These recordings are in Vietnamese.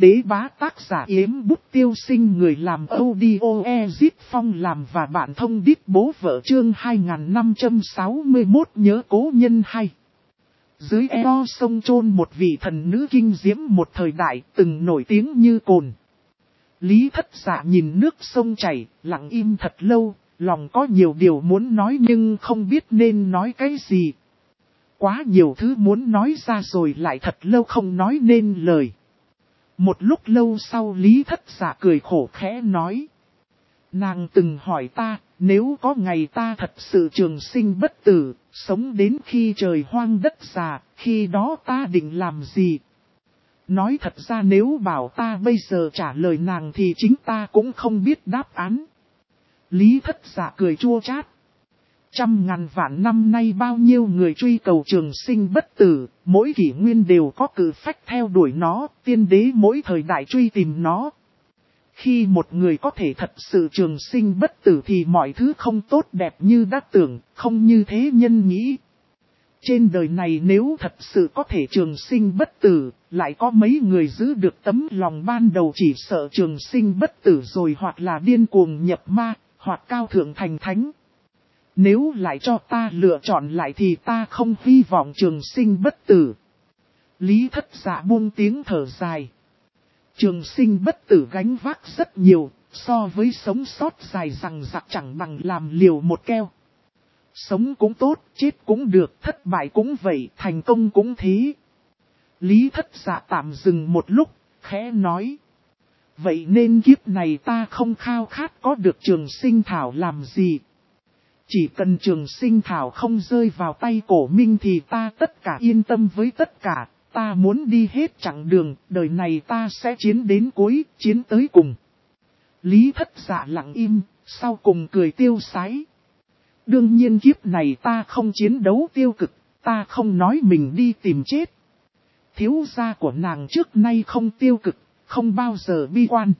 Đế bá tác giả Yếm Bút Tiêu Sinh, người làm audio Ezit Phong làm và bạn thông đít bố vợ chương 2561 nhớ cố nhân hay. Dưới eo sông chôn một vị thần nữ kinh diễm một thời đại từng nổi tiếng như cồn. Lý Thất Dạ nhìn nước sông chảy, lặng im thật lâu, lòng có nhiều điều muốn nói nhưng không biết nên nói cái gì. Quá nhiều thứ muốn nói ra rồi lại thật lâu không nói nên lời. Một lúc lâu sau Lý Thất Dạ cười khổ khẽ nói. Nàng từng hỏi ta, nếu có ngày ta thật sự trường sinh bất tử, sống đến khi trời hoang đất già, khi đó ta định làm gì? Nói thật ra nếu bảo ta bây giờ trả lời nàng thì chính ta cũng không biết đáp án. Lý Thất Dạ cười chua chát. Trăm ngàn vạn năm nay bao nhiêu người truy cầu trường sinh bất tử, mỗi kỷ nguyên đều có cử phách theo đuổi nó, tiên đế mỗi thời đại truy tìm nó. Khi một người có thể thật sự trường sinh bất tử thì mọi thứ không tốt đẹp như đã tưởng, không như thế nhân nghĩ. Trên đời này nếu thật sự có thể trường sinh bất tử, lại có mấy người giữ được tấm lòng ban đầu chỉ sợ trường sinh bất tử rồi hoặc là điên cuồng nhập ma, hoặc cao thượng thành thánh. Nếu lại cho ta lựa chọn lại thì ta không hy vọng trường sinh bất tử. Lý Thất Dạ buông tiếng thở dài. Trường sinh bất tử gánh vác rất nhiều, so với sống sót dài rằng giặc chẳng bằng làm liều một keo. Sống cũng tốt, chết cũng được, thất bại cũng vậy, thành công cũng thế. Lý Thất Dạ tạm dừng một lúc, khẽ nói. Vậy nên kiếp này ta không khao khát có được trường sinh thảo làm gì. Chỉ cần trường sinh thảo không rơi vào tay Cổ Minh thì ta tất cả yên tâm với tất cả. Ta muốn đi hết chặng đường, đời này ta sẽ chiến đến cuối, chiến tới cùng. Lý Thất Dạ lặng im, sau cùng cười tiêu sái. Đương nhiên kiếp này ta không chiến đấu tiêu cực, ta không nói mình đi tìm chết. Thiếu gia của nàng trước nay không tiêu cực, không bao giờ bi quan.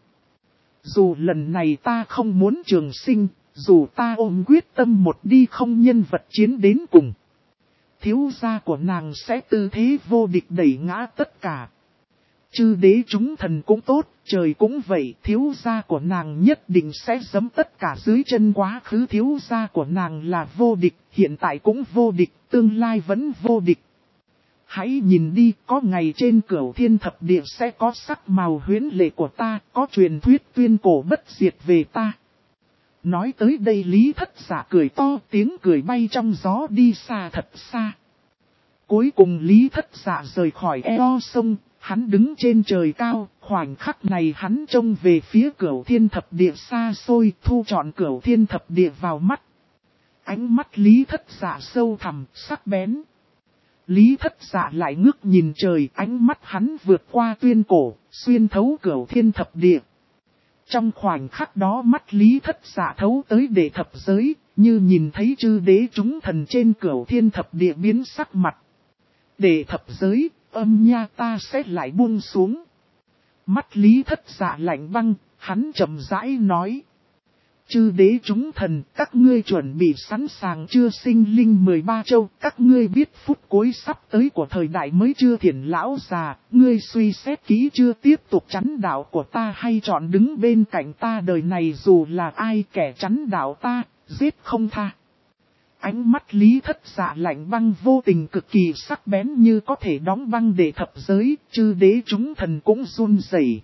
Dù lần này ta không muốn trường sinh, dù ta ôm quyết tâm một đi không nhân vật chiến đến cùng. Thiếu gia của nàng sẽ tư thế vô địch đẩy ngã tất cả. Chư đế chúng thần cũng tốt, trời cũng vậy, thiếu gia của nàng nhất định sẽ giẫm tất cả dưới chân. Quá khứ thiếu gia của nàng là vô địch, hiện tại cũng vô địch, tương lai vẫn vô địch. Hãy nhìn đi, có ngày trên Cửu Thiên Thập Địa sẽ có sắc màu huyễn lệ của ta, có truyền thuyết tuyên cổ bất diệt về ta. Nói tới đây Lý Thất Dạ cười to, tiếng cười bay trong gió đi xa thật xa. Cuối cùng Lý Thất Dạ rời khỏi eo sông, hắn đứng trên trời cao, khoảnh khắc này hắn trông về phía Cửu Thiên Thập Địa xa xôi, thu trọn Cửu Thiên Thập Địa vào mắt. Ánh mắt Lý Thất Dạ sâu thẳm, sắc bén. Lý Thất Dạ lại ngước nhìn trời, ánh mắt hắn vượt qua tuyên cổ, xuyên thấu Cửu Thiên Thập Địa. Trong khoảnh khắc đó mắt Lý Thất Dạ thấu tới Đệ thập giới, như nhìn thấy chư đế chúng thần trên Cửu Thiên Thập Địa biến sắc mặt. Đệ thập giới, âm nha ta sẽ lại buông xuống. Mắt Lý Thất Dạ lạnh băng, hắn chậm rãi nói. Chư đế chúng thần, các ngươi chuẩn bị sẵn sàng chưa? Sinh linh 13 châu, các ngươi biết phút cuối sắp tới của thời đại mới chưa? Thiển lão già, ngươi suy xét kỹ chưa? Tiếp tục chắn đạo của ta hay chọn đứng bên cạnh ta? Đời này dù là ai kẻ chắn đạo ta, giết không tha. Ánh mắt Lý Thất Dạ lạnh băng vô tình cực kỳ sắc bén như có thể đóng băng Đệ thập giới, chư đế chúng thần cũng run rẩy.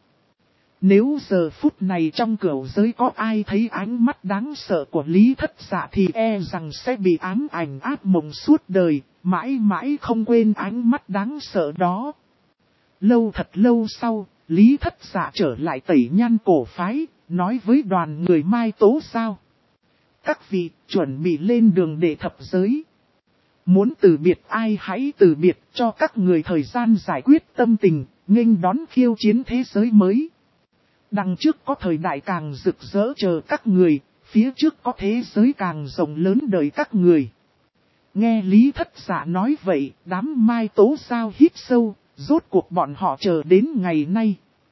Nếu giờ phút này trong cửu giới có ai thấy ánh mắt đáng sợ của Lý Thất Dạ thì e rằng sẽ bị ám ảnh ác mộng suốt đời, mãi mãi không quên ánh mắt đáng sợ đó. Lâu thật lâu sau, Lý Thất Dạ trở lại Tẩy Nhan cổ phái, nói với đoàn người Mai Tố Giao. Các vị chuẩn bị lên đường Đệ thập giới. Muốn từ biệt ai hãy từ biệt, cho các người thời gian giải quyết tâm tình, nghênh đón khiêu chiến thế giới mới. Đằng trước có thời đại càng rực rỡ chờ các người, phía trước có thế giới càng rộng lớn đợi các người. Nghe Lý Thất Dạ nói vậy, đám Mai Tố Giao hít sâu, rốt cuộc bọn họ chờ đến ngày nay.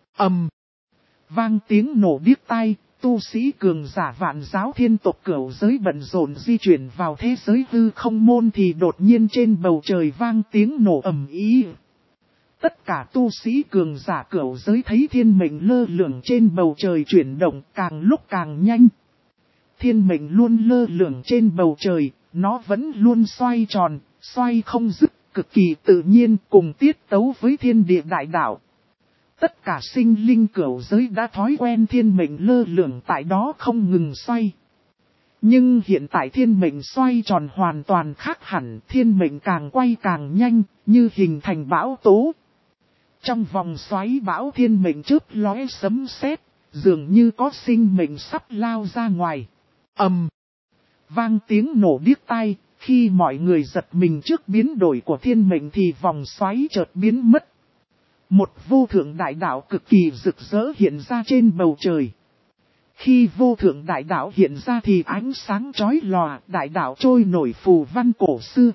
Vang tiếng nổ điếc tai, tu sĩ cường giả vạn giáo thiên tộc cửu giới bận rộn di chuyển vào thế giới hư không môn thì đột nhiên trên bầu trời vang tiếng nổ ầm ĩ. tất cả tu sĩ cường giả cửu giới thấy thiên mệnh lơ lửng trên bầu trời chuyển động càng lúc càng nhanh. Thiên mệnh luôn lơ lửng trên bầu trời, nó vẫn luôn xoay tròn, xoay không dứt, cực kỳ tự nhiên cùng tiết tấu với thiên địa đại đạo. Tất cả sinh linh cửu giới đã thói quen thiên mệnh lơ lửng tại đó không ngừng xoay. Nhưng hiện tại thiên mệnh xoay tròn hoàn toàn khác hẳn, thiên mệnh càng quay càng nhanh, như hình thành bão tố. Trong vòng xoáy bão thiên mệnh chớp lóe sấm sét, dường như có sinh mệnh sắp lao ra ngoài. Ầm! Vang tiếng nổ điếc tai, khi mọi người giật mình trước biến đổi của thiên mệnh thì vòng xoáy chợt biến mất. Một vô thượng đại đạo cực kỳ rực rỡ hiện ra trên bầu trời. Khi vô thượng đại đạo hiện ra thì ánh sáng chói lòa, đại đạo trôi nổi phù văn cổ xưa.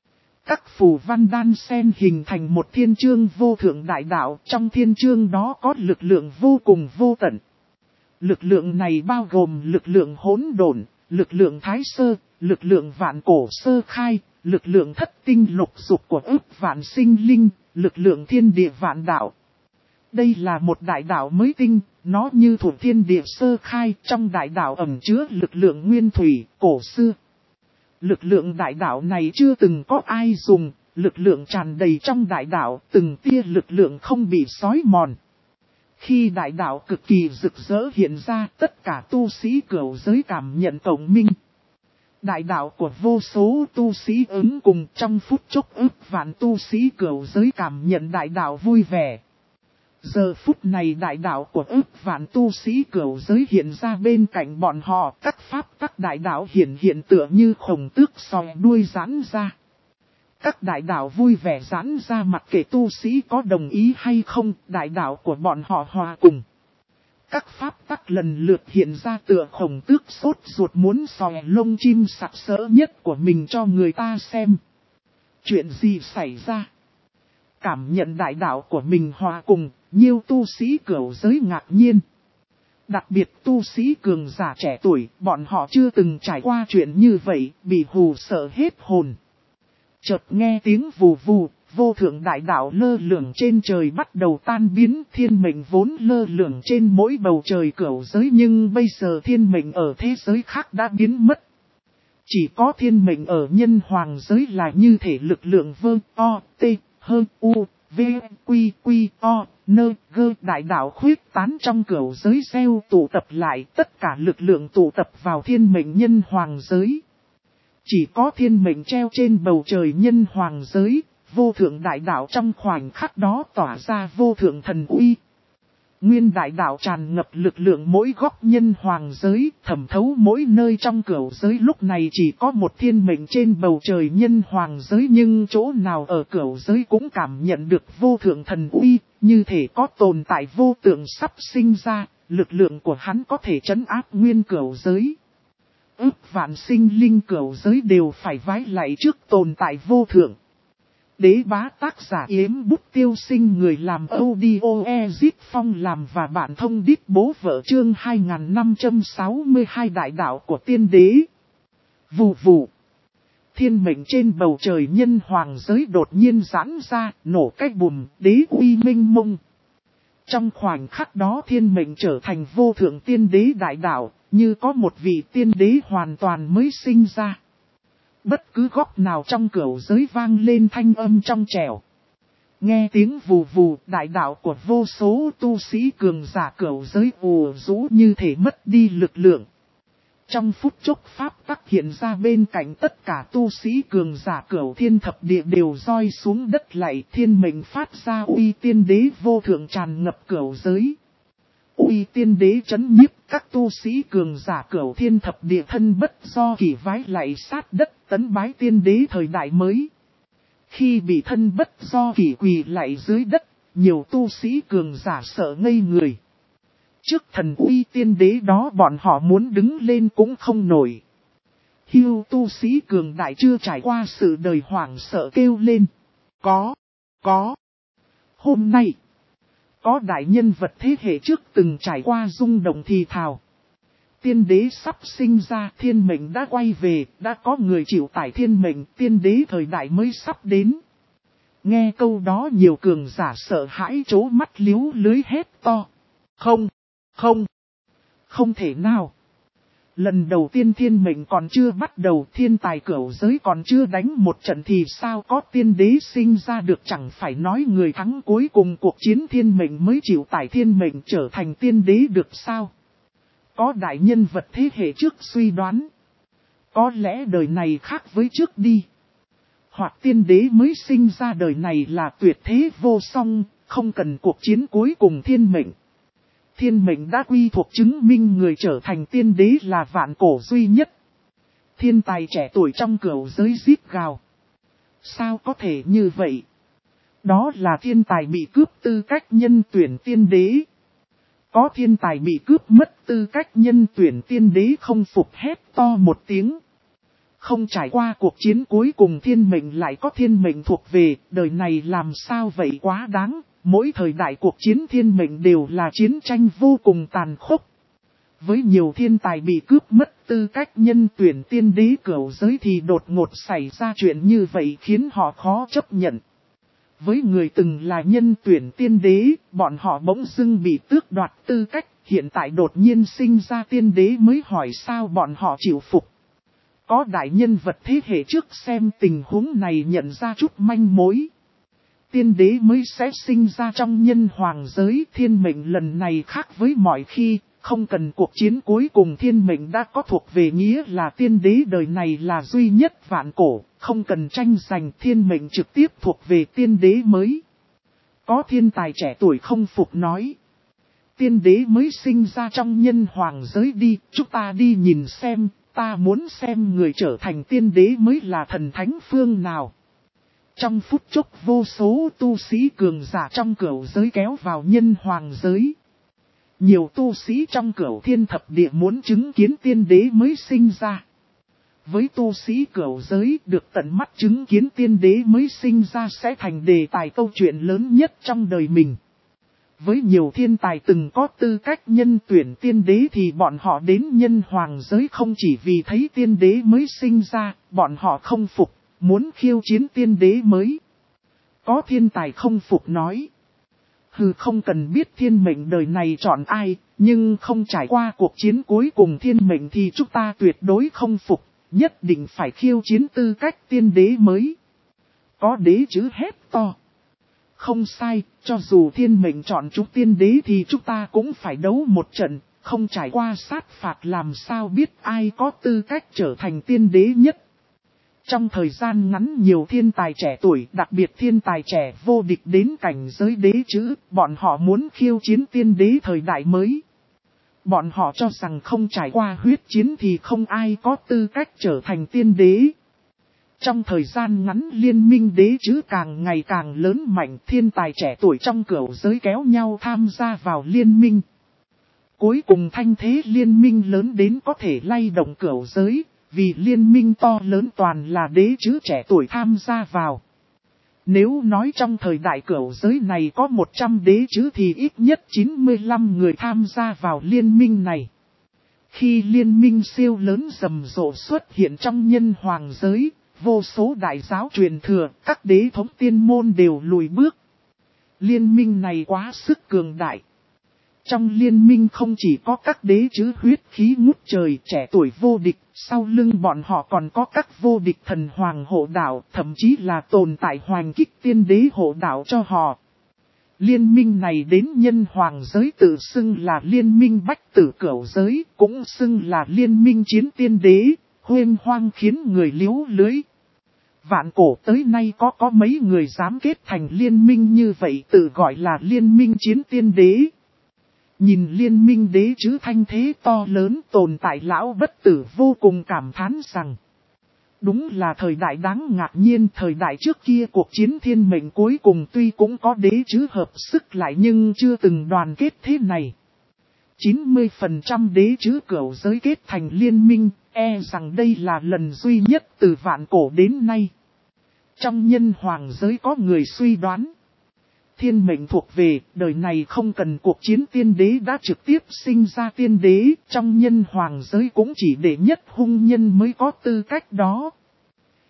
Các phù văn đan xen hình thành một thiên chương vô thượng đại đạo, trong thiên chương đó có lực lượng vô cùng vô tận. Lực lượng này bao gồm lực lượng hỗn độn, lực lượng thái sơ, lực lượng vạn cổ sơ khai, lực lượng thất tinh lục dục của ức vạn sinh linh, lực lượng thiên địa vạn đạo. Đây là một đại đạo mới tinh, nó như thuộc thiên địa sơ khai, trong đại đạo ẩn chứa lực lượng nguyên thủy, cổ xưa. Lực lượng đại đạo này chưa từng có ai dùng, lực lượng tràn đầy trong đại đạo, từng tia lực lượng không bị xói mòn. Khi đại đạo cực kỳ rực rỡ hiện ra, tất cả tu sĩ cửu giới cảm nhận tổng minh. Đại đạo của vô số tu sĩ ứng cùng trong phút chốc ức vạn tu sĩ cửu giới cảm nhận đại đạo vui vẻ. Giờ phút này đại đạo của ức vạn tu sĩ cửu giới hiện ra bên cạnh bọn họ, các pháp các đại đạo hiện tựa như khổng tước sòi đuôi giãn ra. Các đại đạo vui vẻ giãn ra mặc kệ tu sĩ có đồng ý hay không, đại đạo của bọn họ hòa cùng. Các pháp tắc lần lượt hiện ra tựa khổng tước sốt ruột muốn sòi lông chim sặc sỡ nhất của mình cho người ta xem. Chuyện gì xảy ra? Cảm nhận đại đạo của mình hòa cùng, nhiều tu sĩ cửu giới ngạc nhiên. Đặc biệt tu sĩ cường giả trẻ tuổi, bọn họ chưa từng trải qua chuyện như vậy, bị hù sợ hết hồn. Chợt nghe tiếng vù vù, vô thượng đại đạo lơ lửng trên trời bắt đầu tan biến, thiên mệnh vốn lơ lửng trên mỗi bầu trời cửu giới nhưng bây giờ thiên mệnh ở thế giới khác đã biến mất. Chỉ có thiên mệnh ở nhân hoàng giới là như thể lực lượng vơ o t hơn u v quy quy o nơ gơ đại đạo khuyết tán trong cửu giới gieo tụ tập lại, tất cả lực lượng tụ tập vào thiên mệnh nhân hoàng giới. Chỉ có thiên mệnh treo trên bầu trời nhân hoàng giới, vô thượng đại đạo trong khoảnh khắc đó tỏa ra vô thượng thần uy. Nguyên đại đạo tràn ngập lực lượng mỗi góc nhân hoàng giới, thẩm thấu mỗi nơi trong cửu giới. Lúc này chỉ có một thiên mệnh trên bầu trời nhân hoàng giới, nhưng chỗ nào ở cửu giới cũng cảm nhận được vô thượng thần uy, như thể có tồn tại vô tượng sắp sinh ra, lực lượng của hắn có thể trấn áp nguyên cửu giới. Ức vạn sinh linh cửu giới đều phải vái lạy trước tồn tại vô thượng. Đế bá tác giả Yếm Bút Tiêu Sinh, người làm audio Ezit Phong làm và bản thông đít bố vợ, chương 2562 đại đạo của tiên đế. Vù vù. Thiên mệnh trên bầu trời nhân hoàng giới đột nhiên giãn ra, nổ cách bùm, đế uy minh mông. Trong khoảnh khắc đó thiên mệnh trở thành vô thượng tiên đế đại đạo, như có một vị tiên đế hoàn toàn mới sinh ra. Bất cứ góc nào trong cửu giới vang lên thanh âm trong trẻo. Nghe tiếng vù vù, đại đạo của vô số tu sĩ cường giả cửu giới ù rũ như thể mất đi lực lượng. Trong phút chốc pháp tắc hiện ra bên cạnh, tất cả tu sĩ cường giả cửu thiên thập địa đều roi xuống đất lạy, thiên mệnh phát ra uy tiên đế vô thượng tràn ngập cửu giới. Uy tiên đế chấn nhiếp các tu sĩ cường giả cửu thiên thập địa thân bất do kỷ vái lạy sát đất tấn bái tiên đế thời đại mới. Khi bị thân bất do kỷ quỳ lạy dưới đất, nhiều tu sĩ cường giả sợ ngây người. Trước thần uy tiên đế đó bọn họ muốn đứng lên cũng không nổi. Hiu tu sĩ cường đại chưa trải qua sự đời hoảng sợ kêu lên. Có. Hôm nay, có đại nhân vật thế hệ trước từng trải qua rung động thì thào. Tiên đế sắp sinh ra, thiên mệnh đã quay về, đã có người chịu tải thiên mệnh, tiên đế thời đại mới sắp đến. Nghe câu đó nhiều cường giả sợ hãi trố mắt liếu lưới hét to. Không, không, không thể nào. Lần đầu tiên thiên mệnh còn chưa bắt đầu, thiên tài cửu giới còn chưa đánh một trận thì sao có tiên đế sinh ra được, chẳng phải nói người thắng cuối cùng cuộc chiến thiên mệnh mới chịu tải thiên mệnh trở thành tiên đế được sao? Có đại nhân vật thế hệ trước suy đoán. Có lẽ đời này khác với trước đi. Hoặc tiên đế mới sinh ra đời này là tuyệt thế vô song, không cần cuộc chiến cuối cùng thiên mệnh. Thiên mệnh đã quy thuộc chứng minh người trở thành tiên đế là vạn cổ duy nhất. Thiên tài trẻ tuổi trong cửu giới rít gào. Sao có thể như vậy? Đó là thiên tài bị cướp tư cách nhân tuyển tiên đế. Có thiên tài bị cướp mất tư cách nhân tuyển tiên đế không phục hét to một tiếng. Không trải qua cuộc chiến cuối cùng thiên mệnh lại có thiên mệnh thuộc về, đời này làm sao vậy quá đáng. Mỗi thời đại cuộc chiến thiên mệnh đều là chiến tranh vô cùng tàn khốc. Với nhiều thiên tài bị cướp mất tư cách nhân tuyển tiên đế cửu giới thì đột ngột xảy ra chuyện như vậy khiến họ khó chấp nhận. Với người từng là nhân tuyển tiên đế, bọn họ bỗng dưng bị tước đoạt tư cách, hiện tại đột nhiên sinh ra tiên đế mới hỏi sao bọn họ chịu phục. Có đại nhân vật thế hệ trước xem tình huống này nhận ra chút manh mối. Tiên đế mới sẽ sinh ra trong nhân hoàng giới, thiên mệnh lần này khác với mọi khi, không cần cuộc chiến cuối cùng thiên mệnh đã có thuộc về nghĩa là tiên đế đời này là duy nhất vạn cổ, không cần tranh giành thiên mệnh trực tiếp thuộc về tiên đế mới. Có thiên tài trẻ tuổi không phục nói. Tiên đế mới sinh ra trong nhân hoàng giới đi, chúng ta đi nhìn xem, ta muốn xem người trở thành tiên đế mới là thần thánh phương nào. Trong phút chốc vô số tu sĩ cường giả trong cửu giới kéo vào nhân hoàng giới. Nhiều tu sĩ trong cửu thiên thập địa muốn chứng kiến tiên đế mới sinh ra. Với tu sĩ cửu giới được tận mắt chứng kiến tiên đế mới sinh ra sẽ thành đề tài câu chuyện lớn nhất trong đời mình. Với nhiều thiên tài từng có tư cách nhân tuyển tiên đế thì bọn họ đến nhân hoàng giới không chỉ vì thấy tiên đế mới sinh ra, bọn họ không phục, muốn khiêu chiến tiên đế mới. Có thiên tài không phục nói. Không cần biết thiên mệnh đời này chọn ai, nhưng không trải qua cuộc chiến cuối cùng thiên mệnh thì chúng ta tuyệt đối không phục, nhất định phải khiêu chiến tư cách tiên đế mới. Có đế chứ hét to. Không sai, cho dù thiên mệnh chọn chúng tiên đế thì chúng ta cũng phải đấu một trận, không trải qua sát phạt làm sao biết ai có tư cách trở thành tiên đế nhất. Trong thời gian ngắn nhiều thiên tài trẻ tuổi, đặc biệt thiên tài trẻ vô địch đến cảnh giới đế chứ, bọn họ muốn khiêu chiến tiên đế thời đại mới. Bọn họ cho rằng không trải qua huyết chiến thì không ai có tư cách trở thành tiên đế. Trong thời gian ngắn liên minh đế chứ càng ngày càng lớn mạnh, thiên tài trẻ tuổi trong cửu giới kéo nhau tham gia vào liên minh. Cuối cùng thanh thế liên minh lớn đến có thể lay động cửu giới, vì liên minh to lớn toàn là đế chứ trẻ tuổi tham gia vào. Nếu nói trong thời đại cửu giới này có 100 đế chứ thì ít nhất 95 người tham gia vào liên minh này. Khi liên minh siêu lớn rầm rộ xuất hiện trong nhân hoàng giới, vô số đại giáo truyền thừa, các đế thống tiên môn đều lùi bước. Liên minh này quá sức cường đại. Trong liên minh không chỉ có các đế chứ huyết khí ngút trời trẻ tuổi vô địch, sau lưng bọn họ còn có các vô địch thần hoàng hộ đạo, thậm chí là tồn tại hoàng kích tiên đế hộ đạo cho họ. Liên minh này đến nhân hoàng giới tự xưng là liên minh bách tử cửu giới, cũng xưng là liên minh chiến tiên đế, huênh hoang khiến người liếu lưới. Vạn cổ tới nay có mấy người dám kết thành liên minh như vậy tự gọi là liên minh chiến tiên đế. Nhìn liên minh đế chứ thanh thế to lớn tồn tại lão bất tử vô cùng cảm thán rằng. Đúng là thời đại đáng ngạc nhiên, thời đại trước kia cuộc chiến thiên mệnh cuối cùng tuy cũng có đế chứ hợp sức lại nhưng chưa từng đoàn kết thế này. 90% đế chứ cửu giới kết thành liên minh, rằng đây là lần duy nhất từ vạn cổ đến nay. Trong nhân hoàng giới có người suy đoán. Thiên mệnh thuộc về, đời này không cần cuộc chiến tiên đế đã trực tiếp sinh ra tiên đế, trong nhân hoàng giới cũng chỉ để nhất hung nhân mới có tư cách đó.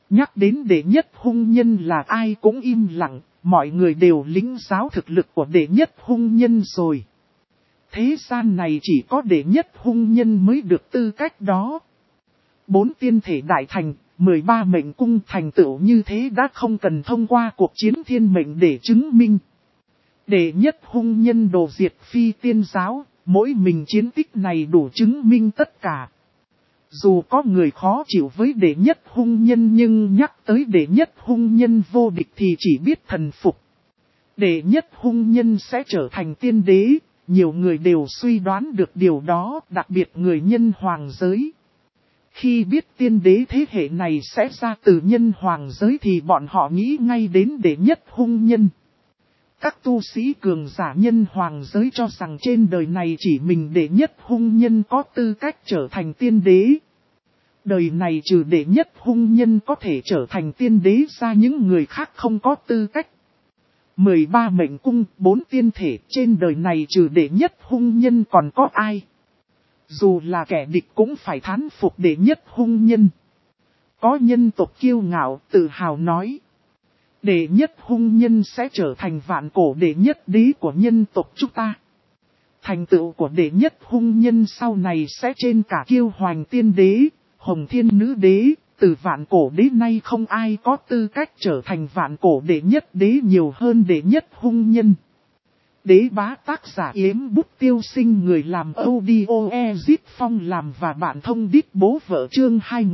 Nhắc đến đệ nhất hung nhân là ai cũng im lặng, mọi người đều lĩnh giáo thực lực của đệ nhất hung nhân rồi. Thế gian này chỉ có đệ nhất hung nhân mới được tư cách đó. 4 tiên thể đại thành, 13 mệnh cung thành tựu như thế đã không cần thông qua cuộc chiến thiên mệnh để chứng minh. Đệ nhất hung nhân đồ diệt phi tiên giáo, mỗi mình chiến tích này đủ chứng minh tất cả. Dù có người khó chịu với đệ nhất hung nhân nhưng nhắc tới đệ nhất hung nhân vô địch thì chỉ biết thần phục. Đệ nhất hung nhân sẽ trở thành tiên đế, nhiều người đều suy đoán được điều đó, đặc biệt người nhân hoàng giới. Khi biết tiên đế thế hệ này sẽ ra từ nhân hoàng giới thì bọn họ nghĩ ngay đến đệ nhất hung nhân. Các tu sĩ cường giả nhân hoàng giới cho rằng trên đời này chỉ mình đệ nhất hung nhân có tư cách trở thành tiên đế. Đời này trừ đệ nhất hung nhân có thể trở thành tiên đế ra những người khác không có tư cách. 13 mệnh cung, 4 tiên thể trên đời này trừ đệ nhất hung nhân còn có ai? Dù là kẻ địch cũng phải thán phục đệ nhất hung nhân. Có nhân tộc kiêu ngạo tự hào nói. Đệ nhất hung nhân sẽ trở thành vạn cổ đệ nhất đế của nhân tộc chúng ta. Thành tựu của đệ nhất hung nhân sau này sẽ trên cả Kiêu Hoành tiên đế, Hồng Thiên nữ đế. Từ vạn cổ đế nay không ai có tư cách trở thành vạn cổ đệ nhất đế nhiều hơn đệ nhất hung nhân. Đế bá tác giả Yếm Bút Tiêu Sinh, người làm audio Ezit Phong làm và bạn thông đít bố vợ chương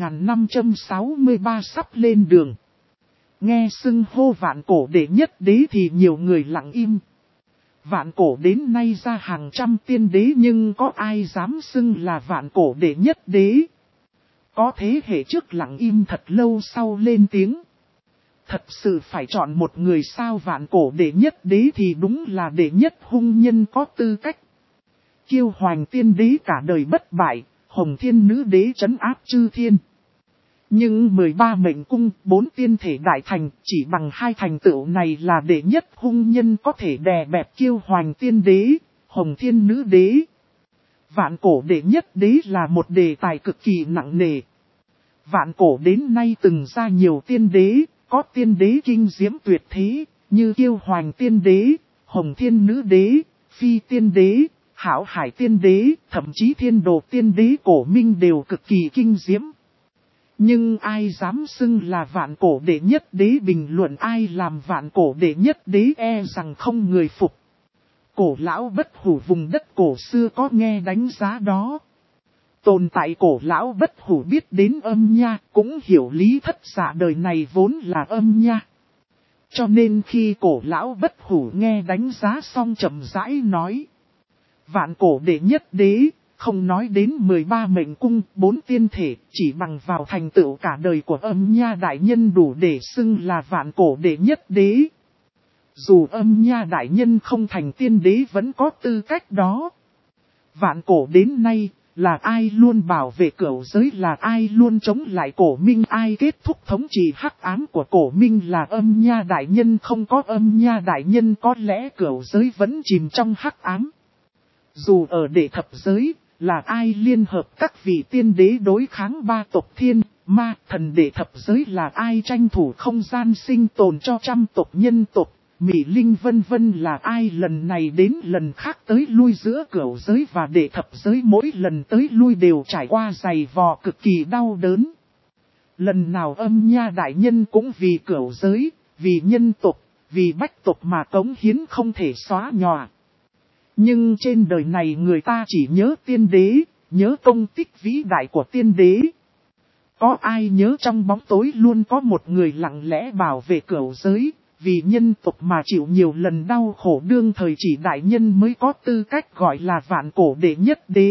2563 sắp lên đường. Nghe xưng hô vạn cổ đệ nhất đế thì nhiều người lặng im. Vạn cổ đến nay ra hàng trăm tiên đế nhưng có ai dám xưng là vạn cổ đệ nhất đế? Có thế hệ trước lặng im thật lâu sau lên tiếng. Thật sự phải chọn một người sao vạn cổ đệ nhất đế thì đúng là đệ nhất hung nhân có tư cách. Kiêu Hoành tiên đế cả đời bất bại, Hồng Thiên nữ đế trấn áp chư thiên. Nhưng 13 mệnh cung, 4 tiên thể đại thành, chỉ bằng 2 thành tựu này là đệ nhất hung nhân có thể đè bẹp Kiêu Hoành tiên đế, Hồng Thiên nữ đế. Vạn cổ đệ nhất đế là một đề tài cực kỳ nặng nề. Vạn cổ đến nay từng ra nhiều tiên đế, có tiên đế kinh diễm tuyệt thế, như Kiêu Hoành tiên đế, Hồng Thiên nữ đế, Phi tiên đế, Hảo Hải tiên đế, thậm chí Thiên Đồ tiên đế cổ minh đều cực kỳ kinh diễm. Nhưng ai dám xưng là vạn cổ đệ nhất đế, bình luận ai làm vạn cổ đệ nhất đế e rằng không người phục. Cổ lão bất hủ vùng đất cổ xưa có nghe đánh giá đó. Tồn tại cổ lão bất hủ biết đến âm nha, cũng hiểu lý thất giả đời này vốn là âm nha. Cho nên khi cổ lão bất hủ nghe đánh giá xong chậm rãi nói. Vạn cổ đệ nhất đế, không nói đến 13 mệnh cung, 4 tiên thể, chỉ bằng vào thành tựu cả đời của âm nha đại nhân đủ để xưng là vạn cổ đệ nhất đế. Dù âm nha đại nhân không thành tiên đế vẫn có tư cách đó. Vạn cổ đến nay, là ai luôn bảo vệ cửu giới, là ai luôn chống lại cổ minh, ai kết thúc thống trị hắc ám của cổ minh là âm nha đại nhân, không có âm nha đại nhân có lẽ cửu giới vẫn chìm trong hắc ám. Dù ở đệ thập giới, là ai liên hợp các vị tiên đế đối kháng 3 tộc thiên, ma, thần đệ thập giới, là ai tranh thủ không gian sinh tồn cho trăm tộc nhân tộc. Mỹ Linh vân vân, là ai lần này đến lần khác tới lui giữa cửu giới và đệ thập giới, mỗi lần tới lui đều trải qua dày vò cực kỳ đau đớn. Lần nào âm nha đại nhân cũng vì cửu giới, vì nhân tộc, vì bách tộc mà cống hiến không thể xóa nhòa. Nhưng trên đời này người ta chỉ nhớ tiên đế, nhớ công tích vĩ đại của tiên đế. Có ai nhớ trong bóng tối luôn có một người lặng lẽ bảo vệ cửu giới, vì nhân tộc mà chịu nhiều lần đau khổ, đương thời chỉ đại nhân mới có tư cách gọi là vạn cổ đệ nhất đế.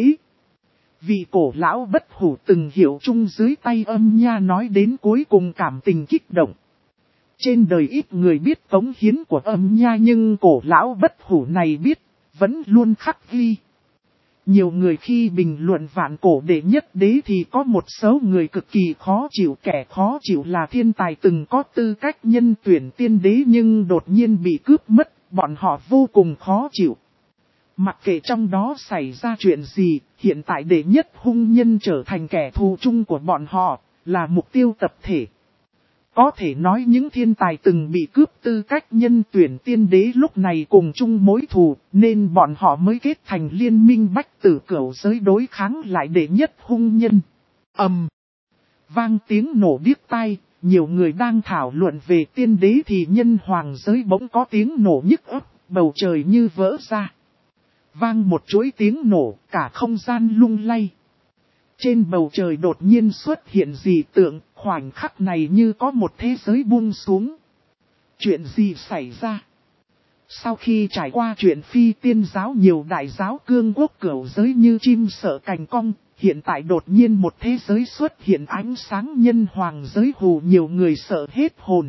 Vị cổ lão bất hủ từng hiểu chung dưới tay âm nha nói đến cuối cùng cảm tình kích động. Trên đời ít người biết cống hiến của âm nha nhưng cổ lão bất hủ này biết, vẫn luôn khắc ghi. Nhiều người khi bình luận vạn cổ đệ nhất đế thì có một số người cực kỳ khó chịu. Kẻ khó chịu là thiên tài từng có tư cách nhân tuyển tiên đế nhưng đột nhiên bị cướp mất, bọn họ vô cùng khó chịu. Mặc kệ trong đó xảy ra chuyện gì, hiện tại đệ nhất hung nhân trở thành kẻ thù chung của bọn họ, là mục tiêu tập thể. Có thể nói những thiên tài từng bị cướp tư cách nhân tuyển tiên đế lúc này cùng chung mối thù, nên bọn họ mới kết thành liên minh bách tử cửu giới đối kháng lại đệ nhất hung nhân. Vang tiếng nổ điếc tai, nhiều người đang thảo luận về tiên đế thì nhân hoàng giới bỗng có tiếng nổ nhức óc, bầu trời như vỡ ra. Vang một chuỗi tiếng nổ, cả không gian lung lay. Trên bầu trời đột nhiên xuất hiện dị tượng, khoảnh khắc này như có một thế giới buông xuống. Chuyện gì xảy ra? Sau khi trải qua chuyện phi tiên giáo, nhiều đại giáo cương quốc cửu giới như chim sợ cành cong, hiện tại đột nhiên một thế giới xuất hiện ánh sáng nhân hoàng giới, hù nhiều người sợ hết hồn.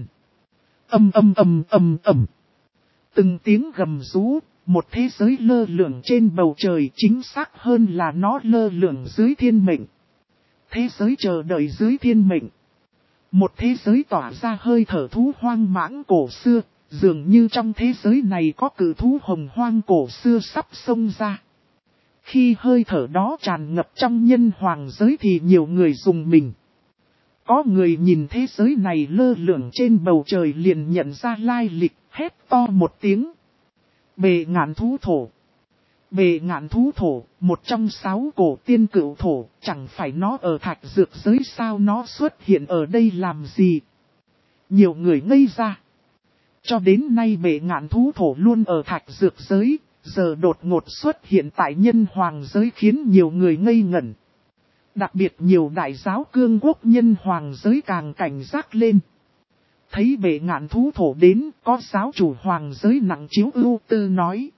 Từng tiếng gầm rú, một thế giới lơ lửng trên bầu trời, chính xác hơn là nó lơ lửng dưới thiên mệnh. Thế giới chờ đợi dưới thiên mệnh. Một thế giới tỏa ra hơi thở thú hoang mãng cổ xưa, dường như trong thế giới này có cự thú hồng hoang cổ xưa sắp xông ra. Khi hơi thở đó tràn ngập trong nhân hoàng giới thì nhiều người rùng mình. Có người nhìn thế giới này lơ lửng trên bầu trời liền nhận ra lai lịch, hét to một tiếng. Bệ ngạn thú thổ. Bệ ngạn thú thổ, một trong 6 cổ tiên cửu thổ, chẳng phải nó ở thạch dược giới sao, nó xuất hiện ở đây làm gì? Nhiều người ngây ra. Cho đến nay bệ ngạn thú thổ luôn ở thạch dược giới, giờ đột ngột xuất hiện tại nhân hoàng giới khiến nhiều người ngây ngẩn. Đặc biệt nhiều đại giáo cương quốc nhân hoàng giới càng cảnh giác lên. Thấy bệ ngạn thú thổ đến, có giáo chủ hoàng giới nặng chiếu ưu tư nói.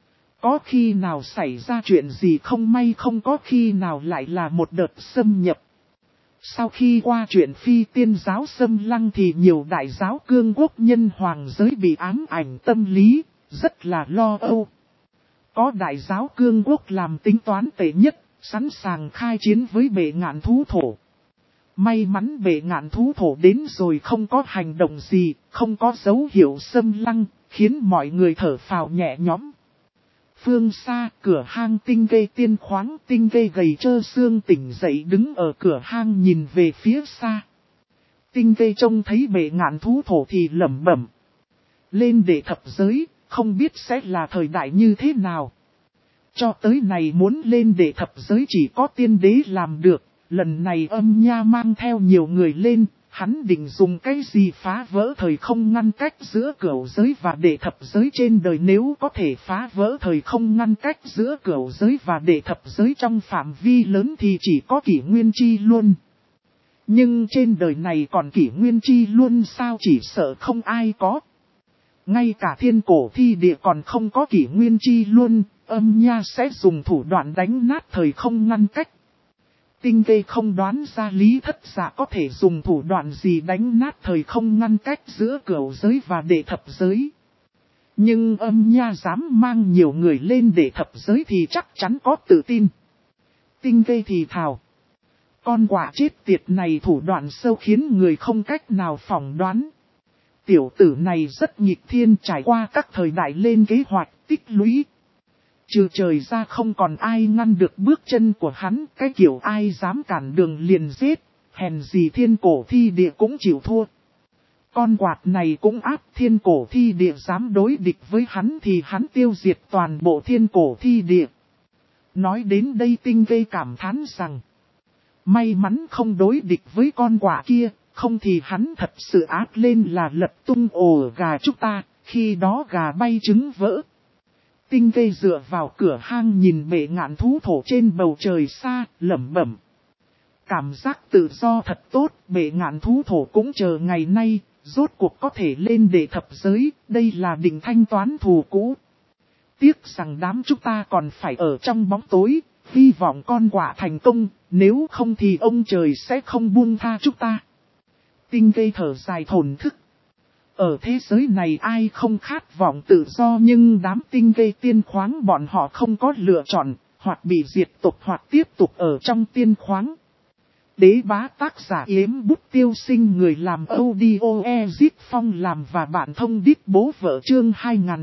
Có khi nào xảy ra chuyện gì không may, không có khi nào lại là một đợt xâm nhập. Sau khi qua chuyện phi tiên giáo xâm lăng thì nhiều đại giáo cương quốc nhân hoàng giới bị ám ảnh tâm lý, rất là lo âu. Có đại giáo cương quốc làm tính toán tệ nhất, sẵn sàng khai chiến với bệ ngạn thú thổ. May mắn bệ ngạn thú thổ đến rồi không có hành động gì, không có dấu hiệu xâm lăng, khiến mọi người thở phào nhẹ nhõm. Phương xa, cửa hang tinh gây tiên khoáng tinh gây gầy trơ xương tỉnh dậy đứng ở cửa hang nhìn về phía xa. Tinh gây trông thấy bệ ngạn thú thổ thì lẩm bẩm. Lên đệ thập giới, không biết sẽ là thời đại như thế nào. Cho tới này muốn lên đệ thập giới chỉ có tiên đế làm được, lần này Âm Nha mang theo nhiều người lên. Hắn định dùng cái gì phá vỡ thời không ngăn cách giữa cửu giới và đệ thập giới trên đời, nếu có thể phá vỡ thời không ngăn cách giữa cửu giới và đệ thập giới trong phạm vi lớn thì chỉ có Kỷ Nguyên Chi Luân. Nhưng trên đời này còn Kỷ Nguyên Chi Luân sao, chỉ sợ không ai có. Ngay cả thiên cổ thi địa còn không có Kỷ Nguyên Chi Luân, Âm Nha sẽ dùng thủ đoạn đánh nát thời không ngăn cách. Tinh Vê không đoán ra Lý Thất Dạ có thể dùng thủ đoạn gì đánh nát thời không ngăn cách giữa cửu giới và đệ thập giới. Nhưng Âm Nha dám mang nhiều người lên đệ thập giới thì chắc chắn có tự tin. Tinh Vê thì thào. Con quạ chết tiệt này thủ đoạn sâu khiến người không cách nào phỏng đoán. Tiểu tử này rất nghịch thiên, trải qua các thời đại lên kế hoạch tích lũy. Trừ trời ra không còn ai ngăn được bước chân của hắn, cái kiểu ai dám cản đường liền giết, hèn gì thiên cổ thi địa cũng chịu thua. Con quạt này cũng áp, thiên cổ thi địa dám đối địch với hắn thì hắn tiêu diệt toàn bộ thiên cổ thi địa. Nói đến đây Tinh Vê cảm thán rằng, may mắn không đối địch với con quạ kia, không thì hắn thật sự áp lên là lật tung ổ gà chúng ta, khi đó gà bay trứng vỡ. Tinh Vê dựa vào cửa hang nhìn bệ ngạn thú thổ trên bầu trời xa, lẩm bẩm. Cảm giác tự do thật tốt, bệ ngạn thú thổ cũng chờ ngày nay, rốt cuộc có thể lên đệ thập giới, đây là định thanh toán thù cũ. Tiếc rằng đám chúng ta còn phải ở trong bóng tối, hy vọng con quạ thành công, nếu không thì ông trời sẽ không buông tha chúng ta. Tinh Vê thở dài thổn thức. Ở thế giới này ai không khát vọng tự do, nhưng đám Tinh Vê tiên khoáng bọn họ không có lựa chọn, hoặc bị diệt tộc hoặc tiếp tục ở trong tiên khoáng. Đế bá tác giả Yếm Bút Tiêu Sinh, người làm audio Ezit Phong làm và bạn thông đít bố vợ, chương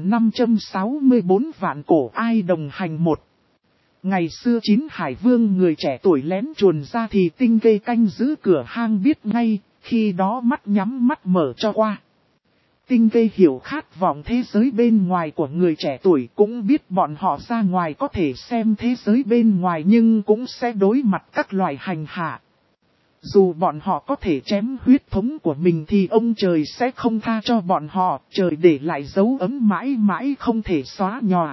2564 vạn cổ ai đồng hành một. Ngày xưa Chín Hải Vương người trẻ tuổi lén chuồn ra thì Tinh Vê canh giữ cửa hang biết ngay. khi đó mắt nhắm mắt mở cho qua. Tinh Vê hiểu khát vọng thế giới bên ngoài của người trẻ tuổi, cũng biết bọn họ ra ngoài có thể xem thế giới bên ngoài nhưng cũng sẽ đối mặt các loại hành hạ. Dù bọn họ có thể chém huyết thống của mình thì ông trời sẽ không tha cho bọn họ, trời để lại dấu ấm mãi mãi không thể xóa nhòa.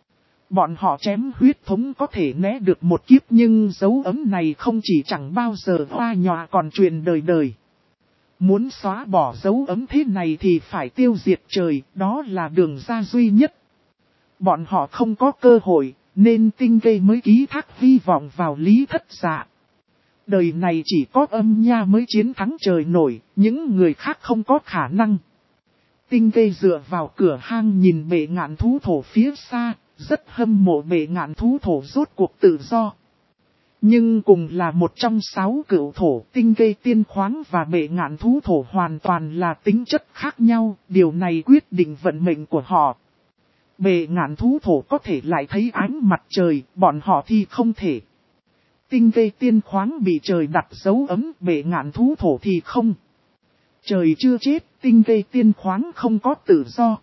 Bọn họ chém huyết thống có thể né được một kiếp nhưng dấu ấm này không chỉ chẳng bao giờ hoa nhòa còn truyền đời đời. Muốn xóa bỏ dấu ấm thế này thì phải tiêu diệt trời, đó là đường ra duy nhất. Bọn họ không có cơ hội, nên Tinh Vê mới ký thác hy vọng vào Lý Thất Dạ. Đời này chỉ có Âm Nha mới chiến thắng trời nổi, những người khác không có khả năng. Tinh Vê dựa vào cửa hang nhìn bệ ngạn thú thổ phía xa, rất hâm mộ bệ ngạn thú thổ rốt cuộc tự do. Nhưng cùng là một trong 6 cửu thổ, Tinh Vê tiên khoáng và bệ ngạn thú thổ hoàn toàn là tính chất khác nhau, điều này quyết định vận mệnh của họ. Bệ ngạn thú thổ có thể lại thấy ánh mặt trời, bọn họ thì không thể. Tinh Vê tiên khoáng bị trời đặt dấu ấm, bệ ngạn thú thổ thì không. Trời chưa chết, Tinh Vê tiên khoáng không có tự do.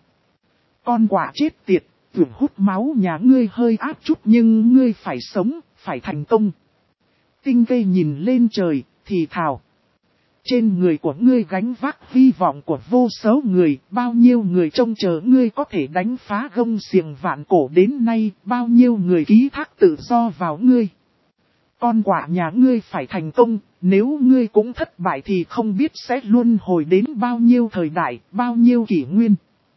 Con quả chết tiệt, tưởng hút máu nhà ngươi hơi áp chút nhưng ngươi phải sống, phải thành công. Tinh Vê nhìn lên trời, thì thào. Trên người của ngươi gánh vác hy vọng của vô số người, bao nhiêu người trông chờ ngươi có thể đánh phá gông xiềng vạn cổ đến nay, bao nhiêu người ký thác tự do vào ngươi. Con quả nhà ngươi phải thành công, nếu ngươi cũng thất bại thì không biết sẽ luân hồi đến bao nhiêu thời đại, bao nhiêu kỷ nguyên.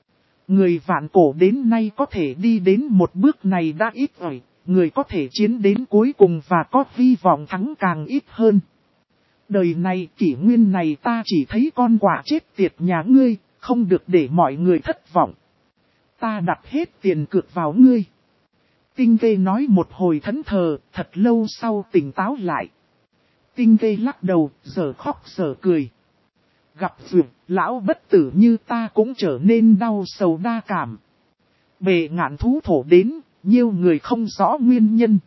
Người vạn cổ đến nay có thể đi đến một bước này đã ít ỏi, người có thể chiến đến cuối cùng và có hy vọng thắng càng ít hơn. Đời này kỷ nguyên này ta chỉ thấy con quả chết tiệt nhà ngươi, không được để mọi người thất vọng. Ta đặt hết tiền cược vào ngươi. Tinh Vê nói một hồi thẫn thờ, thật lâu sau tỉnh táo lại. Tinh Vê lắc đầu, giờ khóc giờ cười. Gặp duyệt, lão bất tử như ta cũng trở nên đau sầu đa cảm. Bệ ngạn thú thổ đến, nhiều người không rõ nguyên nhân.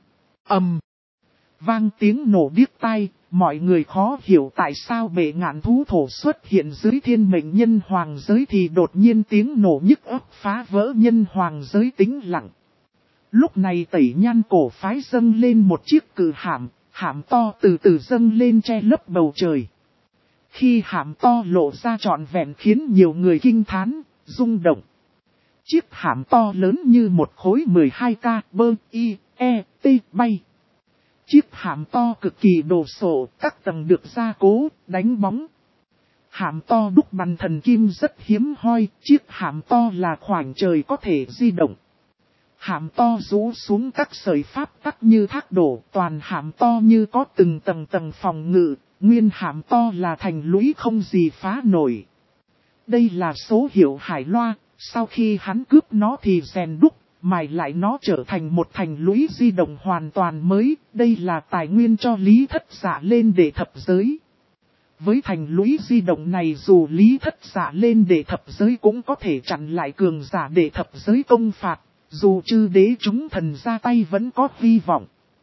Vang tiếng nổ điếc tai, mọi người khó hiểu tại sao bệ ngạn thú thổ xuất hiện dưới thiên mệnh nhân hoàng giới thì đột nhiên tiếng nổ nhức óc phá vỡ nhân hoàng giới tĩnh lặng. Lúc này Tẩy Nhan cổ phái dâng lên một chiếc cự hạm, hạm to từ từ dâng lên che lấp bầu trời. Khi hạm to lộ ra trọn vẹn khiến nhiều người kinh thán, rung động. Chiếc hạm to lớn như một khối 12K B-I-E-T bay. Chiếc hạm to cực kỳ đồ sộ, các tầng được gia cố, đánh bóng. Hạm to đúc bằng thần kim rất hiếm hoi, chiếc hạm to là khoảng trời có thể di động. Hạm to rũ xuống các sợi pháp tắc như thác đổ, toàn hạm to như có từng tầng phòng ngự, nguyên hạm to là thành lũy không gì phá nổi. Đây là số hiệu hải loa, sau khi hắn cướp nó thì rèn đúc, mài lại nó trở thành một thành lũy di động hoàn toàn mới, đây là tài nguyên cho Lý Thất Dạ lên để thập giới. Với thành lũy di động này dù Lý Thất Dạ lên để thập giới cũng có thể chặn lại cường giả để thập giới công phạt. Dù chư đế chúng thần ra tay vẫn có hy vọng.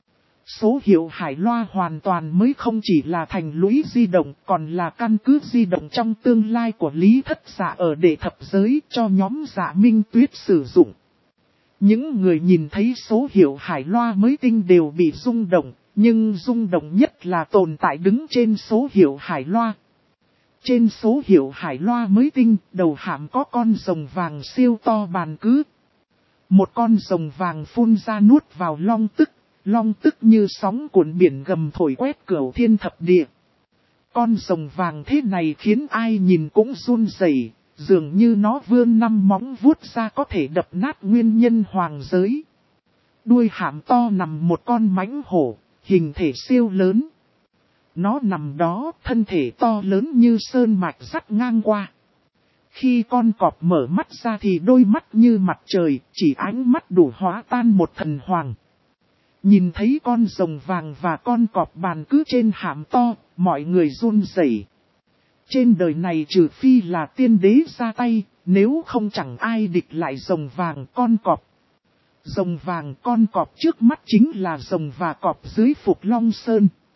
Số hiệu hải loa hoàn toàn mới không chỉ là thành lũy di động còn là căn cứ di động trong tương lai của Lý Thất Dạ ở đệ thập giới cho nhóm Dạ Minh Tuyết sử dụng. Những người nhìn thấy số hiệu hải loa mới tinh đều bị rung động, nhưng rung động nhất là tồn tại đứng trên số hiệu hải loa. Trên số hiệu hải loa mới tinh, đầu hạm có con rồng vàng siêu to bàn cứ. Một con rồng vàng phun ra nuốt vào long tức như sóng cuộn biển gầm thổi quét cửu thiên thập địa. Con rồng vàng thế này khiến ai nhìn cũng run rẩy, dường như nó vươn 5 móng vuốt ra có thể đập nát nguyên nhân hoàng giới. Đuôi hạm to nằm một con mãnh hổ, hình thể siêu lớn. Nó nằm đó, thân thể to lớn như sơn mạch dắt ngang qua. Khi con cọp mở mắt ra thì đôi mắt như mặt trời, chỉ ánh mắt đủ hóa tan một thần hoàng. Nhìn thấy con rồng vàng và con cọp bàn cứ trên hạm to, mọi người run rẩy. Trên đời này trừ phi là tiên đế ra tay, nếu không chẳng ai địch lại rồng vàng con cọp. Rồng vàng con cọp trước mắt chính là rồng và cọp dưới Phục Long Sơn.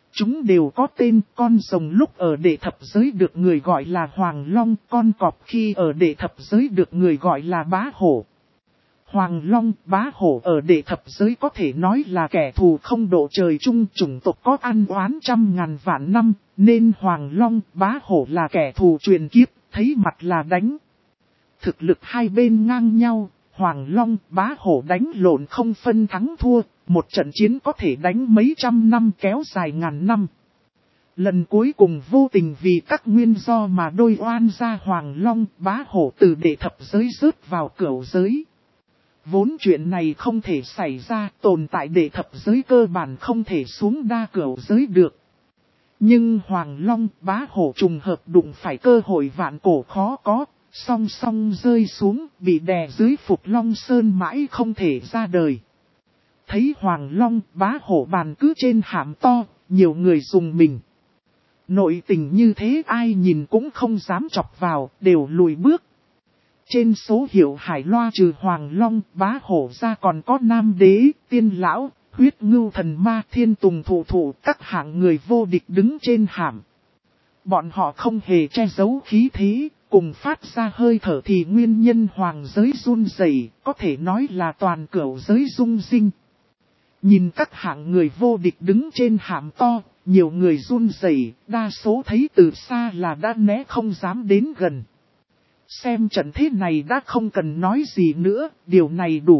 Chúng đều có tên, con rồng lúc ở đệ thập giới được người gọi là Hoàng Long, con cọp khi ở đệ thập giới được người gọi là Bá Hổ. Hoàng Long, Bá Hổ ở đệ thập giới có thể nói là kẻ thù không độ trời chung, chủng tộc có ăn oán trăm ngàn vạn năm, nên Hoàng Long, Bá Hổ là kẻ thù truyền kiếp, thấy mặt là đánh. Thực lực hai bên ngang nhau, Hoàng Long, Bá Hổ đánh lộn không phân thắng thua, một trận chiến có thể đánh mấy trăm năm kéo dài ngàn năm. Lần cuối cùng vô tình vì các nguyên do mà đôi oan gia Hoàng Long, Bá Hổ từ đệ thập giới rớt vào cửu giới. Vốn chuyện này không thể xảy ra, tồn tại đệ thập giới cơ bản không thể xuống đa cửu giới được. Nhưng Hoàng Long, Bá Hổ trùng hợp đụng phải cơ hội vạn cổ khó có, song song rơi xuống, bị đè dưới Phục Long Sơn mãi không thể ra đời. Thấy Hoàng Long, Bá Hổ bàn cứ trên hàm to, nhiều người dùng mình. Nội tình như thế ai nhìn cũng không dám chọc vào, đều lùi bước. Trên số hiệu hải loa trừ Hoàng Long, Bá Hổ ra còn có Nam Đế, Tiên Lão, Huyết Ngưu Thần Ma, Thiên Tùng Thủ Thủ, các hạng người vô địch đứng trên hàm. Bọn họ không hề che giấu khí thế, cùng phát ra hơi thở thì nguyên nhân hoàng giới run rẩy, có thể nói là toàn cửu giới rung rinh. Nhìn các hạng người vô địch đứng trên hàm to, nhiều người run rẩy, đa số thấy từ xa là đã né không dám đến gần. Xem trận thế này đã không cần nói gì nữa, điều này đủ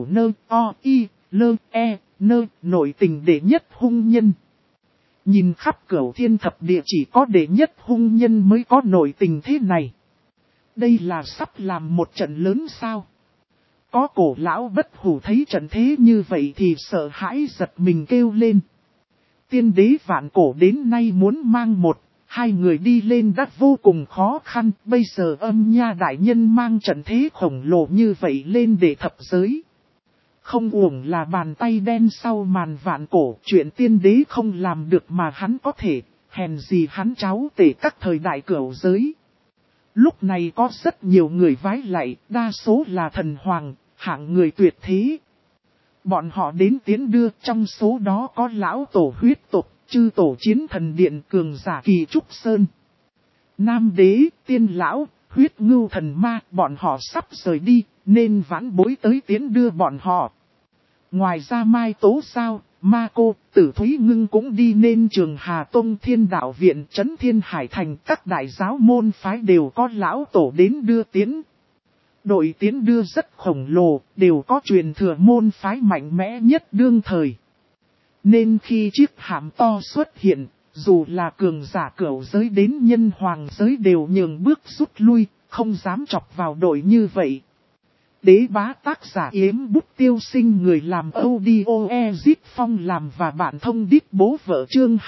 nội tình đệ nhất hung nhân. Nhìn khắp cửu thiên thập địa chỉ có đệ nhất hung nhân mới có nội tình thế này. Đây là sắp làm một trận lớn sao? Có cổ lão bất hủ thấy trận thế như vậy thì sợ hãi giật mình kêu lên. Tiên đế vạn cổ đến nay muốn mang hai người đi lên đã vô cùng khó khăn, bây giờ Âm Nha đại nhân mang trận thế khổng lồ như vậy lên để thập giới. Không uổng là bàn tay đen sau màn vạn cổ, chuyện tiên đế không làm được mà hắn có thể, hèn gì hắn cháu tể các thời đại cửu giới. Lúc này có rất nhiều người vái lạy, đa số là thần hoàng, hạng người tuyệt thế. Bọn họ đến tiến đưa, trong số đó có lão tổ huyết tộc, chư tổ chiến thần điện cường giả Kỳ Trúc Sơn. Nam Đế, Tiên Lão, Huyết Ngưu Thần Ma, bọn họ sắp rời đi, nên vãn bối tới tiến đưa bọn họ. Ngoài ra Mai Tố Sao, Ma Cô, Tử Thúy Ngưng cũng đi nên Trường Hà Tông Thiên Đạo Viện Trấn Thiên Hải Thành, các đại giáo môn phái đều có lão tổ đến đưa tiến. Đội tiến đưa rất khổng lồ, đều có truyền thừa môn phái mạnh mẽ nhất đương thời. Nên khi chiếc hàm to xuất hiện, dù là cường giả cửu giới đến nhân hoàng giới đều nhường bước rút lui, không dám chọc vào đội như vậy. Đế bá tác giả Yếm Bút Tiêu Sinh, người làm audio Phong làm và bạn thông đít bố vợ chương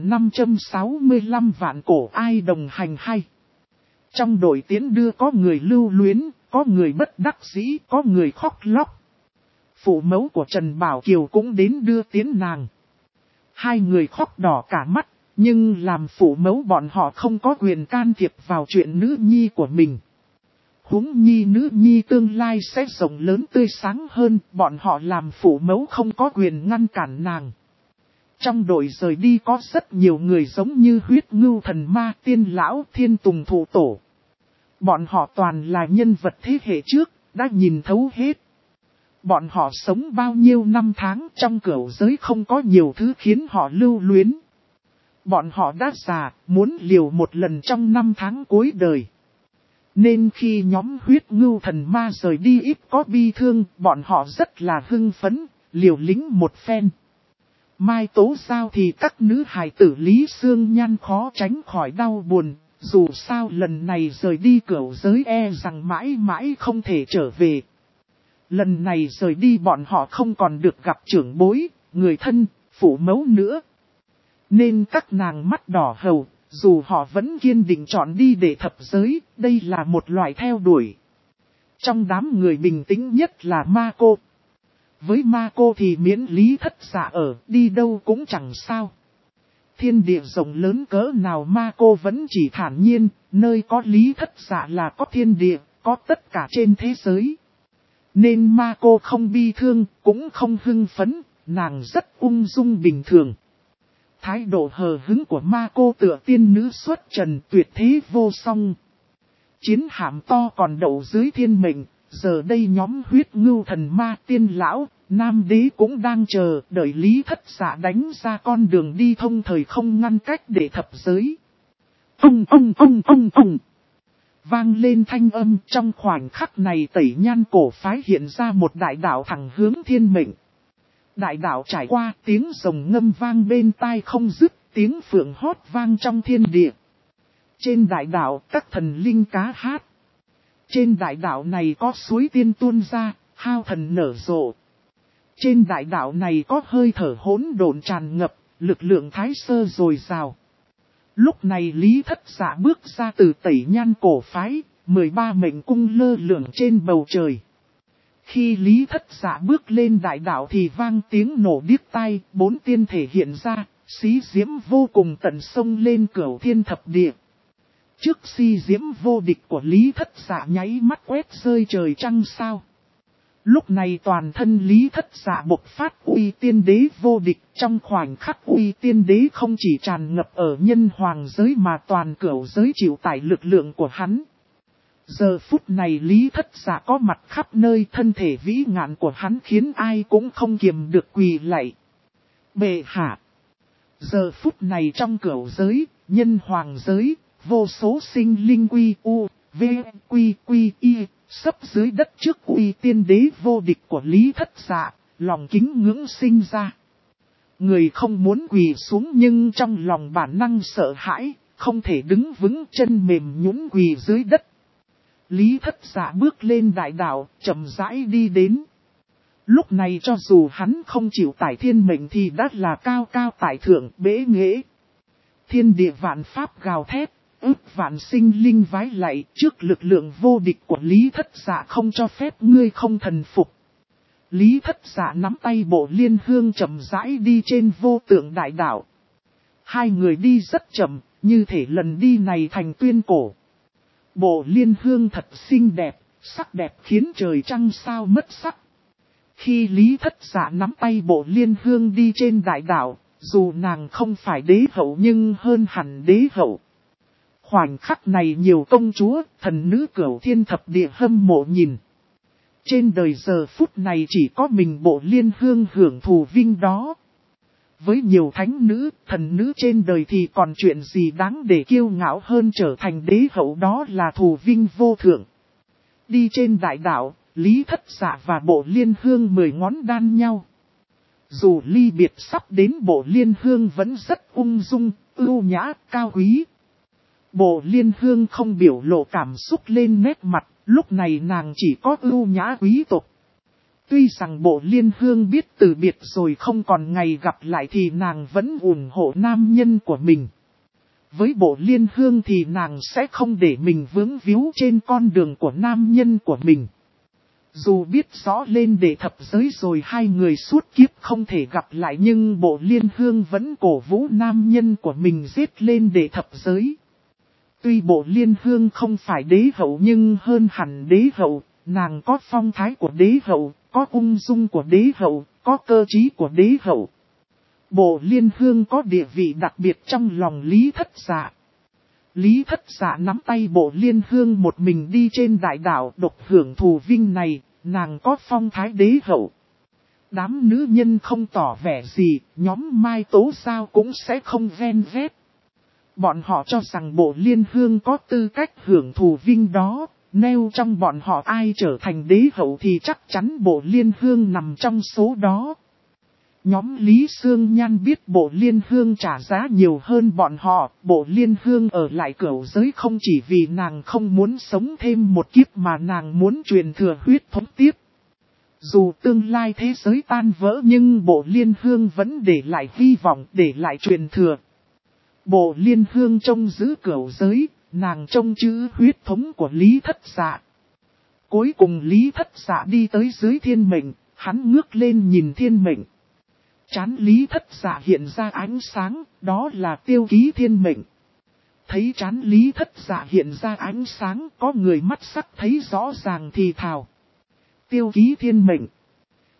2565 vạn cổ ai đồng hành hay. Trong đội tiến đưa có người lưu luyến, có người bất đắc dĩ, có người khóc lóc. Phụ mẫu của Trần Bảo Kiều cũng đến đưa tiến nàng. Hai người khóc đỏ cả mắt, nhưng làm phụ mẫu bọn họ không có quyền can thiệp vào chuyện nữ nhi của mình. Huống nhi nữ nhi tương lai sẽ rộng lớn tươi sáng hơn, bọn họ làm phụ mẫu không có quyền ngăn cản nàng. Trong đội rời đi có rất nhiều người giống như Huyết Ngưu Thần Ma, Tiên Lão, Thiên Tùng Thủ Tổ. Bọn họ toàn là nhân vật thế hệ trước, đã nhìn thấu hết. Bọn họ sống bao nhiêu năm tháng trong cửu giới không có nhiều thứ khiến họ lưu luyến. Bọn họ đã già, muốn liều một lần trong năm tháng cuối đời. Nên khi nhóm Huyết Ngưu Thần Ma rời đi ít có bi thương, bọn họ rất là hưng phấn, liều lĩnh một phen. Mai Tố Sao thì các nữ hài tử Lý Sương Nhan khó tránh khỏi đau buồn, dù sao lần này rời đi cửu giới e rằng mãi mãi không thể trở về. Lần này rời đi bọn họ không còn được gặp trưởng bối, người thân, phụ mẫu nữa. Nên các nàng mắt đỏ hầu, dù họ vẫn kiên định chọn đi để thập giới, đây là một loại theo đuổi. Trong đám người bình tĩnh nhất là Ma Cô. Với Ma Cô thì miễn lý thất giả ở, đi đâu cũng chẳng sao. Thiên địa rộng lớn cỡ nào Ma Cô vẫn chỉ thản nhiên, nơi có lý thất giả là có thiên địa, có tất cả trên thế giới. Nên Ma Cô không bi thương, cũng không hưng phấn, nàng rất ung dung bình thường. Thái độ hờ hứng của ma cô tựa tiên nữ xuất trần tuyệt thế vô song. Chiến hạm to còn đậu dưới thiên mệnh, giờ đây nhóm huyết ngưu thần ma tiên lão, nam đế cũng đang chờ đợi Lý Thất Dạ đánh ra con đường đi thông thời không ngăn cách để thập giới. Ông. Vang lên thanh âm trong khoảnh khắc này Tẩy Nhan cổ phái hiện ra một đại đạo thẳng hướng thiên mệnh. Đại đạo trải qua tiếng rồng ngâm vang bên tai không dứt, tiếng phượng hót vang trong thiên địa. Trên đại đạo các thần linh cá hát. Trên đại đạo này có suối tiên tuôn ra, hao thần nở rộ. Trên đại đạo này có hơi thở hỗn độn tràn ngập, lực lượng thái sơ dồi dào. Lúc này Lý Thất Dạ bước ra từ Tẩy Nhan cổ phái, 13 mệnh cung lơ lửng trên bầu trời. Khi Lý Thất Dạ bước lên đại đạo thì vang tiếng nổ điếc tai, 4 tiên thể hiện ra, xí diễm vô cùng tận sông lên cửu thiên thập địa. Trước xí diễm vô địch của Lý Thất Dạ nháy mắt quét rơi trời trăng sao. Lúc này toàn thân Lý Thất Dạ bộc phát uy tiên đế vô địch, trong khoảnh khắc uy tiên đế không chỉ tràn ngập ở nhân hoàng giới mà toàn cửu giới chịu tải lực lượng của hắn. Giờ phút này Lý Thất Dạ có mặt khắp nơi, thân thể vĩ ngạn của hắn khiến ai cũng không kiềm được quỳ lạy. Bệ hạ. Giờ phút này trong cửu giới, nhân hoàng giới, vô số sinh linh quy u, v, quy y, sấp dưới đất trước uy tiên đế vô địch của Lý Thất Dạ, lòng kính ngưỡng sinh ra. Người không muốn quỳ xuống nhưng trong lòng bản năng sợ hãi, không thể đứng vững, chân mềm nhũn quỳ dưới đất. Lý Thất Dạ bước lên đại đạo, chậm rãi đi đến. Lúc này cho dù hắn không chịu tải thiên mệnh thì đã là cao cao tại thượng bế nghệ. Thiên địa vạn pháp gào thét, ước vạn sinh linh vái lạy trước lực lượng vô địch của Lý Thất Dạ không cho phép ngươi không thần phục. Lý Thất Dạ nắm tay Bộ Liên Hương chậm rãi đi trên vô tượng đại đạo. Hai người đi rất chậm, như thể lần đi này thành tuyên cổ. Bộ Liên Hương thật xinh đẹp, sắc đẹp khiến trời trăng sao mất sắc. Khi Lý Thất Dạ nắm tay Bộ Liên Hương đi trên đại đạo, dù nàng không phải đế hậu nhưng hơn hẳn đế hậu. Khoảnh khắc này nhiều công chúa, thần nữ cửu thiên thập địa hâm mộ nhìn. Trên đời giờ phút này chỉ có mình Bộ Liên Hương hưởng thù vinh đó. Với nhiều thánh nữ, thần nữ trên đời thì còn chuyện gì đáng để kiêu ngạo hơn trở thành đế hậu, đó là thù vinh vô thượng. Đi trên đại đạo, Lý Thất Dạ và Bộ Liên Hương 10 ngón đan nhau. Dù ly biệt sắp đến, Bộ Liên Hương vẫn rất ung dung, ưu nhã, cao quý. Bộ Liên Hương không biểu lộ cảm xúc lên nét mặt, lúc này nàng chỉ có ưu nhã quý tộc. Tuy rằng Bộ Liên Hương biết từ biệt rồi không còn ngày gặp lại thì nàng vẫn ủng hộ nam nhân của mình. Với Bộ Liên Hương thì nàng sẽ không để mình vướng víu trên con đường của nam nhân của mình. Dù biết rõ lên để thập giới rồi hai người suốt kiếp không thể gặp lại nhưng Bộ Liên Hương vẫn cổ vũ nam nhân của mình giết lên để thập giới. Tuy Bộ Liên Hương không phải đế hậu nhưng hơn hẳn đế hậu, nàng có phong thái của đế hậu, có ung dung của đế hậu, có cơ trí của đế hậu. Bộ Liên Hương có địa vị đặc biệt trong lòng Lý Thất Dạ. Lý Thất Dạ nắm tay Bộ Liên Hương một mình đi trên đại đạo độc hưởng thù vinh này, nàng có phong thái đế hậu. Đám nữ nhân không tỏ vẻ gì, nhóm Mai Tố Sao cũng sẽ không ven vét. Bọn họ cho rằng Bộ Liên Hương có tư cách hưởng thù vinh đó, nếu trong bọn họ ai trở thành đế hậu thì chắc chắn Bộ Liên Hương nằm trong số đó. Nhóm Lý Sương Nhan biết Bộ Liên Hương trả giá nhiều hơn bọn họ, Bộ Liên Hương ở lại cửu giới không chỉ vì nàng không muốn sống thêm một kiếp mà nàng muốn truyền thừa huyết thống tiếp. Dù tương lai thế giới tan vỡ nhưng Bộ Liên Hương vẫn để lại hy vọng, để lại truyền thừa. Bộ Liên Hương trông giữ cửu giới, nàng trông chữ huyết thống của Lý Thất Dạ. Cuối cùng Lý Thất Dạ đi tới dưới thiên mệnh, hắn ngước lên nhìn thiên mệnh. Trán Lý Thất Dạ hiện ra ánh sáng, đó là tiêu ký thiên mệnh. Thấy trán Lý Thất Dạ hiện ra ánh sáng, có người mắt sắc thấy rõ ràng thì thào. Tiêu ký thiên mệnh.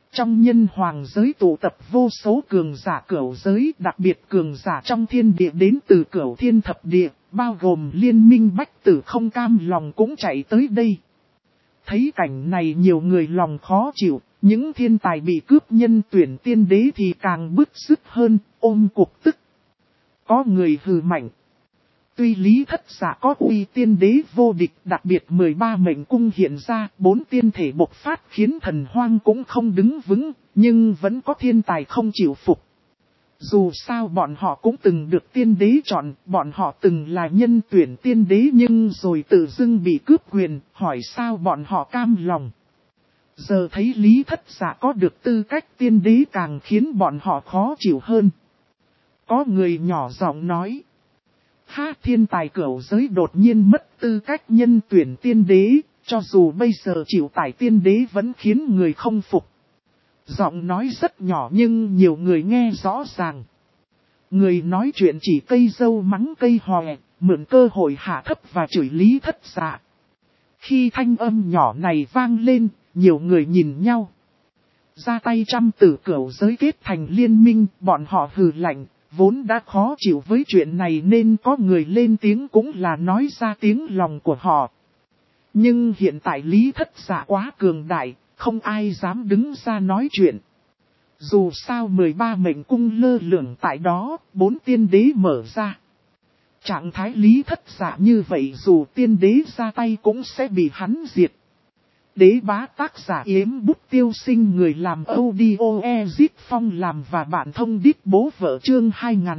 Trong nhân hoàng giới tụ tập vô số cường giả cửu giới, đặc biệt cường giả trong thiên địa đến từ cửu thiên thập địa, bao gồm liên minh bách tử không cam lòng cũng chạy tới đây. Thấy cảnh này nhiều người lòng khó chịu, những thiên tài bị cướp nhân tuyển tiên đế thì càng bứt rứt hơn, ôm cục tức. Có người hừ mạnh. Tuy Lý Thất Dạ có uy tiên đế vô địch, đặc biệt 13 mệnh cung hiện ra, 4 tiên thể bộc phát khiến thần hoang cũng không đứng vững, nhưng vẫn có thiên tài không chịu phục. Dù sao bọn họ cũng từng được tiên đế chọn, bọn họ từng là nhân tuyển tiên đế nhưng rồi tự dưng bị cướp quyền, hỏi sao bọn họ cam lòng. Giờ thấy Lý Thất Dạ có được tư cách tiên đế càng khiến bọn họ khó chịu hơn. Có người nhỏ giọng nói. Ha, thiên tài cửu giới đột nhiên mất tư cách nhân tuyển tiên đế, cho dù bây giờ chịu tải tiên đế vẫn khiến người không phục. Giọng nói rất nhỏ nhưng nhiều người nghe rõ ràng. Người nói chuyện chỉ cây dâu mắng cây hòe, mượn cơ hội hạ thấp và chửi Lý Thất Dạ. Khi thanh âm nhỏ này vang lên, nhiều người nhìn nhau. Ra tay trăm tử cửu giới kết thành liên minh, bọn họ hừ lạnh. Vốn đã khó chịu với chuyện này nên có người lên tiếng cũng là nói ra tiếng lòng của họ. Nhưng hiện tại Lý Thất Dạ quá cường đại, không ai dám đứng ra nói chuyện. Dù sao 13 mệnh cung lơ lửng tại đó, 4 tiên đế mở ra. Trạng thái Lý Thất Dạ như vậy dù tiên đế ra tay cũng sẽ bị hắn diệt. Đế bá tác giả Yếm Bút Tiêu Sinh, người làm audio Ezit Phong làm và bạn thông đít bố vợ chương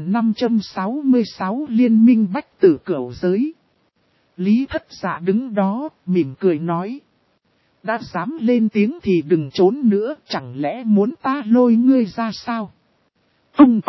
2566 Liên minh bách tử cửu giới. Lý Thất Dạ đứng đó, mỉm cười nói. Đã dám lên tiếng thì đừng trốn nữa, chẳng lẽ muốn ta lôi ngươi ra sao? Ông.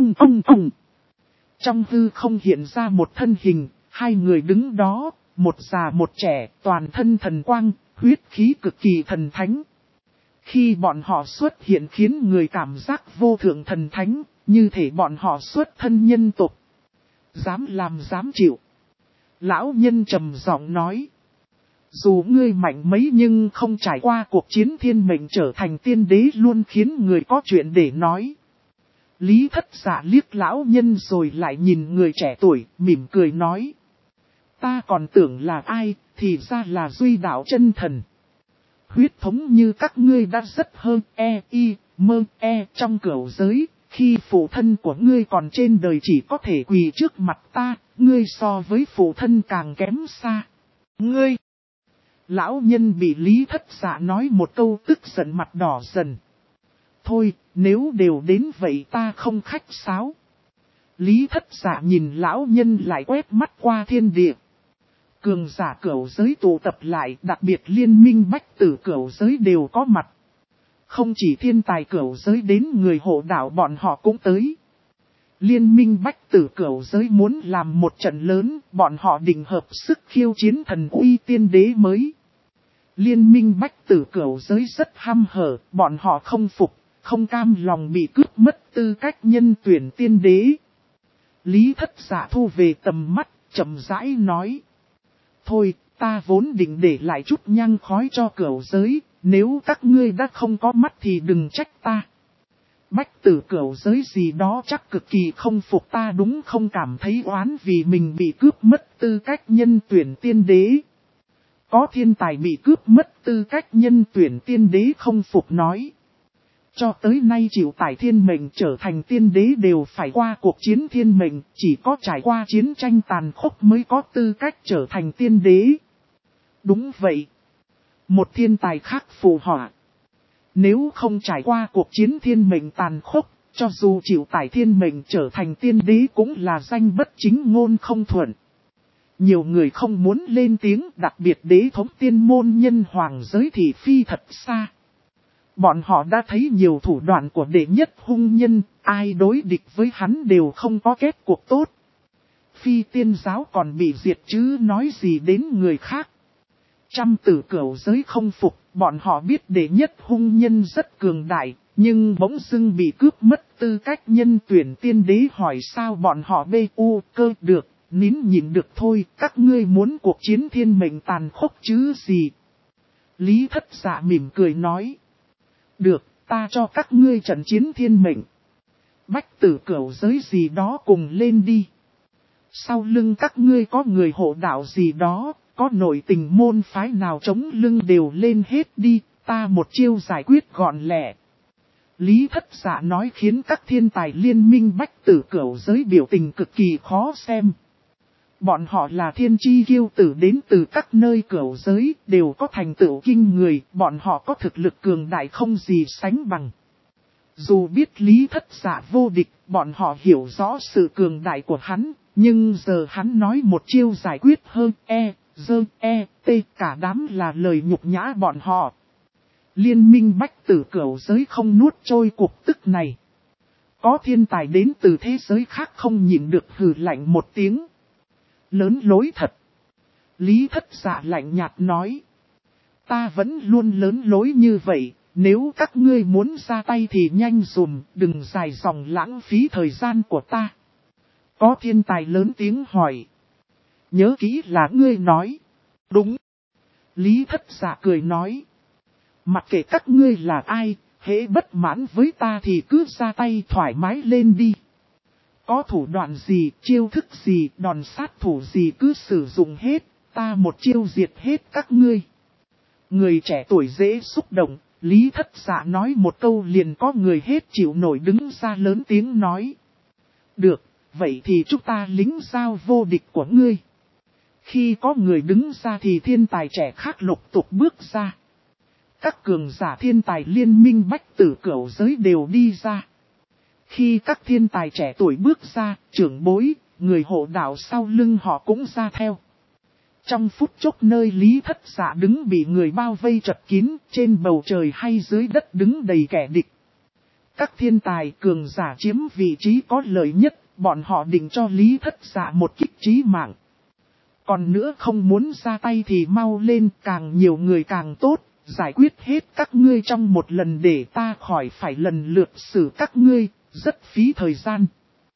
Trong hư không hiện ra một thân hình, hai người đứng đó, một già một trẻ, toàn thân thần quang. Huyết khí cực kỳ thần thánh. Khi bọn họ xuất hiện khiến người cảm giác vô thượng thần thánh, như thể bọn họ xuất thân nhân tộc. Dám làm dám chịu. Lão nhân trầm giọng nói. Dù ngươi mạnh mấy nhưng không trải qua cuộc chiến thiên mệnh trở thành tiên đế luôn khiến người có chuyện để nói. Lý Thất Dạ liếc lão nhân rồi lại nhìn người trẻ tuổi, mỉm cười nói. Ta còn tưởng là ai, thì ra là Duy Đạo chân thần. Huyết thống như các ngươi đã rất hơn trong cửu giới, khi phụ thân của ngươi còn trên đời chỉ có thể quỳ trước mặt ta, ngươi so với phụ thân càng kém xa. Ngươi! Lão nhân bị Lý Thất Dạ nói một câu tức giận mặt đỏ dần. Thôi, nếu đều đến vậy ta không khách sáo. Lý Thất Dạ nhìn lão nhân lại quét mắt qua thiên địa. Cường giả cửu giới tụ tập lại, đặc biệt liên minh bách tử cửu giới đều có mặt. Không chỉ thiên tài cửu giới đến người hộ đạo bọn họ cũng tới. Liên minh bách tử cửu giới muốn làm một trận lớn, bọn họ định hợp sức khiêu chiến thần uy tiên đế mới. Liên minh bách tử cửu giới rất hăm hở, bọn họ không phục, không cam lòng bị cướp mất tư cách nhân tuyển tiên đế. Lý Thất Dạ thu về tầm mắt, chậm rãi nói. Thôi, ta vốn định để lại chút nhang khói cho cửu giới, nếu các ngươi đã không có mắt thì đừng trách ta. Bách tử cửu giới gì đó chắc cực kỳ không phục ta đúng không, cảm thấy oán vì mình bị cướp mất tư cách nhân tuyển tiên đế. Có thiên tài bị cướp mất tư cách nhân tuyển tiên đế không phục nói. Cho tới nay chịu tải thiên mệnh trở thành tiên đế đều phải qua cuộc chiến thiên mệnh, chỉ có trải qua chiến tranh tàn khốc mới có tư cách trở thành tiên đế. Đúng vậy. Một thiên tài khác phù họa. Nếu không trải qua cuộc chiến thiên mệnh tàn khốc, cho dù chịu tải thiên mệnh trở thành tiên đế cũng là danh bất chính ngôn không thuận. Nhiều người không muốn lên tiếng, đặc biệt đế thống tiên môn nhân hoàng giới thì phi thật xa. Bọn họ đã thấy nhiều thủ đoạn của đệ nhất hung nhân, ai đối địch với hắn đều không có kết cuộc tốt. Phi tiên giáo còn bị diệt chứ nói gì đến người khác. Trăm tử cửu giới không phục, bọn họ biết đệ nhất hung nhân rất cường đại, nhưng bỗng dưng bị cướp mất tư cách nhân tuyển tiên đế, hỏi sao bọn họ bê u cơ được, nín nhịn được thôi, các ngươi muốn cuộc chiến thiên mệnh tàn khốc chứ gì. Lý Thất Dạ mỉm cười nói. Được, ta cho các ngươi trận chiến thiên mệnh. Bách tử cửu giới gì đó cùng lên đi. Sau lưng các ngươi có người hộ đạo gì đó, có nội tình môn phái nào chống lưng đều lên hết đi, ta một chiêu giải quyết gọn lẹ. Lý Thất Dạ nói khiến các thiên tài liên minh bách tử cửu giới biểu tình cực kỳ khó xem. Bọn họ là thiên chi kiêu tử đến từ các nơi cửu giới, đều có thành tựu kinh người, bọn họ có thực lực cường đại không gì sánh bằng. Dù biết Lý Thất Dạ vô địch, bọn họ hiểu rõ sự cường đại của hắn, nhưng giờ hắn nói một chiêu giải quyết hơn cả đám là lời nhục nhã bọn họ. Liên minh bách tử cửu giới không nuốt trôi cuộc tức này. Có thiên tài đến từ thế giới khác không nhịn được hừ lạnh một tiếng. Lớn lối thật. Lý Thất Dạ lạnh nhạt nói. Ta vẫn luôn lớn lối như vậy, nếu các ngươi muốn ra tay thì nhanh dùm, đừng dài dòng lãng phí thời gian của ta. Có thiên tài lớn tiếng hỏi. Nhớ kỹ là ngươi nói. Đúng. Lý Thất Dạ cười nói. Mặc kệ các ngươi là ai, hễ bất mãn với ta thì cứ ra tay thoải mái lên đi. Có thủ đoạn gì, chiêu thức gì, đòn sát thủ gì cứ sử dụng hết, ta một chiêu diệt hết các ngươi. Người trẻ tuổi dễ xúc động, Lý Thất Dạ nói một câu liền có người hết chịu nổi đứng ra lớn tiếng nói. Được, vậy thì chúng ta lính giao vô địch của ngươi. Khi có người đứng ra thì thiên tài trẻ khác lục tục bước ra. Các cường giả thiên tài liên minh bách tử cửu giới đều đi ra. Khi các thiên tài trẻ tuổi bước ra, trưởng bối, người hộ đạo sau lưng họ cũng ra theo. Trong phút chốc nơi Lý Thất Dạ đứng bị người bao vây chật kín, trên bầu trời hay dưới đất đứng đầy kẻ địch. Các thiên tài cường giả chiếm vị trí có lợi nhất, bọn họ định cho Lý Thất Dạ một kích chí mạng. Còn nữa không muốn ra tay thì mau lên, càng nhiều người càng tốt. Giải quyết hết các ngươi trong một lần để ta khỏi phải lần lượt xử các ngươi, rất phí thời gian.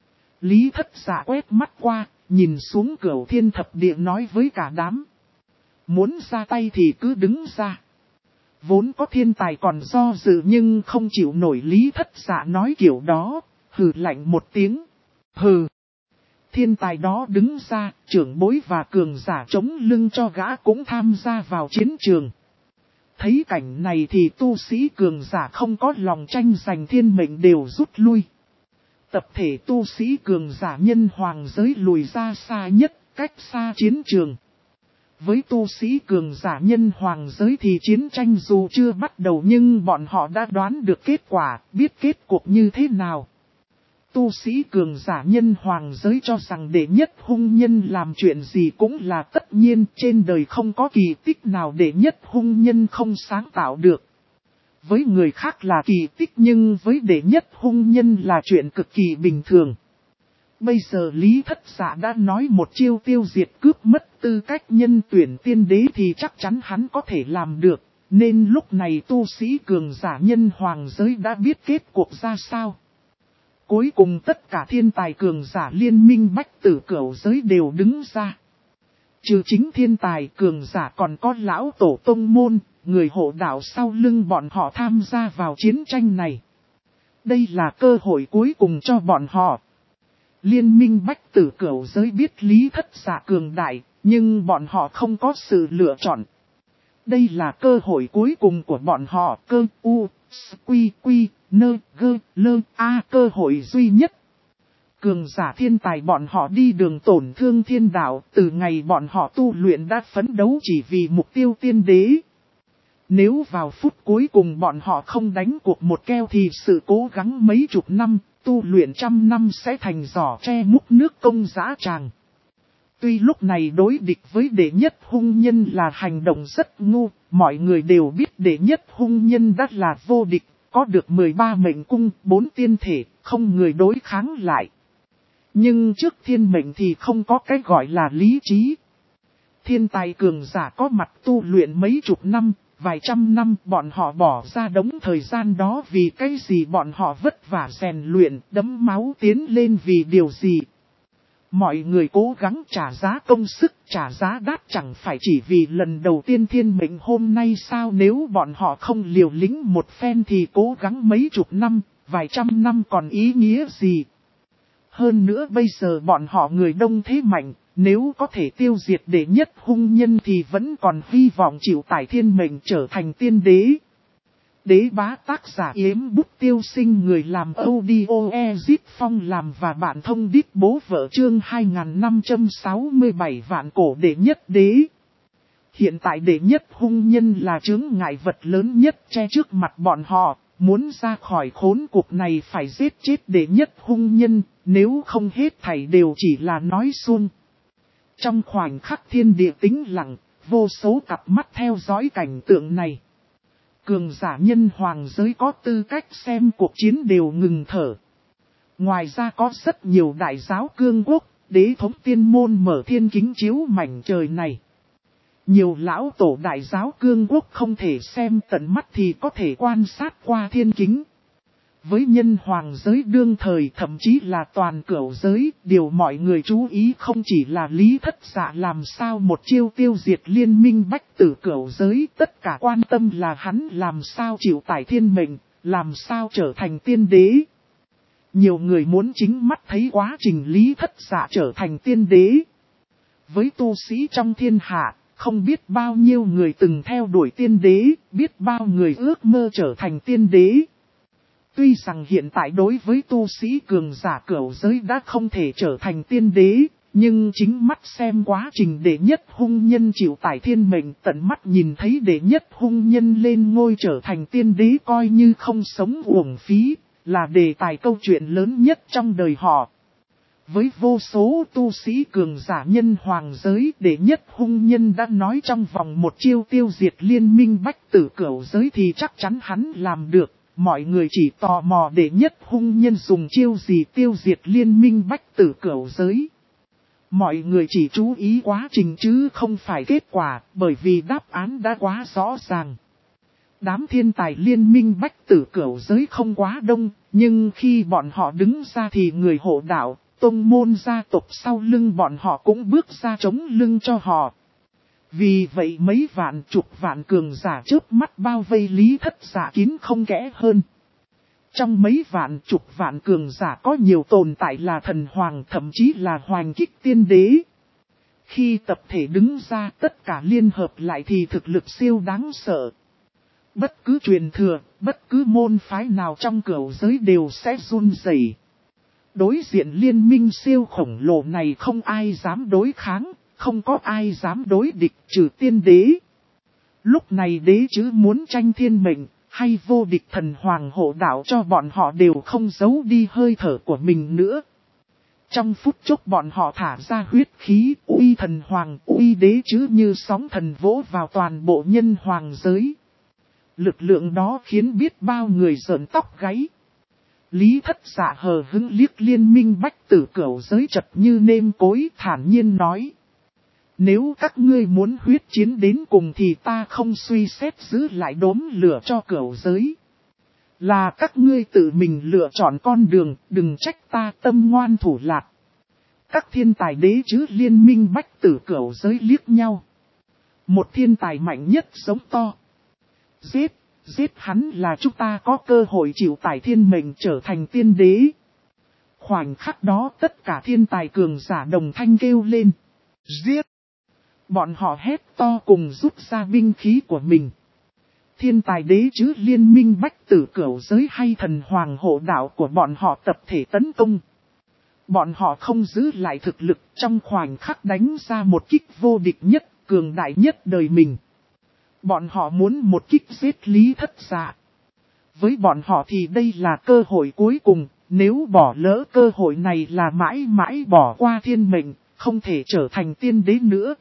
Lý Thất Dạ quét mắt qua, nhìn xuống Cửu Thiên Thập Địa nói với cả đám. Muốn ra tay thì cứ đứng ra. Vốn có thiên tài còn do dự nhưng không chịu nổi Lý Thất Dạ nói kiểu đó, hừ lạnh một tiếng. Hừ. Thiên tài đó đứng ra, trưởng bối và cường giả chống lưng cho gã cũng tham gia vào chiến trường. Thấy cảnh này thì tu sĩ cường giả không có lòng tranh giành thiên mệnh đều rút lui. Tập thể tu sĩ cường giả nhân hoàng giới lùi ra xa nhất, cách xa chiến trường. Với tu sĩ cường giả nhân hoàng giới thì chiến tranh dù chưa bắt đầu nhưng bọn họ đã đoán được kết quả, biết kết cục như thế nào. Tu sĩ cường giả nhân hoàng giới cho rằng đệ nhất hung nhân làm chuyện gì cũng là tất nhiên, trên đời không có kỳ tích nào đệ nhất hung nhân không sáng tạo được. Với người khác là kỳ tích nhưng với đệ nhất hung nhân là chuyện cực kỳ bình thường. Bây giờ Lý Thất Dạ đã nói một chiêu tiêu diệt cướp mất tư cách nhân tuyển tiên đế thì chắc chắn hắn có thể làm được, nên lúc này tu sĩ cường giả nhân hoàng giới đã biết kết cuộc ra sao. Cuối cùng tất cả thiên tài cường giả liên minh bách tử cửu giới đều đứng ra. Trừ chính thiên tài cường giả còn có lão tổ tông môn, người hộ đạo sau lưng bọn họ tham gia vào chiến tranh này. Đây là cơ hội cuối cùng cho bọn họ. Liên minh bách tử cửu giới biết Lý Thất Dạ cường đại, nhưng bọn họ không có sự lựa chọn. Đây là cơ hội cuối cùng của bọn họ, cơ cơ hội duy nhất. Cường giả thiên tài bọn họ đi đường tổn thương thiên đạo, từ ngày bọn họ tu luyện đã phấn đấu chỉ vì mục tiêu tiên đế. Nếu vào phút cuối cùng bọn họ không đánh cuộc một keo thì sự cố gắng mấy chục năm, tu luyện trăm năm sẽ thành giỏ tre múc nước công dã tràng. Tuy lúc này đối địch với đệ nhất hung nhân là hành động rất ngu, mọi người đều biết đệ nhất hung nhân đã là vô địch, có được 13 mệnh cung, 4 tiên thể, không người đối kháng lại. Nhưng trước thiên mệnh thì không có cái gọi là lý trí. Thiên tài cường giả có mặt tu luyện mấy chục năm, vài trăm năm bọn họ bỏ ra đống thời gian đó vì cái gì bọn họ vất vả rèn luyện, đấm máu tiến lên vì điều gì. Mọi người cố gắng trả giá công sức, trả giá đắt chẳng phải chỉ vì lần đầu tiên thiên mệnh hôm nay sao, nếu bọn họ không liều lĩnh một phen thì cố gắng mấy chục năm, vài trăm năm còn ý nghĩa gì. Hơn nữa bây giờ bọn họ người đông thế mạnh, nếu có thể tiêu diệt đệ nhất hung nhân thì vẫn còn hy vọng chịu tải thiên mệnh trở thành tiên đế. Đế bá tác giả Yếm Bút Tiêu Sinh, người làm audio Ezit Phong làm và bạn thông đít bố vợ, chương 2567 vạn cổ đệ nhất đế. Hiện tại đệ nhất hung nhân là chướng ngại vật lớn nhất che trước mặt bọn họ, muốn ra khỏi khốn cục này phải giết chết đệ nhất hung nhân, nếu không hết thảy đều chỉ là nói suông. Trong khoảnh khắc thiên địa tĩnh lặng, vô số cặp mắt theo dõi cảnh tượng này. Cường giả nhân hoàng giới có tư cách xem cuộc chiến đều ngừng thở. Ngoài ra có rất nhiều đại giáo cương quốc, đế thống tiên môn mở thiên kính chiếu mảnh trời này. Nhiều lão tổ đại giáo cương quốc không thể xem tận mắt thì có thể quan sát qua thiên kính. Với nhân hoàng giới đương thời thậm chí là toàn cửu giới, điều mọi người chú ý không chỉ là Lý Thất Dạ làm sao một chiêu tiêu diệt liên minh bách tử cửu giới, tất cả quan tâm là hắn làm sao chịu tải thiên mệnh, làm sao trở thành tiên đế. Nhiều người muốn chính mắt thấy quá trình Lý Thất Dạ trở thành tiên đế. Với tu sĩ trong thiên hạ, không biết bao nhiêu người từng theo đuổi tiên đế, biết bao người ước mơ trở thành tiên đế. Tuy rằng hiện tại đối với tu sĩ cường giả cửu giới đã không thể trở thành tiên đế, nhưng chính mắt xem quá trình đệ nhất hung nhân chịu tải thiên mệnh, tận mắt nhìn thấy đệ nhất hung nhân lên ngôi trở thành tiên đế coi như không sống uổng phí, là đề tài câu chuyện lớn nhất trong đời họ. Với vô số tu sĩ cường giả nhân hoàng giới, đệ nhất hung nhân đã nói trong vòng một chiêu tiêu diệt liên minh bách tử cửu giới thì chắc chắn hắn làm được. Mọi người chỉ tò mò đệ nhất hung nhân dùng chiêu gì tiêu diệt liên minh bách tử cửu giới. Mọi người chỉ chú ý quá trình chứ không phải kết quả, bởi vì đáp án đã quá rõ ràng. Đám thiên tài liên minh bách tử cửu giới không quá đông, nhưng khi bọn họ đứng ra thì người hộ đạo, tông môn gia tộc sau lưng bọn họ cũng bước ra chống lưng cho họ. Vì vậy mấy vạn chục vạn cường giả chớp mắt bao vây Lý Thất Dạ kín không kẽ hơn. Trong mấy vạn chục vạn cường giả có nhiều tồn tại là thần hoàng, thậm chí là hoành kích tiên đế. Khi tập thể đứng ra tất cả liên hợp lại thì thực lực siêu đáng sợ. Bất cứ truyền thừa, bất cứ môn phái nào trong cửu giới đều sẽ run rẩy. Đối diện liên minh siêu khổng lồ này không ai dám đối kháng. Không có ai dám đối địch trừ tiên đế. Lúc này đế chứ muốn tranh thiên mệnh, hay vô địch thần hoàng hộ đạo cho bọn họ đều không giấu đi hơi thở của mình nữa. Trong phút chốc bọn họ thả ra huyết khí, uy thần hoàng, uy đế chứ như sóng thần vỗ vào toàn bộ nhân hoàng giới. Lực lượng đó khiến biết bao người rợn tóc gáy. Lý Thất Dạ hờ hững liếc liên minh bách tử cửu giới chật như nêm cối, thản nhiên nói. Nếu các ngươi muốn huyết chiến đến cùng thì ta không suy xét giữ lại đốm lửa cho cửu giới. Là các ngươi tự mình lựa chọn con đường, đừng trách ta tâm ngoan thủ lạc. Các thiên tài đế chứ liên minh bách tử cửu giới liếc nhau. Một thiên tài mạnh nhất giống to. Giết hắn là chúng ta có cơ hội chịu tải thiên mệnh trở thành tiên đế. Khoảnh khắc đó tất cả thiên tài cường giả đồng thanh kêu lên. Giết! Bọn họ hét to cùng rút ra binh khí của mình. Thiên tài đế chứ liên minh bách tử cửu giới hay thần hoàng hộ đạo của bọn họ tập thể tấn công. Bọn họ không giữ lại thực lực trong khoảnh khắc đánh ra một kích vô địch nhất, cường đại nhất đời mình. Bọn họ muốn một kích giết Lý Thất Dạ. Với bọn họ thì đây là cơ hội cuối cùng, nếu bỏ lỡ cơ hội này là mãi mãi bỏ qua thiên mệnh, không thể trở thành tiên đế nữa.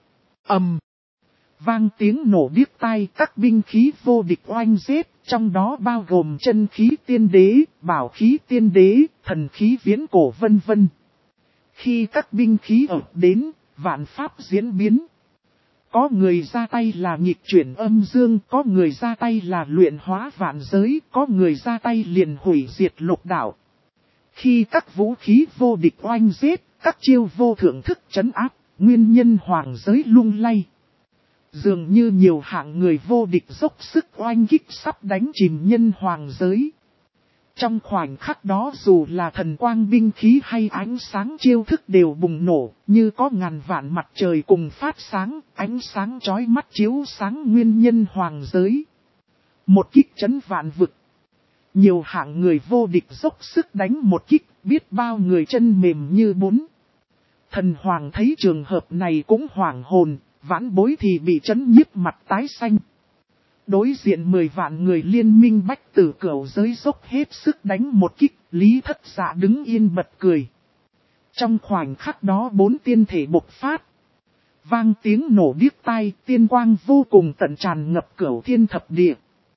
Vang tiếng nổ điếc tai, các binh khí vô địch oanh giết, trong đó bao gồm chân khí tiên đế, bảo khí tiên đế, thần khí viễn cổ vân vân. Khi các binh khí ập đến, vạn pháp diễn biến. Có người ra tay là nghịch chuyển âm dương, có người ra tay là luyện hóa vạn giới, có người ra tay liền hủy diệt lục đạo. Khi các vũ khí vô địch oanh giết, các chiêu vô thượng thức trấn áp, nguyên nhân hoàng giới lung lay. Dường như nhiều hạng người vô địch dốc sức oanh kích sắp đánh chìm nhân hoàng giới. Trong khoảnh khắc đó dù là thần quang binh khí hay ánh sáng chiêu thức đều bùng nổ, như có ngàn vạn mặt trời cùng phát sáng, ánh sáng chói mắt chiếu sáng nguyên nhân hoàng giới. Một kích chấn vạn vực. Nhiều hạng người vô địch dốc sức đánh một kích, biết bao người chân mềm như bún. Thần hoàng thấy trường hợp này cũng hoảng hồn, vãn bối thì bị chấn nhiếp mặt tái xanh. Đối diện 10 vạn người liên minh bách tử cửu giới dốc hết sức đánh một kích, Lý Thất Dạ đứng yên bật cười. Trong khoảnh khắc đó 4 tiên thể bộc phát. Vang tiếng nổ điếc tai, tiên quang vô cùng tận tràn ngập cửu thiên thập địa.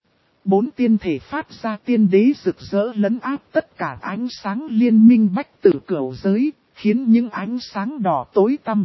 4 tiên thể phát ra tiên đế rực rỡ lấn áp tất cả ánh sáng liên minh bách tử cửu giới, khiến những ánh sáng đỏ tối tăm.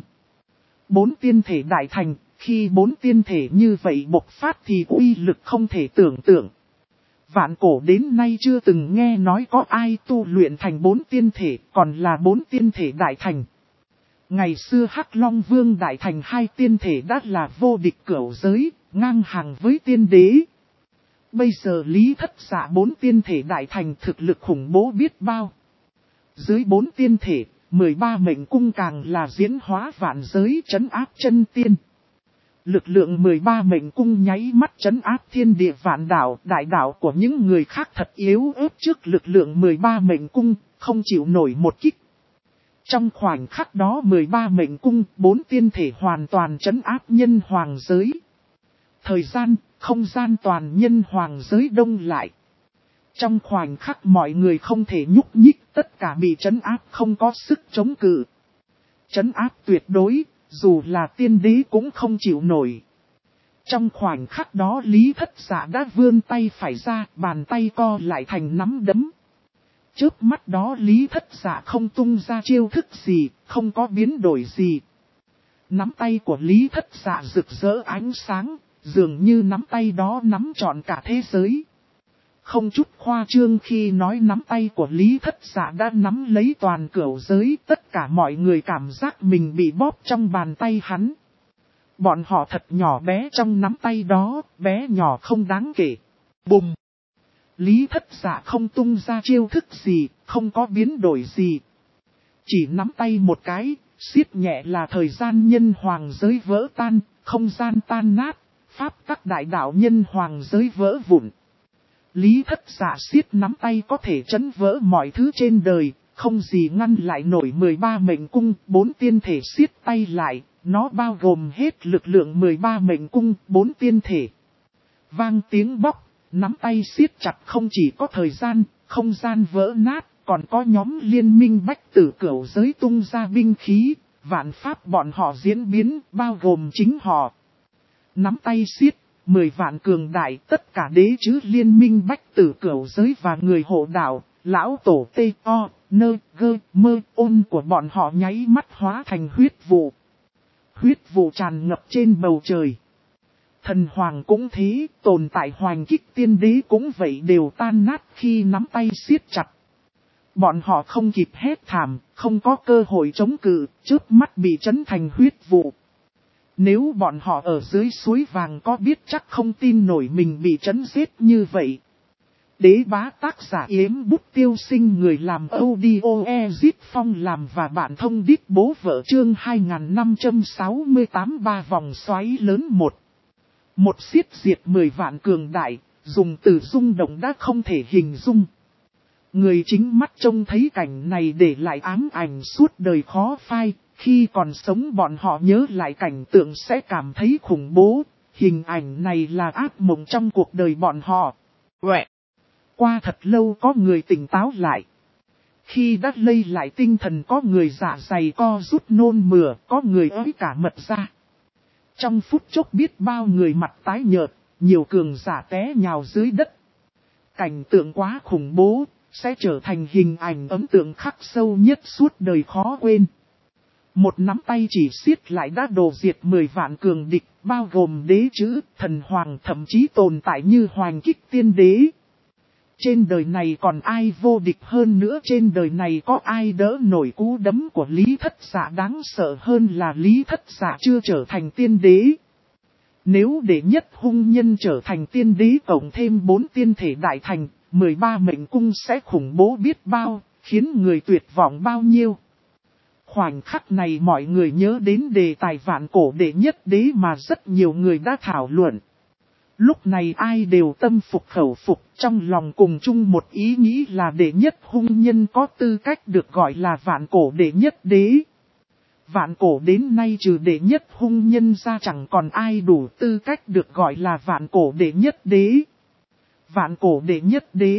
4 tiên thể đại thành, khi 4 tiên thể như vậy bộc phát thì uy lực không thể tưởng tượng. Vạn cổ đến nay chưa từng nghe nói có ai tu luyện thành 4 tiên thể, còn là 4 tiên thể đại thành. Ngày xưa Hắc Long Vương đại thành 2 tiên thể đã là vô địch cửu giới, ngang hàng với tiên đế. Bây giờ Lý Thất Dạ 4 tiên thể đại thành thực lực khủng bố biết bao. Dưới 4 tiên thể, 13 mệnh cung càng là diễn hóa vạn giới trấn áp chân tiên. Lực lượng 13 mệnh cung nháy mắt trấn áp thiên địa vạn đảo, đại đảo của những người khác thật yếu ớt trước lực lượng 13 mệnh cung, không chịu nổi một kích. Trong khoảnh khắc đó 13 mệnh cung, 4 tiên thể hoàn toàn trấn áp nhân hoàng giới. Thời gian, không gian toàn nhân hoàng giới đông lại. Trong khoảnh khắc mọi người không thể nhúc nhích, tất cả bị trấn áp không có sức chống cự. Trấn áp tuyệt đối, dù là tiên đế cũng không chịu nổi. Trong khoảnh khắc đó Lý Thất Dạ đã vươn tay phải ra, bàn tay co lại thành nắm đấm. Trước mắt đó Lý Thất Dạ không tung ra chiêu thức gì, không có biến đổi gì. Nắm tay của Lý Thất Dạ rực rỡ ánh sáng, dường như nắm tay đó nắm trọn cả thế giới. Không chút khoa trương khi nói nắm tay của Lý Thất Dạ đã nắm lấy toàn cửu giới, tất cả mọi người cảm giác mình bị bóp trong bàn tay hắn. Bọn họ thật nhỏ bé trong nắm tay đó, bé nhỏ không đáng kể. Bùm! Lý Thất Dạ không tung ra chiêu thức gì, không có biến đổi gì. Chỉ nắm tay một cái, siết nhẹ là thời gian nhân hoàng giới vỡ tan, không gian tan nát, pháp các đại đạo nhân hoàng giới vỡ vụn. Lý Thất Dạ siết nắm tay có thể chấn vỡ mọi thứ trên đời, không gì ngăn lại nổi 13 mệnh cung, 4 tiên thể siết tay lại, nó bao gồm hết lực lượng 13 mệnh cung, 4 tiên thể. Vang tiếng bóc, nắm tay siết chặt không chỉ có thời gian, không gian vỡ nát, còn có nhóm liên minh bách tử cửu giới tung ra binh khí, vạn pháp bọn họ diễn biến, bao gồm chính họ. Nắm tay siết. 10 vạn cường đại, tất cả đế chứ liên minh bách tử cửu giới và người hộ đạo, lão tổ tê o, nơ, gơ, mơ, ôn của bọn họ nháy mắt hóa thành huyết vụ. Huyết vụ tràn ngập trên bầu trời. Thần hoàng cũng thế, tồn tại hoành kích tiên đế cũng vậy đều tan nát khi nắm tay siết chặt. Bọn họ không kịp hét thảm, không có cơ hội chống cự, trước mắt bị chấn thành huyết vụ. Nếu bọn họ ở dưới suối vàng có biết chắc không tin nổi mình bị trấn giết như vậy. Đế bá tác giả Yếm Bút Tiêu Sinh, người làm audio Ezit Phong làm và bạn thông đít bố vợ chương 2568 ba vòng xoáy lớn một. Một xiết diệt 10 vạn cường đại, dùng từ rung động đã không thể hình dung. Người chính mắt trông thấy cảnh này để lại ám ảnh suốt đời khó phai. Khi còn sống bọn họ nhớ lại cảnh tượng sẽ cảm thấy khủng bố, hình ảnh này là ác mộng trong cuộc đời bọn họ. Qua thật lâu có người tỉnh táo lại. Khi đã lây lại tinh thần có người dạ dày co rút nôn mửa, có người ới cả mật ra. Trong phút chốc biết bao người mặt tái nhợt, nhiều cường giả té nhào dưới đất. Cảnh tượng quá khủng bố, sẽ trở thành hình ảnh ấn tượng khắc sâu nhất suốt đời khó quên. Một nắm tay chỉ siết lại đã đổ diệt 10 vạn cường địch, bao gồm đế chữ, thần hoàng thậm chí tồn tại như hoành kích tiên đế. Trên đời này còn ai vô địch hơn nữa, trên đời này có ai đỡ nổi cú đấm của Lý Thất Dạ, đáng sợ hơn là Lý Thất Dạ chưa trở thành tiên đế. Nếu đệ nhất hung nhân trở thành tiên đế cộng thêm 4 tiên thể đại thành, 13 mệnh cung sẽ khủng bố biết bao, khiến người tuyệt vọng bao nhiêu. Khoảnh khắc này mọi người nhớ đến đề tài vạn cổ đệ nhất đế mà rất nhiều người đã thảo luận. Lúc này ai đều tâm phục khẩu phục, trong lòng cùng chung một ý nghĩ là đệ nhất hung nhân có tư cách được gọi là vạn cổ đệ nhất đế. Vạn cổ đến nay trừ đệ nhất hung nhân ra chẳng còn ai đủ tư cách được gọi là vạn cổ đệ nhất đế. Vạn cổ đệ nhất đế.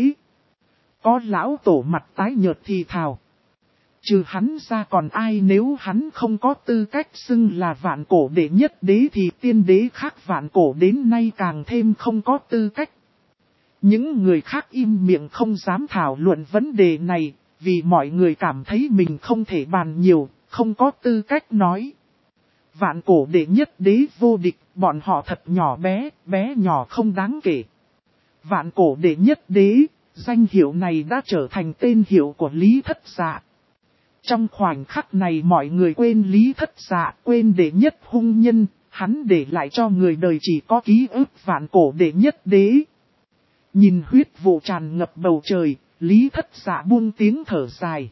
Có lão tổ mặt tái nhợt thì thào. Trừ hắn ra còn ai, nếu hắn không có tư cách xưng là vạn cổ đệ nhất đế thì tiên đế khác vạn cổ đến nay càng thêm không có tư cách. Những người khác im miệng không dám thảo luận vấn đề này, vì mọi người cảm thấy mình không thể bàn nhiều, không có tư cách nói. Vạn cổ đệ nhất đế vô địch, bọn họ thật nhỏ bé, bé nhỏ không đáng kể. Vạn cổ đệ nhất đế, danh hiệu này đã trở thành tên hiệu của Lý Thất Dạ. Trong khoảnh khắc này mọi người quên Lý Thất Dạ, quên đệ nhất hung nhân, hắn để lại cho người đời chỉ có ký ức vạn cổ đệ nhất đế. Nhìn huyết vụ tràn ngập bầu trời, Lý Thất Dạ buông tiếng thở dài.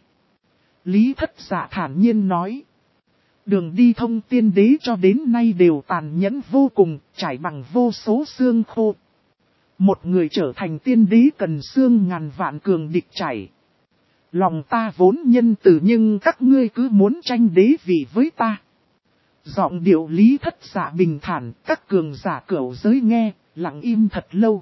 Lý Thất Dạ thản nhiên nói. Đường đi thông tiên đế cho đến nay đều tàn nhẫn vô cùng, trải bằng vô số xương khô. Một người trở thành tiên đế cần xương ngàn vạn cường địch chảy. Lòng ta vốn nhân từ nhưng các ngươi cứ muốn tranh đế vị với ta. Giọng điệu Lý Thất Dạ bình thản, các cường giả cửu giới nghe, lặng im thật lâu.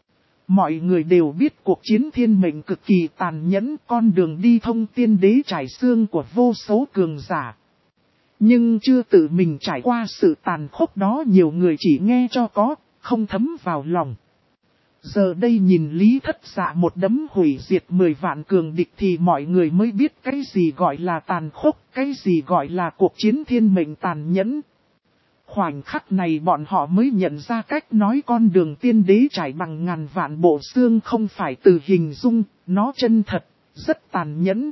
Mọi người đều biết cuộc chiến thiên mệnh cực kỳ tàn nhẫn, con đường đi thông tiên đế trải xương của vô số cường giả. Nhưng chưa tự mình trải qua sự tàn khốc đó, nhiều người chỉ nghe cho có, không thấm vào lòng. Giờ đây nhìn Lý Thất Dạ một đấm hủy diệt 10 vạn cường địch thì mọi người mới biết cái gì gọi là tàn khốc, cái gì gọi là cuộc chiến thiên mệnh tàn nhẫn. Khoảnh khắc này bọn họ mới nhận ra cách nói con đường tiên đế trải bằng ngàn vạn bộ xương không phải từ hình dung, nó chân thật, rất tàn nhẫn.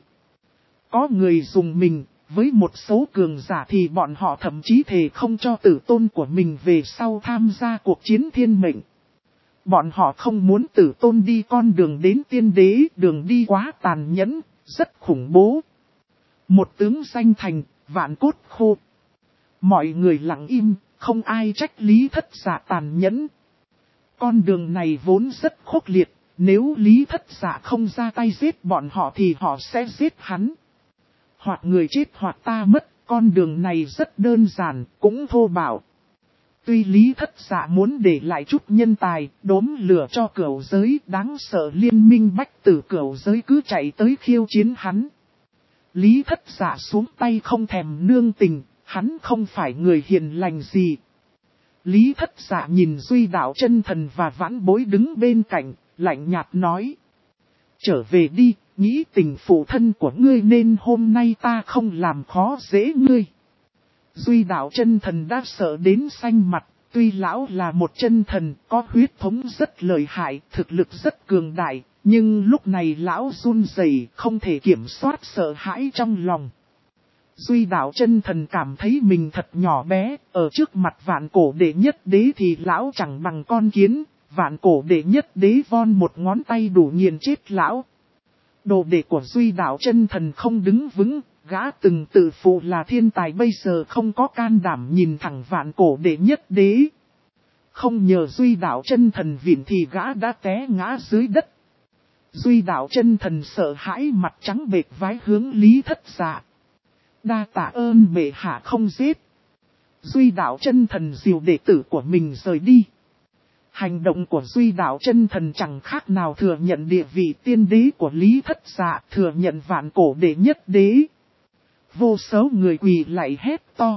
Có người dùng mình, với một số cường giả thì bọn họ thậm chí thề không cho tử tôn của mình về sau tham gia cuộc chiến thiên mệnh. Bọn họ không muốn tử tôn đi con đường đến tiên đế, đường đi quá tàn nhẫn, rất khủng bố. Một tướng danh thành, vạn cốt khô. Mọi người lặng im, không ai trách Lý Thất Dạ tàn nhẫn. Con đường này vốn rất khốc liệt, nếu Lý Thất Dạ không ra tay giết bọn họ thì họ sẽ giết hắn. Hoặc người chết hoặc ta mất, con đường này rất đơn giản, cũng thô bạo. Tuy Lý Thất Dạ muốn để lại chút nhân tài, đốm lửa cho cửu giới, đáng sợ liên minh bách tử cửu giới cứ chạy tới khiêu chiến hắn. Lý Thất Dạ xuống tay không thèm nương tình, hắn không phải người hiền lành gì. Lý Thất Dạ nhìn Duy Đạo Chân Thần và Vãn Bối đứng bên cạnh, lạnh nhạt nói. Trở về đi, nghĩ tình phụ thân của ngươi nên hôm nay ta không làm khó dễ ngươi. Duy Đạo Chân Thần đã sợ đến xanh mặt, tuy lão là một chân thần, có huyết thống rất lợi hại, thực lực rất cường đại, nhưng lúc này lão run rẩy, không thể kiểm soát sợ hãi trong lòng. Duy Đạo Chân Thần cảm thấy mình thật nhỏ bé, ở trước mặt vạn cổ đệ nhất đế thì lão chẳng bằng con kiến, vạn cổ đệ nhất đế von một ngón tay đủ nghiền chết lão. Đồ đệ của Duy Đạo Chân Thần không đứng vững, gã từng tự phụ là thiên tài bây giờ không có can đảm nhìn thẳng vạn cổ đệ nhất đế. Không nhờ Duy Đạo Chân Thần vịn thì gã đã té ngã dưới đất. Duy Đạo Chân Thần sợ hãi mặt trắng bệch vái hướng Lý Thất Dạ. Đa tạ ơn bệ hạ không giết. Duy Đạo Chân Thần dìu đệ tử của mình rời đi. Hành động của Duy Đạo Chân Thần chẳng khác nào thừa nhận địa vị tiên đế của Lý Thất Dạ, thừa nhận vạn cổ đệ nhất đế. Vô số người quỳ lạy hét to.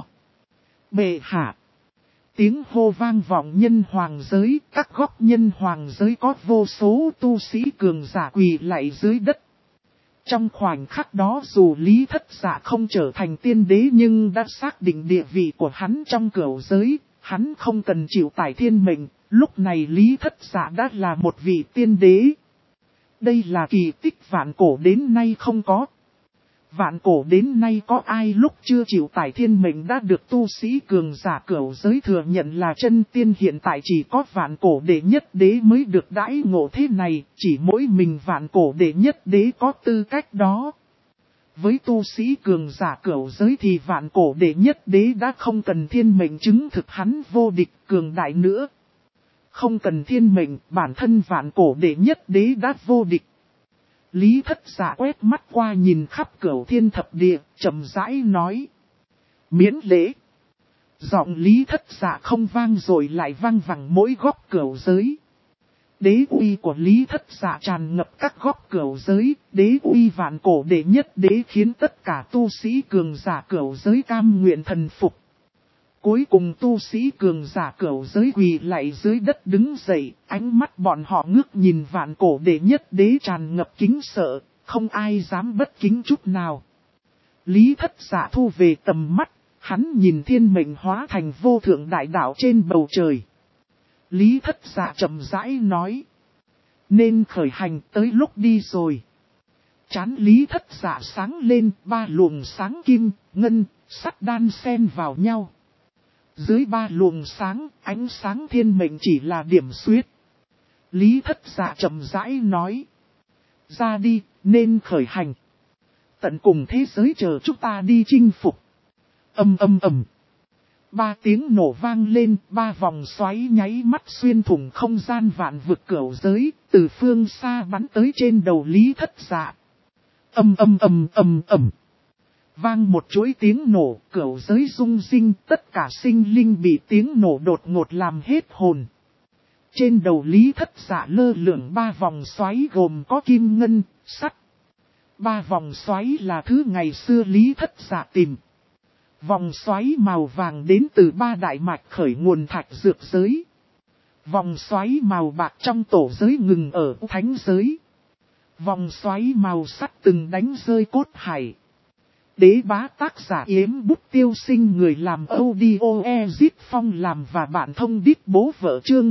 Bệ hạ. Tiếng hô vang vọng nhân hoàng giới, các góc nhân hoàng giới có vô số tu sĩ cường giả quỳ lạy dưới đất. Trong khoảnh khắc đó dù Lý Thất Dạ không trở thành tiên đế nhưng đã xác định địa vị của hắn trong cửu giới, hắn không cần chịu tải thiên mệnh, lúc này Lý Thất Dạ đã là một vị tiên đế. Đây là kỳ tích vạn cổ đến nay không có. Vạn cổ đến nay có ai lúc chưa chịu tải thiên mệnh đã được tu sĩ cường giả cửu giới thừa nhận là chân tiên, hiện tại chỉ có vạn cổ đệ nhất đế mới được đãi ngộ thế này, chỉ mỗi mình vạn cổ đệ nhất đế có tư cách đó. Với tu sĩ cường giả cửu giới thì vạn cổ đệ nhất đế đã không cần thiên mệnh chứng thực hắn vô địch cường đại nữa. Không cần thiên mệnh, bản thân vạn cổ đệ nhất đế đã vô địch. Lý Thất Dạ quét mắt qua nhìn khắp cửu thiên thập địa, chậm rãi nói. Miễn lễ. Giọng Lý Thất Dạ không vang rồi lại vang vẳng mỗi góc cửu giới. Đế uy của Lý Thất Dạ tràn ngập các góc cửu giới, đế uy vạn cổ đệ nhất đế khiến tất cả tu sĩ cường giả cửu giới cam nguyện thần phục. Cuối cùng tu sĩ cường giả cửu giới quỳ lạy dưới đất đứng dậy, ánh mắt bọn họ ngước nhìn vạn cổ đệ nhất đế tràn ngập kính sợ, không ai dám bất kính chút nào. Lý Thất Dạ thu về tầm mắt, hắn nhìn thiên mệnh hóa thành vô thượng đại đạo trên bầu trời. Lý Thất Dạ chậm rãi nói. Nên khởi hành, tới lúc đi rồi. Chán Lý Thất Dạ sáng lên, ba luồng sáng kim, ngân, sắt đan xen vào nhau. Dưới ba luồng sáng, ánh sáng thiên mệnh chỉ là điểm xuyết. Lý Thất Dạ chậm rãi nói. Ra đi, nên khởi hành. Tận cùng thế giới chờ chúng ta đi chinh phục. Ầm. Ba tiếng nổ vang lên, ba vòng xoáy nháy mắt xuyên thủng không gian vạn vực cửu giới, từ phương xa bắn tới trên đầu Lý Thất Dạ. Ầm. Vang một chuỗi tiếng nổ, cửu giới rung rinh, tất cả sinh linh bị tiếng nổ đột ngột làm hết hồn. Trên đầu Lý Thất Dạ lơ lửng ba vòng xoáy gồm có kim ngân, sắt. Ba vòng xoáy là thứ ngày xưa Lý Thất Dạ tìm. Vòng xoáy màu vàng đến từ ba đại mạch khởi nguồn thạch dược giới. Vòng xoáy màu bạc trong tổ giới ngừng ở thánh giới. Vòng xoáy màu sắt từng đánh rơi cốt hải. Đế bá tác giả Yếm Bút Tiêu Sinh, người làm audio Ezit Phong làm và bạn thông đít bố vợ chương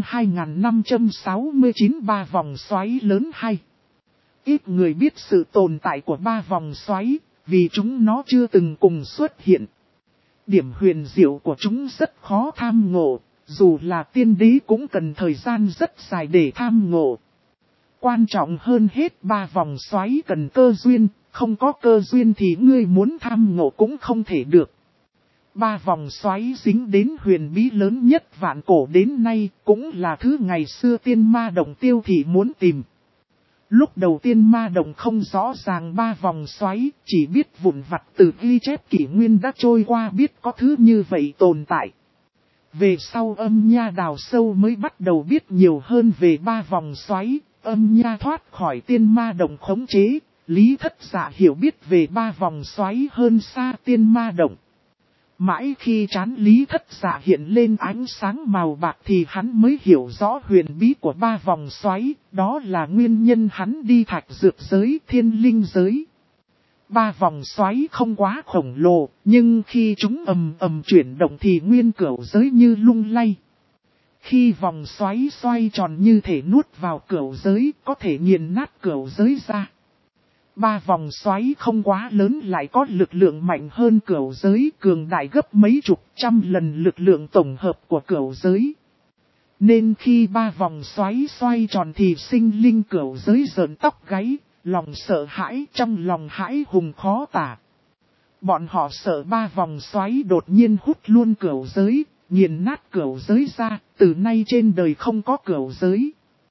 2569. Ba vòng xoáy lớn hay. Ít người biết sự tồn tại của ba vòng xoáy, vì chúng nó chưa từng cùng xuất hiện. Điểm huyền diệu của chúng rất khó tham ngộ, dù là tiên đế cũng cần thời gian rất dài để tham ngộ. Quan trọng hơn hết ba vòng xoáy cần cơ duyên, không có cơ duyên thì ngươi muốn tham ngộ cũng không thể được. Ba vòng xoáy dính đến huyền bí lớn nhất vạn cổ đến nay, cũng là thứ ngày xưa Tiên Ma Đồng Tiêu Thị muốn tìm. Lúc đầu Tiên Ma Đồng không rõ ràng ba vòng xoáy, chỉ biết vụn vặt từ ghi chép kỷ nguyên đã trôi qua biết có thứ như vậy tồn tại. Về sau Âm Nha đào sâu mới bắt đầu biết nhiều hơn về ba vòng xoáy, Âm Nha thoát khỏi Tiên Ma Đồng khống chế, Lý Thất Dạ hiểu biết về ba vòng xoáy hơn xa Tiên Ma Đồng. Mãi khi trán Lý Thất Dạ hiện lên ánh sáng màu bạc thì hắn mới hiểu rõ huyền bí của ba vòng xoáy, đó là nguyên nhân hắn đi thạch dược giới, thiên linh giới. Ba vòng xoáy không quá khổng lồ, nhưng khi chúng ầm chuyển động thì nguyên cửu giới như lung lay. Khi vòng xoáy xoay tròn như thể nuốt vào cửu giới, có thể nghiền nát cửu giới ra. Ba vòng xoáy không quá lớn lại có lực lượng mạnh hơn cửu giới, cường đại gấp mấy chục trăm lần lực lượng tổng hợp của cửu giới. Nên khi ba vòng xoáy xoay tròn thì sinh linh cửu giới rợn tóc gáy, lòng sợ hãi, trong lòng hãi hùng khó tả. Bọn họ sợ ba vòng xoáy đột nhiên hút luôn cửu giới, nghiền nát cửu giới ra, từ nay trên đời không có cửu giới.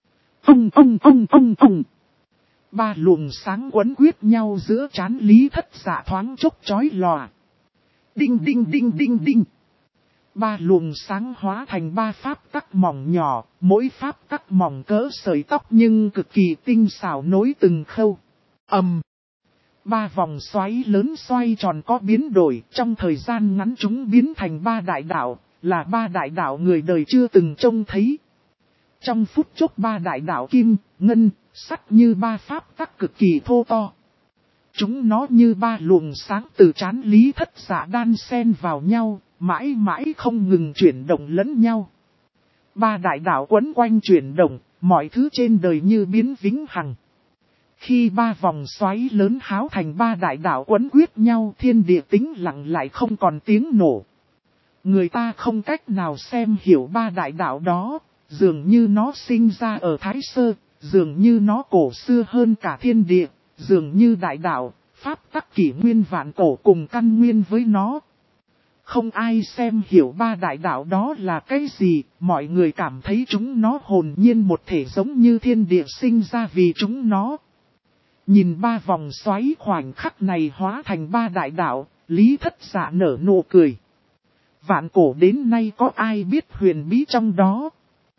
Ông. Ba luồng sáng quấn quyết nhau giữa trán Lý Thất Dạ thoáng chốc chói lòa. Đinh. Ba luồng sáng hóa thành ba pháp tắc mỏng nhỏ, mỗi pháp tắc mỏng cỡ sợi tóc nhưng cực kỳ tinh xảo nối từng khâu. Ba vòng xoáy lớn xoay tròn có biến đổi, trong thời gian ngắn chúng biến thành ba đại đạo, là ba đại đạo người đời chưa từng trông thấy. Trong phút chốc ba đại đạo kim, ngân, sắt như ba pháp tắc cực kỳ thô to. Chúng nó như ba luồng sáng từ trán Lý Thất Dạ đan xen vào nhau, mãi mãi không ngừng chuyển động lẫn nhau. Ba đại đạo quấn quanh chuyển động, mọi thứ trên đời như biến vĩnh hằng. Khi ba vòng xoáy lớn háo thành ba đại đạo quấn quyết nhau, thiên địa tĩnh lặng lại không còn tiếng nổ. Người ta không cách nào xem hiểu ba đại đạo đó, dường như nó sinh ra ở Thái Sơ, dường như nó cổ xưa hơn cả thiên địa, dường như đại đạo, pháp tắc kỷ nguyên vạn cổ cùng căn nguyên với nó. Không ai xem hiểu ba đại đạo đó là cái gì, mọi người cảm thấy chúng nó hồn nhiên một thể giống như thiên địa sinh ra vì chúng nó. Nhìn ba vòng xoáy khoảnh khắc này hóa thành ba đại đạo, Lý Thất Dạ nở nụ cười. Vạn cổ đến nay có ai biết huyền bí trong đó?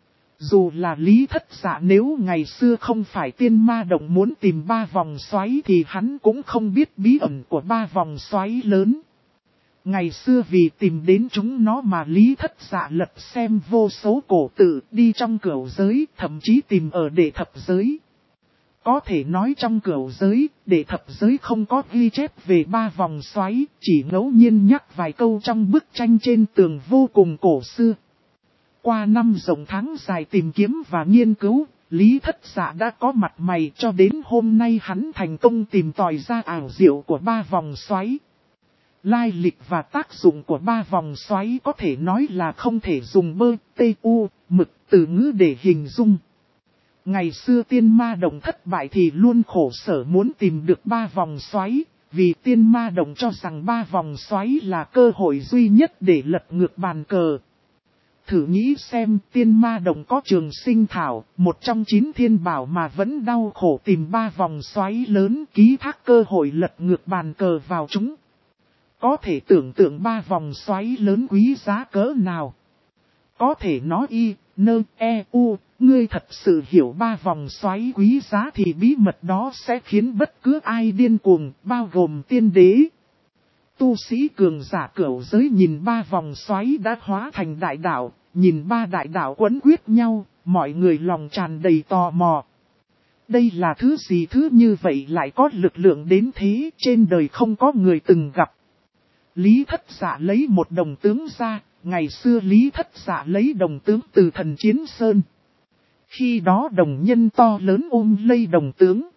Dù là Lý Thất Dạ nếu ngày xưa không phải Tiên Ma Động muốn tìm ba vòng xoáy thì hắn cũng không biết bí ẩn của ba vòng xoáy lớn. Ngày xưa vì tìm đến chúng nó mà Lý Thất Dạ lật xem vô số cổ tự đi trong cửu giới, thậm chí tìm ở đệ thập giới. Có thể nói trong cửu giới, đệ thập giới không có ghi chép về ba vòng xoáy, chỉ ngẫu nhiên nhắc vài câu trong bức tranh trên tường vô cùng cổ xưa. Qua năm rộng tháng dài tìm kiếm và nghiên cứu, Lý Thất Dạ đã có mặt mày cho đến hôm nay hắn thành công tìm tòi ra ảo diệu của ba vòng xoáy. Lai lịch và tác dụng của ba vòng xoáy có thể nói là không thể dùng bơ, tê, u, mực từ ngữ để hình dung. Ngày xưa Tiên Ma Động thất bại thì luôn khổ sở muốn tìm được ba vòng xoáy, vì Tiên Ma Động cho rằng ba vòng xoáy là cơ hội duy nhất để lật ngược bàn cờ. Thử nghĩ xem Tiên Ma Động có Trường Sinh Thảo, một trong 9 thiên bảo mà vẫn đau khổ tìm ba vòng xoáy lớn ký thác cơ hội lật ngược bàn cờ vào chúng. Có thể tưởng tượng ba vòng xoáy lớn quý giá cỡ nào. Có thể nói y, nơ, e, u, ngươi thật sự hiểu ba vòng xoáy quý giá thì bí mật đó sẽ khiến bất cứ ai điên cuồng, bao gồm tiên đế. Tu sĩ cường giả cửu giới nhìn ba vòng xoáy đã hóa thành đại đạo, nhìn ba đại đạo quấn quyết nhau, mọi người lòng tràn đầy tò mò. Đây là thứ gì thứ như vậy lại có lực lượng đến thế, trên đời không có người từng gặp. Lý Thất Dạ lấy một đồng tướng ra, ngày xưa Lý Thất Dạ lấy đồng tướng từ Thần Chiến Sơn. Khi đó đồng nhân to lớn ôm lấy đồng tướng.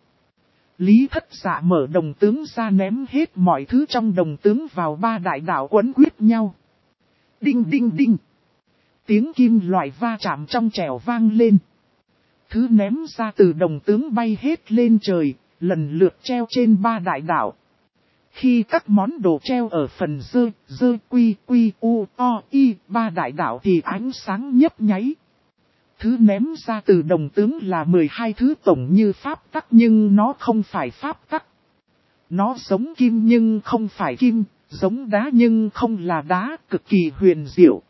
Lý Thất Dạ mở đồng tướng ra ném hết mọi thứ trong đồng tướng vào ba đại đạo quấn quyết nhau. Đinh đinh đinh. Tiếng kim loại va chạm trong trẻo vang lên. Thứ ném ra từ đồng tướng bay hết lên trời, lần lượt treo trên ba đại đạo. Khi các món đồ treo ở phần dơ, quy, u, o, y, ba đại đạo thì ánh sáng nhấp nháy. Thứ ném ra từ đồng tướng là 12 thứ tổng như pháp tắc nhưng nó không phải pháp tắc. Nó giống kim nhưng không phải kim, giống đá nhưng không là đá, cực kỳ huyền diệu.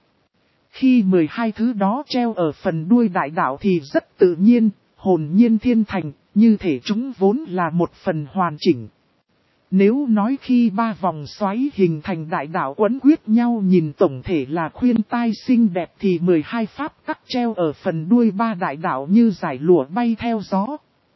Khi 12 thứ đó treo ở phần đuôi đại đạo thì rất tự nhiên, hồn nhiên thiên thành, như thể chúng vốn là một phần hoàn chỉnh. Nếu nói khi ba vòng xoáy hình thành đại đạo quấn quyết nhau nhìn tổng thể là khuyên tai xinh đẹp thì 12 pháp tắc treo ở phần đuôi ba đại đạo như giải lụa bay theo gió.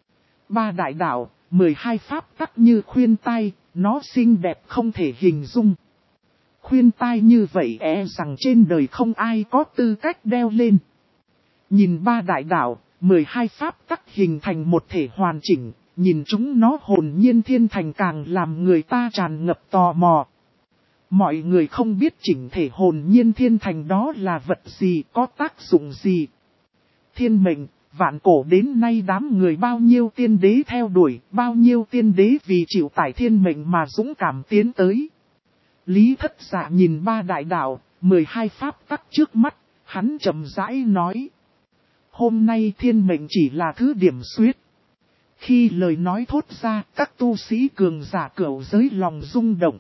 Ba đại đạo, 12 pháp tắc như khuyên tai, nó xinh đẹp không thể hình dung. Khuyên tai như vậy rằng trên đời không ai có tư cách đeo lên. Nhìn ba đại đạo, 12 pháp tắc hình thành một thể hoàn chỉnh. Nhìn chúng nó hồn nhiên thiên thành càng làm người ta tràn ngập tò mò. Mọi người không biết chỉnh thể hồn nhiên thiên thành đó là vật gì, có tác dụng gì. Thiên mệnh, vạn cổ đến nay đám người bao nhiêu tiên đế theo đuổi, bao nhiêu tiên đế vì chịu tải thiên mệnh mà dũng cảm tiến tới. Lý Thất Dạ nhìn ba đại đạo, 12 pháp tắc trước mắt, hắn chậm rãi nói. Hôm nay thiên mệnh chỉ là thứ điểm xuyết. Khi lời nói thốt ra, các tu sĩ cường giả cửu giới lòng rung động.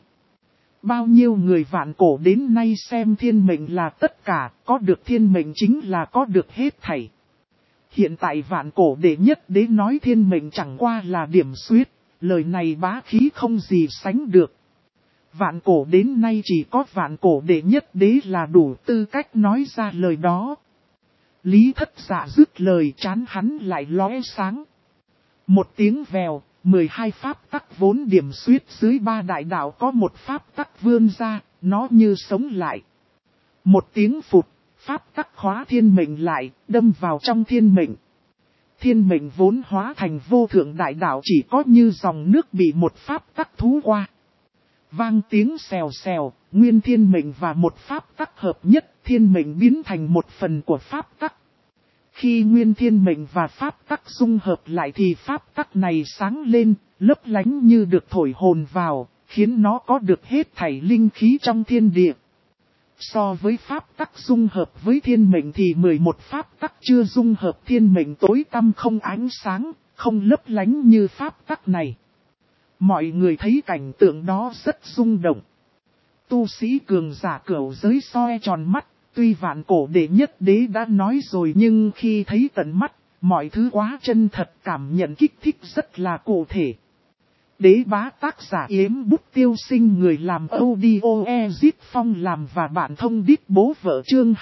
Bao nhiêu người vạn cổ đến nay xem thiên mệnh là tất cả, có được thiên mệnh chính là có được hết thảy. Hiện tại vạn cổ đệ nhất đế nói thiên mệnh chẳng qua là điểm xuyết, lời này bá khí không gì sánh được. Vạn cổ đến nay chỉ có vạn cổ đệ nhất đế là đủ tư cách nói ra lời đó. Lý Thất Dạ dứt lời chán hắn lại lóe sáng. Một tiếng vèo, 12 pháp tắc vốn điểm xuyết dưới ba đại đạo có một pháp tắc vươn ra, nó như sống lại. Một tiếng phụt, pháp tắc khóa thiên mệnh lại, đâm vào trong thiên mệnh. Thiên mệnh vốn hóa thành vô thượng đại đạo chỉ có như dòng nước bị một pháp tắc thú qua. Vang tiếng xèo xèo, nguyên thiên mệnh và một pháp tắc hợp nhất, thiên mệnh biến thành một phần của pháp tắc. Khi nguyên thiên mệnh và pháp tắc dung hợp lại thì pháp tắc này sáng lên, lấp lánh như được thổi hồn vào, khiến nó có được hết thảy linh khí trong thiên địa. So với pháp tắc dung hợp với thiên mệnh thì 11 pháp tắc chưa dung hợp thiên mệnh tối tăm không ánh sáng, không lấp lánh như pháp tắc này. Mọi người thấy cảnh tượng đó rất rung động. Tu sĩ cường giả cửu giới soi tròn mắt, tuy vạn cổ đệ nhất đế đã nói rồi nhưng khi thấy tận mắt, mọi thứ quá chân thật, cảm nhận kích thích rất là cụ thể. Đế bá tác giả Yếm Bút Tiêu Sinh, người làm audio Ezit Phong làm và bạn thông đít bố vợ, chương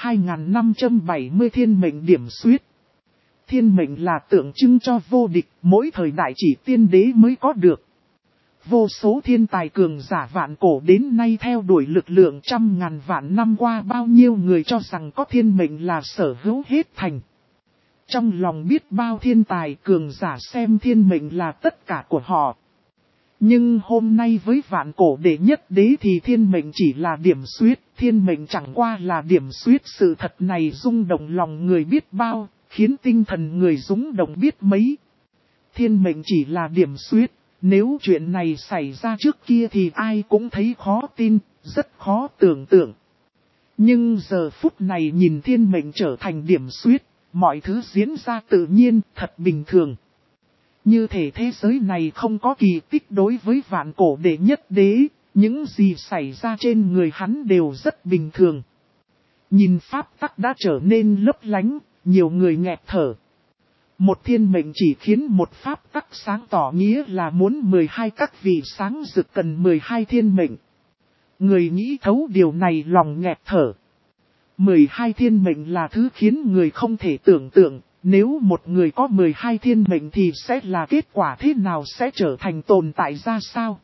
2570. Thiên mệnh điểm xuyết. Thiên mệnh là tượng trưng cho vô địch, mỗi thời đại chỉ tiên đế mới có được. Vô số thiên tài cường giả vạn cổ đến nay theo đuổi lực lượng trăm ngàn vạn năm qua, bao nhiêu người cho rằng có thiên mệnh là sở hữu hết thành. Trong lòng biết bao thiên tài cường giả xem thiên mệnh là tất cả của họ. Nhưng hôm nay với vạn cổ đệ nhất đế thì thiên mệnh chỉ là điểm xuyết, thiên mệnh chẳng qua là điểm xuyết. Sự thật này rung động lòng người biết bao, khiến tinh thần người rung động biết mấy. Thiên mệnh chỉ là điểm xuyết, nếu chuyện này xảy ra trước kia thì ai cũng thấy khó tin, rất khó tưởng tượng. Nhưng giờ phút này nhìn thiên mệnh trở thành điểm xuyết, mọi thứ diễn ra tự nhiên, thật bình thường. Như thể thế giới này không có kỳ tích đối với vạn cổ đệ nhất đế, những gì xảy ra trên người hắn đều rất bình thường. Nhìn pháp tắc đã trở nên lấp lánh, nhiều người nghẹt thở. Một thiên mệnh chỉ khiến một pháp tắc sáng tỏ nghĩa là muốn 12 các vị sáng rực cần 12 thiên mệnh. Người nghĩ thấu điều này lòng nghẹt thở. 12 thiên mệnh là thứ khiến người không thể tưởng tượng. Nếu một người có 12 thiên mệnh thì sẽ là kết quả thế nào, sẽ trở thành tồn tại ra sao?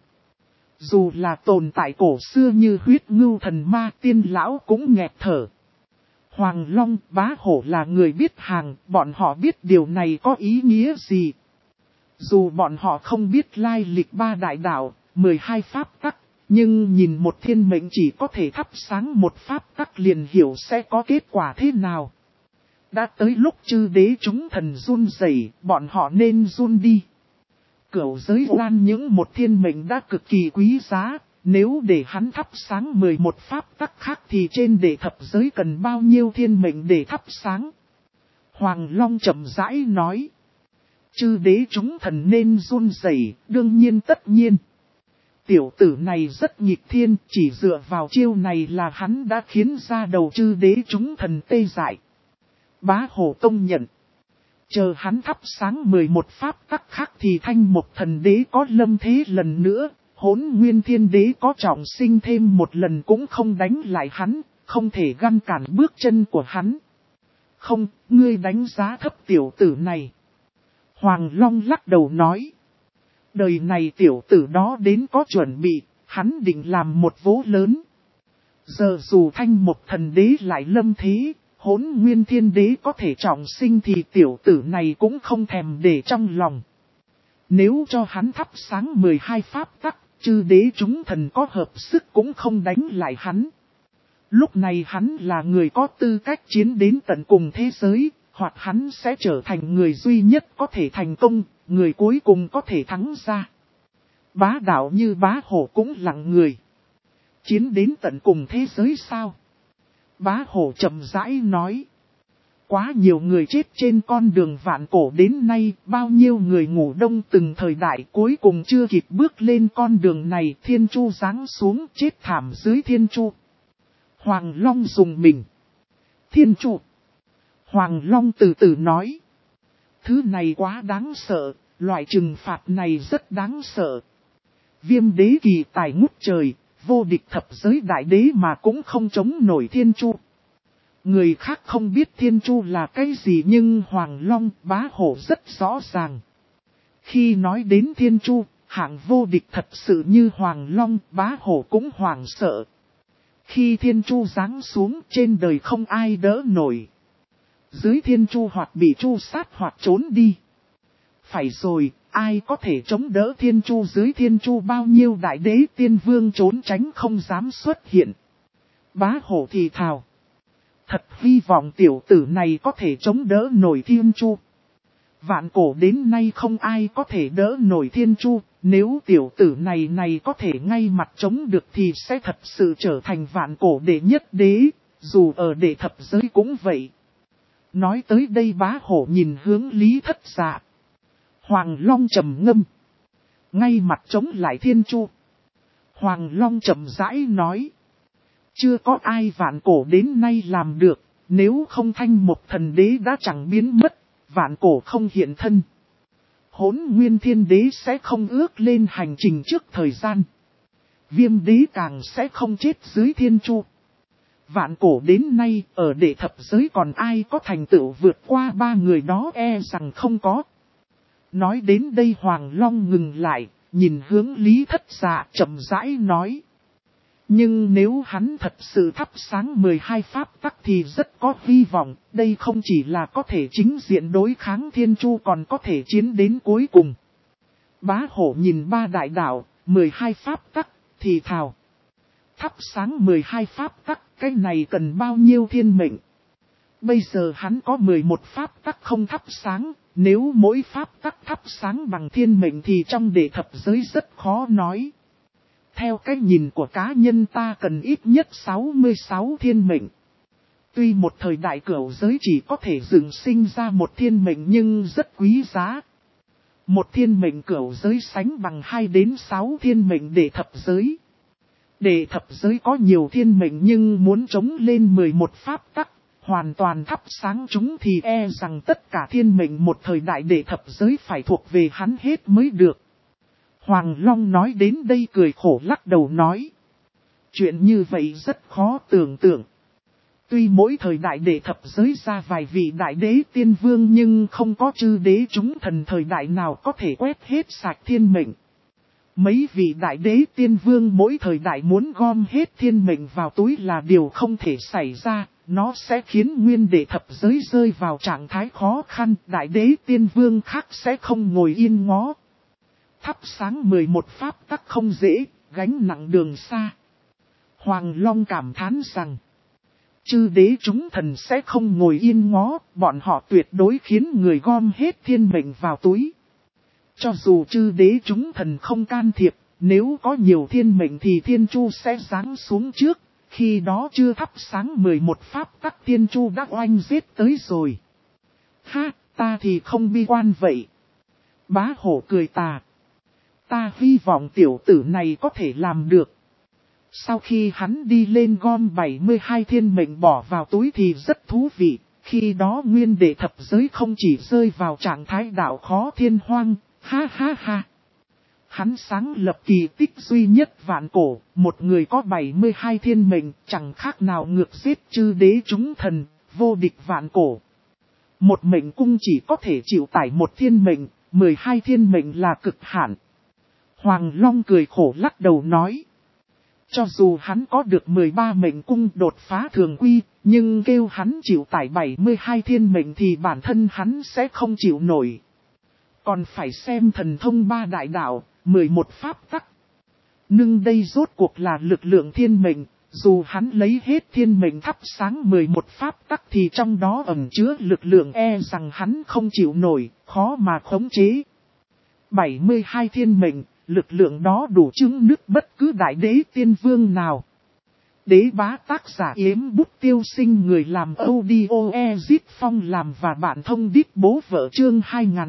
Dù là tồn tại cổ xưa như huyết ngưu thần ma, tiên lão cũng nghẹt thở. Hoàng Long, Bá Hổ là người biết hàng, bọn họ biết điều này có ý nghĩa gì. Dù bọn họ không biết lai lịch ba đại đạo, 12 pháp tắc, nhưng nhìn một thiên mệnh chỉ có thể thắp sáng một pháp tắc liền hiểu sẽ có kết quả thế nào. Đã tới lúc chư đế chúng thần run rẩy, bọn họ nên run đi. Cửu giới Oan những một thiên mệnh đã cực kỳ quý giá, nếu để hắn thắp sáng 11 pháp tắc khác thì trên đệ thập giới cần bao nhiêu thiên mệnh để thắp sáng. Hoàng Long chậm rãi nói. Chư đế chúng thần nên run rẩy, đương nhiên tất nhiên. Tiểu tử này rất nghịch thiên, chỉ dựa vào chiêu này là hắn đã khiến ra đầu chư đế chúng thần tê dại. Bá Hổ công nhận. Chờ hắn thắp sáng 11 pháp tắc khác thì Thanh Mộc Thần Đế có lâm thế lần nữa, Hỗn Nguyên Thiên Đế có trọng sinh thêm một lần cũng không đánh lại hắn, không thể ngăn cản bước chân của hắn. Không, ngươi đánh giá thấp tiểu tử này. Hoàng Long lắc đầu nói. Đời này tiểu tử đó đến có chuẩn bị, hắn định làm một vố lớn. Giờ dù Thanh Mộc Thần Đế lại lâm thế, Hỗn Nguyên Thiên Đế có thể trọng sinh thì tiểu tử này cũng không thèm để trong lòng. Nếu cho hắn thắp sáng 12 pháp tắc, chư đế chúng thần có hợp sức cũng không đánh lại hắn. Lúc này hắn là người có tư cách chiến đến tận cùng thế giới, hoặc hắn sẽ trở thành người duy nhất có thể thành công, người cuối cùng có thể thắng ra. Bá đạo như Bá Hổ cũng lặng người. Chiến đến tận cùng thế giới sao? Bá Hổ chậm rãi nói. Quá nhiều người chết trên con đường vạn cổ đến nay, bao nhiêu người ngủ đông từng thời đại cuối cùng chưa kịp bước lên con đường này, Thiên Chu giáng xuống chết thảm dưới Thiên Chu. Hoàng Long dùng mình. Thiên Chu. Hoàng Long từ từ nói. Thứ này quá đáng sợ, loại trừng phạt này rất đáng sợ. Viêm đế kỳ tài ngút trời, vô địch thập giới đại đế mà cũng không chống nổi Thiên Chu. Người khác không biết Thiên Chu là cái gì nhưng Hoàng Long, Bá Hổ rất rõ ràng. Khi nói đến Thiên Chu, hạng vô địch thật sự như Hoàng Long, Bá Hổ cũng hoảng sợ. Khi Thiên Chu giáng xuống trên đời không ai đỡ nổi. Dưới Thiên Chu hoặc bị chu sát hoặc trốn đi. Phải rồi, ai có thể chống đỡ thiên chu dưới thiên chu bao nhiêu đại đế tiên vương trốn tránh không dám xuất hiện. Bá hổ thì thào. Thật hy vọng tiểu tử này có thể chống đỡ nổi thiên chu. Vạn cổ đến nay không ai có thể đỡ nổi thiên chu, nếu tiểu tử này có thể ngay mặt chống được thì sẽ thật sự trở thành vạn cổ đệ nhất đế, dù ở đệ thập giới cũng vậy. Nói tới đây bá hổ nhìn hướng Lý Thất Dạ. Hoàng Long trầm ngâm. Ngay mặt chống lại thiên chu. Hoàng Long chậm rãi nói. Chưa có ai vạn cổ đến nay làm được, nếu không Thanh Một thần đế đã chẳng biến mất, vạn cổ không hiện thân. Hỗn Nguyên Thiên Đế sẽ không ước lên hành trình trước thời gian. Viêm đế càng sẽ không chết dưới thiên chu. Vạn cổ đến nay, ở đệ thập giới còn ai có thành tựu vượt qua ba người đó e rằng không có. Nói đến đây Hoàng Long ngừng lại, nhìn hướng Lý Thất Dạ chậm rãi nói. Nhưng nếu hắn thật sự thắp sáng 12 pháp tắc thì rất có hy vọng, đây không chỉ là có thể chính diện đối kháng thiên chu còn có thể chiến đến cuối cùng. Bá hổ nhìn ba đại đạo, 12 pháp tắc, thì thào. Thắp sáng 12 pháp tắc, cái này cần bao nhiêu thiên mệnh? Bây giờ hắn có 11 pháp tắc không thắp sáng, nếu mỗi pháp tắc thắp sáng bằng thiên mệnh thì trong đệ thập giới rất khó nói. Theo cái nhìn của cá nhân ta cần ít nhất 66 thiên mệnh. Tuy một thời đại cửu giới chỉ có thể dựng sinh ra một thiên mệnh nhưng rất quý giá. Một thiên mệnh cửu giới sánh bằng 2 đến 6 thiên mệnh đệ thập giới. Đệ thập giới có nhiều thiên mệnh nhưng muốn chống lên 11 pháp tắc, hoàn toàn thắp sáng chúng thì e rằng tất cả thiên mệnh một thời đại đệ thập giới phải thuộc về hắn hết mới được. Hoàng Long nói đến đây cười khổ lắc đầu nói. Chuyện như vậy rất khó tưởng tượng. Tuy mỗi thời đại đệ thập giới ra vài vị đại đế tiên vương nhưng không có chư đế chúng thần thời đại nào có thể quét hết sạch thiên mệnh. Mấy vị đại đế tiên vương mỗi thời đại muốn gom hết thiên mệnh vào túi là điều không thể xảy ra, nó sẽ khiến nguyên đệ thập giới rơi vào trạng thái khó khăn, đại đế tiên vương khác sẽ không ngồi yên ngó. Thắp sáng 11 pháp tắc không dễ, gánh nặng đường xa. Hoàng Long cảm thán rằng, chư đế chúng thần sẽ không ngồi yên ngó, bọn họ tuyệt đối khiến người gom hết thiên mệnh vào túi. Cho dù chư đế chúng thần không can thiệp, nếu có nhiều thiên mệnh thì thiên chu sẽ giáng xuống trước, khi đó chưa thắp sáng 11 pháp tắc thiên chu đã oanh giết tới rồi. Ha, ta thì không bi quan vậy. Bá hổ cười tà. Ta hy vọng tiểu tử này có thể làm được. Sau khi hắn đi lên gom 72 thiên mệnh bỏ vào túi thì rất thú vị, khi đó nguyên đệ thập giới không chỉ rơi vào trạng thái đạo khó thiên hoang, ha ha ha. Hắn sáng lập kỳ tích duy nhất vạn cổ, một người có 72 thiên mệnh, chẳng khác nào ngược giết chư đế chúng thần, vô địch vạn cổ. Một mệnh cung chỉ có thể chịu tải một thiên mệnh, 12 thiên mệnh là cực hạn. Hoàng Long cười khổ lắc đầu nói. Cho dù hắn có được 13 mệnh cung đột phá thường quy, nhưng kêu hắn chịu tải 72 thiên mệnh thì bản thân hắn sẽ không chịu nổi. Còn phải xem thần thông ba đại đạo, 11 pháp tắc. Nhưng đây rốt cuộc là lực lượng thiên mệnh, dù hắn lấy hết thiên mệnh thắp sáng 11 pháp tắc thì trong đó ẩn chứa lực lượng e rằng hắn không chịu nổi, khó mà khống chế. 72 thiên mệnh, lực lượng đó đủ chứng nứt bất cứ đại đế tiên vương nào. Đế bá tác giả Yếm Bút Tiêu Sinh, người làm audio Ezit Phong làm và bạn thông đít bố vợ chương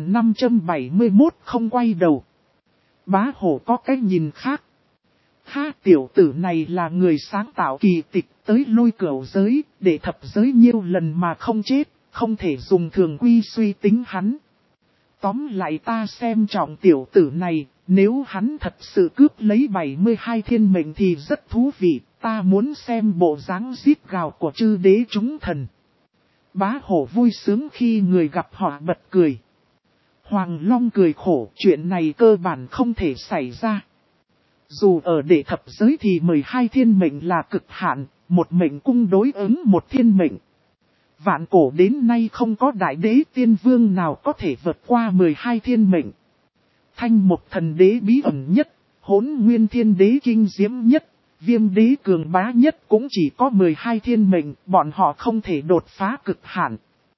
2571 không quay đầu. Bá hổ có cái nhìn khác. Ha, tiểu tử này là người sáng tạo kỳ tịch tới lôi cửu giới, để thập giới nhiều lần mà không chết, không thể dùng thường quy suy tính hắn. Tóm lại ta xem trọng tiểu tử này, nếu hắn thật sự cướp lấy 72 thiên mệnh thì rất thú vị, ta muốn xem bộ dáng giết gào của chư đế chúng thần. Bá hổ vui sướng khi người gặp họ bật cười. Hoàng Long cười khổ, chuyện này cơ bản không thể xảy ra. Dù ở đệ thập giới thì 12 thiên mệnh là cực hạn, một mệnh cung đối ứng một thiên mệnh. Vạn cổ đến nay không có đại đế tiên vương nào có thể vượt qua 12 thiên mệnh. Thanh Mục Thần Đế bí ẩn nhất, Hỗn Nguyên Thiên Đế kinh diễm nhất, Viêm Đế cường bá nhất cũng chỉ có 12 thiên mệnh, bọn họ không thể đột phá cực hạn.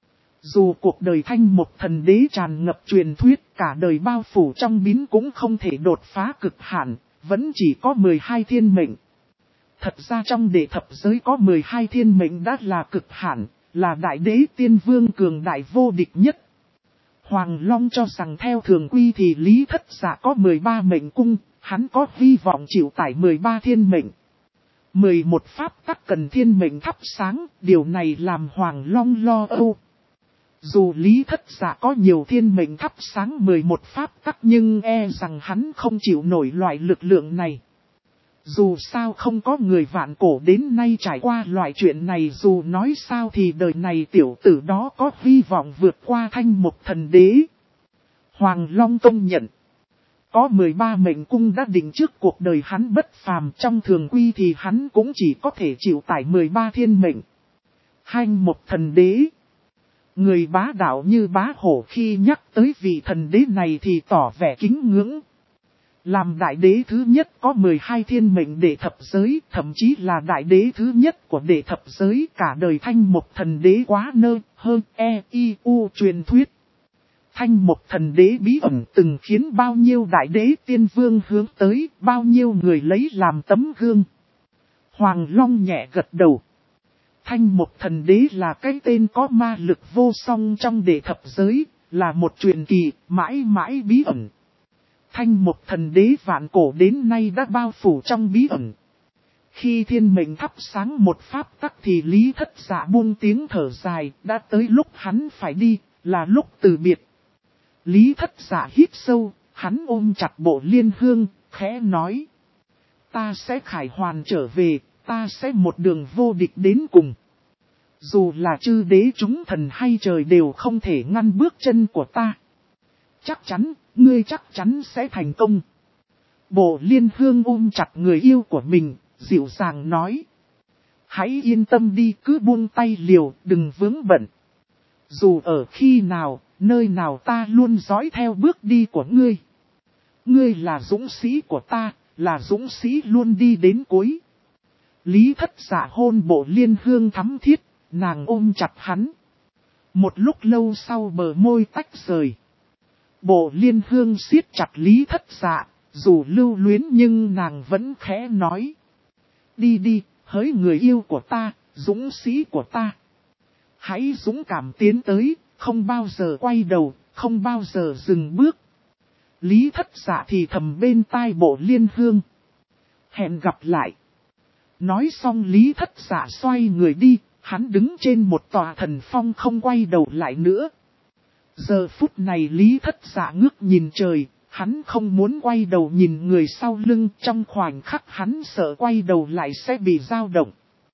Dù cuộc đời Thanh Mục Thần Đế tràn ngập truyền thuyết, cả đời bao phủ trong bín cũng không thể đột phá cực hạn, vẫn chỉ có 12 thiên mệnh. Thật ra trong đệ thập giới có 12 thiên mệnh đã là cực hạn, là đại đế tiên vương cường đại vô địch nhất. Hoàng Long cho rằng theo thường quy thì Lý Thất Dạ có 13 mệnh cung, hắn có hy vọng chịu tải 13 thiên mệnh. 11 pháp tắc cần thiên mệnh thắp sáng, điều này làm Hoàng Long lo âu. Dù Lý Thất Dạ có nhiều thiên mệnh thắp sáng 11 pháp tắc nhưng e rằng hắn không chịu nổi loại lực lượng này. Dù sao không có người vạn cổ đến nay trải qua loại chuyện này, dù nói sao thì đời này tiểu tử đó có hy vọng vượt qua Thanh Mục Thần Đế. Hoàng Long công nhận. Có 13 mệnh cung đã định trước cuộc đời hắn bất phàm, trong thường quy thì hắn cũng chỉ có thể chịu tải 13 thiên mệnh. Thanh Mục Thần Đế. Người bá đạo như bá hổ khi nhắc tới vị thần đế này thì tỏ vẻ kính ngưỡng. Làm đại đế thứ nhất có 12 thiên mệnh đệ thập giới, thậm chí là đại đế thứ nhất của đệ thập giới, cả đời Thanh Mục Thần Đế quá nơ, hơn, truyền thuyết. Thanh Mục Thần Đế bí ẩn từng khiến bao nhiêu đại đế tiên vương hướng tới, bao nhiêu người lấy làm tấm gương. Hoàng Long nhẹ gật đầu. Thanh Mục Thần Đế là cái tên có ma lực vô song trong đệ thập giới, là một truyền kỳ, mãi mãi bí ẩn. Thanh Mục Thần Đế vạn cổ đến nay đã bao phủ trong bí ẩn. Khi thiên mệnh thắp sáng một pháp tắc thì Lý Thất Dạ buông tiếng thở dài, đã tới lúc hắn phải đi, là lúc từ biệt. Lý Thất Dạ hít sâu, hắn ôm chặt Bộ Liên Hương, khẽ nói. Ta sẽ khải hoàn trở về, ta sẽ một đường vô địch đến cùng. Dù là chư đế chúng thần hay trời đều không thể ngăn bước chân của ta. Chắc chắn, ngươi chắc chắn sẽ thành công. Bộ Liên Hương ôm chặt người yêu của mình, dịu dàng nói. Hãy yên tâm đi, cứ buông tay liều, đừng vướng bận. Dù ở khi nào, nơi nào ta luôn dõi theo bước đi của ngươi. Ngươi là dũng sĩ của ta, là dũng sĩ luôn đi đến cuối. Lý Thất Dạ hôn Bộ Liên Hương thắm thiết, nàng ôm chặt hắn. Một lúc lâu sau bờ môi tách rời. Bộ Liên Hương siết chặt Lý Thất Dạ, dù lưu luyến nhưng nàng vẫn khẽ nói. Đi đi, hỡi người yêu của ta, dũng sĩ của ta. Hãy dũng cảm tiến tới, không bao giờ quay đầu, không bao giờ dừng bước. Lý Thất Dạ thì thầm bên tai Bộ Liên Hương. Hẹn gặp lại. Nói xong Lý Thất Dạ xoay người đi, hắn đứng trên một tòa thần phong không quay đầu lại nữa. Giờ phút này Lý Thất Dạ ngước nhìn trời, hắn không muốn quay đầu nhìn người sau lưng, trong khoảnh khắc hắn sợ quay đầu lại sẽ bị dao động.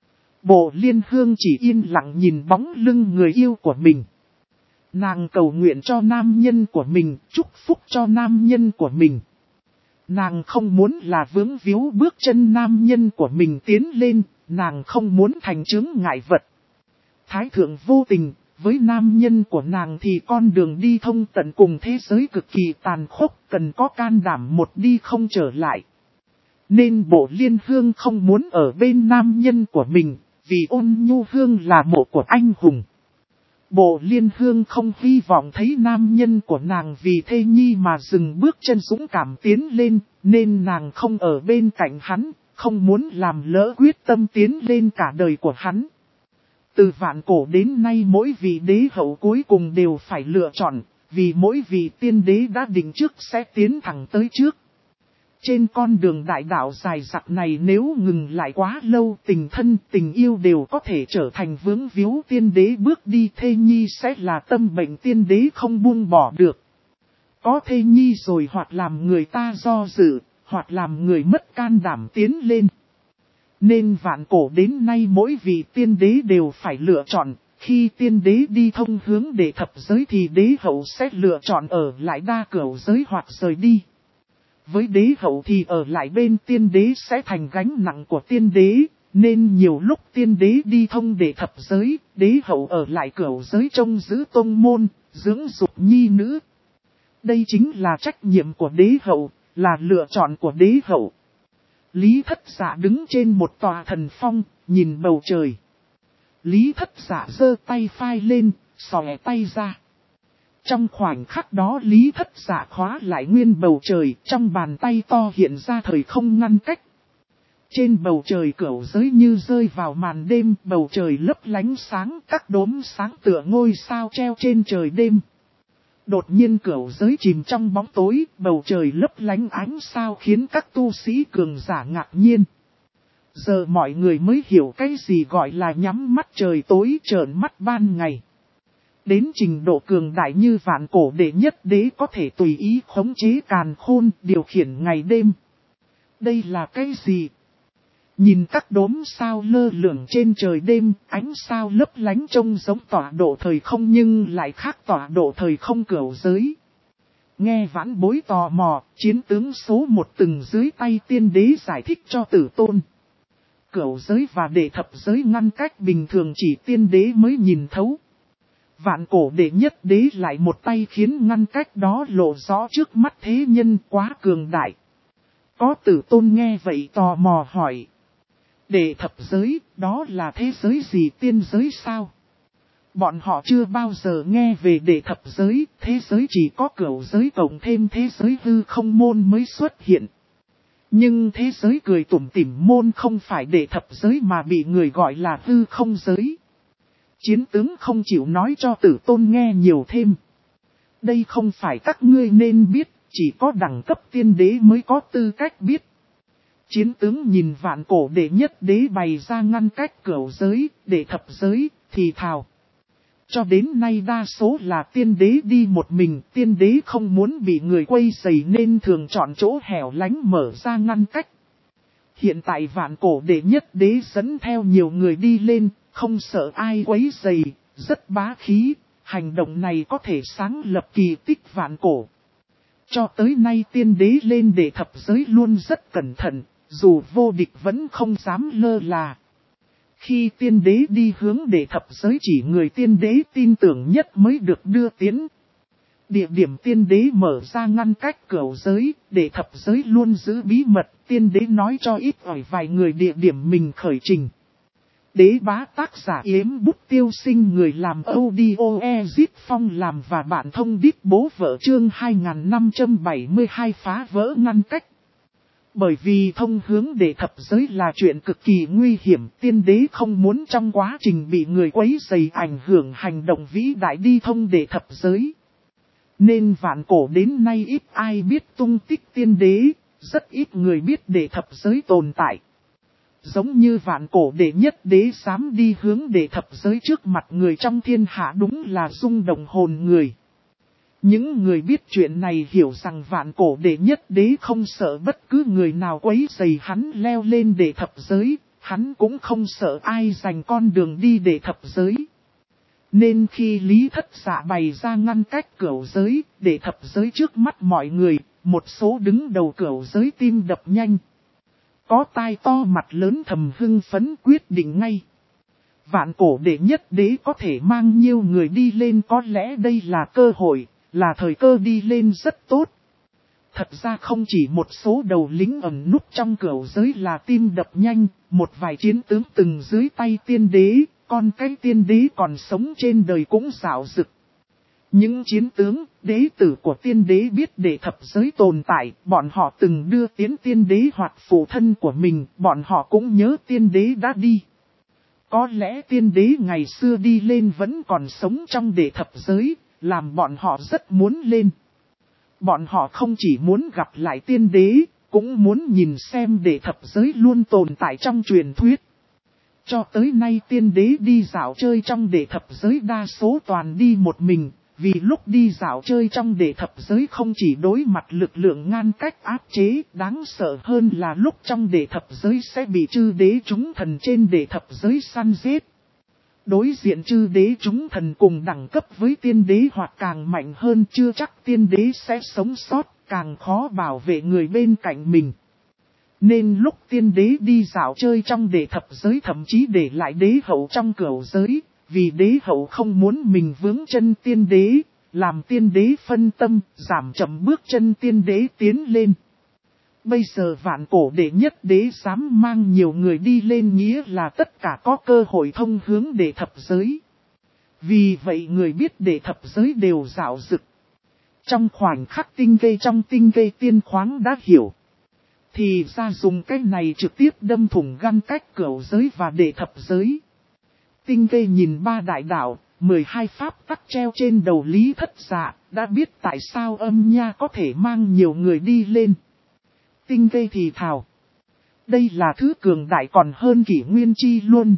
Bộ Liên Hương chỉ yên lặng nhìn bóng lưng người yêu của mình. Nàng cầu nguyện cho nam nhân của mình, chúc phúc cho nam nhân của mình. Nàng không muốn là vướng víu bước chân nam nhân của mình tiến lên, nàng không muốn thành chướng ngại vật. Thái thượng vô tình, với nam nhân của nàng thì con đường đi thông tận cùng thế giới cực kỳ tàn khốc, cần có can đảm một đi không trở lại. Nên Bộ Liên Hương không muốn ở bên nam nhân của mình, vì Ôn Nhu Hương là mộ của anh hùng. Bộ Liên Hương không hy vọng thấy nam nhân của nàng vì thê nhi mà dừng bước chân dũng cảm tiến lên, nên nàng không ở bên cạnh hắn, không muốn làm lỡ quyết tâm tiến lên cả đời của hắn. Từ vạn cổ đến nay mỗi vị đế hậu cuối cùng đều phải lựa chọn, vì mỗi vị tiên đế đã định trước sẽ tiến thẳng tới trước. Trên con đường đại đạo dài dặc này nếu ngừng lại quá lâu, tình thân, tình yêu đều có thể trở thành vướng víu, tiên đế bước đi thê nhi sẽ là tâm bệnh tiên đế không buông bỏ được. Có thê nhi rồi hoặc làm người ta do dự, hoặc làm người mất can đảm tiến lên. Nên vạn cổ đến nay mỗi vị tiên đế đều phải lựa chọn, khi tiên đế đi thông hướng đệ thập giới thì đế hậu sẽ lựa chọn ở lại đa cửu giới hoặc rời đi. Với đế hậu thì ở lại bên tiên đế sẽ thành gánh nặng của tiên đế, Nên nhiều lúc tiên đế đi thông đệ thập giới, đế hậu ở lại cửu giới trông giữ tông môn, dưỡng dục nhi nữ. Đây chính là trách nhiệm của đế hậu, là lựa chọn của đế hậu. Lý Thất Dạ đứng trên một tòa thần phong, nhìn bầu trời. Lý Thất Dạ giơ tay phai lên, xòe tay ra. Trong khoảnh khắc đó Lý Thất Dạ khóa lại nguyên bầu trời, trong bàn tay to hiện ra thời không ngăn cách. Trên bầu trời cửu giới như rơi vào màn đêm, bầu trời lấp lánh sáng, các đốm sáng tựa ngôi sao treo trên trời đêm. Đột nhiên cửu giới chìm trong bóng tối, bầu trời lấp lánh ánh sao khiến các tu sĩ cường giả ngạc nhiên. Giờ mọi người mới hiểu cái gì gọi là nhắm mắt trời tối trợn mắt ban ngày. Đến trình độ cường đại như vạn cổ đệ nhất đế có thể tùy ý khống chế càn khôn, điều khiển ngày đêm. Đây là cái gì? Nhìn các đốm sao lơ lửng trên trời đêm, ánh sao lấp lánh trông giống tọa độ thời không nhưng lại khác tọa độ thời không cửu giới. Nghe vãn bối tò mò, chiến tướng số 1 từng dưới tay tiên đế giải thích cho Tử Tôn. Cửu giới và đệ thập giới ngăn cách bình thường chỉ tiên đế mới nhìn thấu. Vạn cổ đệ nhất đế lại một tay khiến ngăn cách đó lộ rõ trước mắt thế nhân quá cường đại. Có Tử Tôn nghe vậy tò mò hỏi. Đệ thập giới, đó là thế giới gì, tiên giới sao? Bọn họ chưa bao giờ nghe về đệ thập giới, thế giới chỉ có cửu giới cộng thêm thế giới hư không môn mới xuất hiện. Nhưng thế giới cười tủm tỉm môn không phải đệ thập giới mà bị người gọi là hư không giới. Chiến tướng không chịu nói cho Tử Tôn nghe nhiều thêm. Đây không phải các ngươi nên biết, chỉ có đẳng cấp tiên đế mới có tư cách biết. Chiến tướng nhìn vạn cổ đệ nhất đế bày ra ngăn cách cửu giới, đệ thập giới, thì thào. Cho đến nay đa số là tiên đế đi một mình, tiên đế không muốn bị người quấy rầy nên thường chọn chỗ hẻo lánh mở ra ngăn cách. Hiện tại vạn cổ đệ nhất đế dẫn theo nhiều người đi lên, không sợ ai quấy rầy, rất bá khí, hành động này có thể sáng lập kỳ tích vạn cổ. Cho tới nay tiên đế lên đệ thập giới luôn rất cẩn thận, dù vô địch vẫn không dám lơ là. Khi tiên đế đi hướng đệ thập giới chỉ người tiên đế tin tưởng nhất mới được đưa tiến. Địa điểm tiên đế mở ra ngăn cách cửu giới, đệ thập giới luôn giữ bí mật, tiên đế nói cho ít ỏi vài người địa điểm mình khởi trình. Đế bá tác giả Yếm Bút Tiêu Sinh, người làm audio Ezit Phong làm và bạn thông đít bố vợ chương 2572 phá vỡ ngăn cách. Bởi vì thông hướng đệ thập giới là chuyện cực kỳ nguy hiểm, tiên đế không muốn trong quá trình bị người quấy rầy ảnh hưởng hành động vĩ đại đi thông đệ thập giới. Nên vạn cổ đến nay ít ai biết tung tích tiên đế, rất ít người biết đệ thập giới tồn tại. Giống như vạn cổ đệ nhất đế dám đi hướng đệ thập giới trước mặt người trong thiên hạ đúng là rung động hồn người. Những người biết chuyện này hiểu rằng vạn cổ đệ nhất đế không sợ bất cứ người nào quấy rầy hắn leo lên đệ thập giới, hắn cũng không sợ ai giành con đường đi đệ thập giới. Nên khi Lý Thất Dạ bày ra ngăn cách cửu giới, đệ thập giới trước mắt mọi người, một số đứng đầu cửu giới tim đập nhanh. Có tai to mặt lớn thầm hưng phấn quyết định ngay. Vạn cổ đệ nhất đế có thể mang nhiều người đi lên, có lẽ đây là cơ hội, là thời cơ đi lên rất tốt. Thật ra không chỉ một số đầu lính ẩn núp trong cửu giới là tim đập nhanh, một vài chiến tướng từng dưới tay tiên đế, còn cái tiên đế còn sống trên đời cũng rạo rực. Những chiến tướng, đế tử của tiên đế biết đệ thập giới tồn tại, bọn họ từng đưa tiến tiên đế hoặc phụ thân của mình, bọn họ cũng nhớ tiên đế đã đi. Có lẽ tiên đế ngày xưa đi lên vẫn còn sống trong đệ thập giới, làm bọn họ rất muốn lên. Bọn họ không chỉ muốn gặp lại tiên đế, cũng muốn nhìn xem đệ thập giới luôn tồn tại trong truyền thuyết. Cho tới nay tiên đế đi dạo chơi trong đệ thập giới đa số toàn đi một mình, vì lúc đi dạo chơi trong đệ thập giới không chỉ đối mặt lực lượng ngăn cách áp chế, đáng sợ hơn là lúc trong đệ thập giới sẽ bị chư đế chúng thần trên đệ thập giới săn giết. Đối diện chư đế chúng thần cùng đẳng cấp với tiên đế hoặc càng mạnh hơn, chưa chắc tiên đế sẽ sống sót, càng khó bảo vệ người bên cạnh mình. Nên lúc tiên đế đi dạo chơi trong đệ thập giới thậm chí để lại đế hậu trong cửu giới, vì đế hậu không muốn mình vướng chân tiên đế, làm tiên đế phân tâm, giảm chậm bước chân tiên đế tiến lên. Bây giờ vạn cổ đệ nhất đế dám mang nhiều người đi lên nghĩa là tất cả có cơ hội thông hướng đệ thập giới. Vì vậy người biết đệ thập giới đều dạo dực. Trong khoảnh khắc tinh gây tiên khoáng đã hiểu. Thì ra dùng cách này trực tiếp đâm thủng ngăn cách cửu giới và đệ thập giới. Tinh gây nhìn ba đại đạo, 12 pháp tắc treo trên đầu Lý Thất Dạ, đã biết tại sao âm nha có thể mang nhiều người đi lên. Tinh gây thì thào. Đây là thứ cường đại còn hơn kỷ nguyên chi luôn.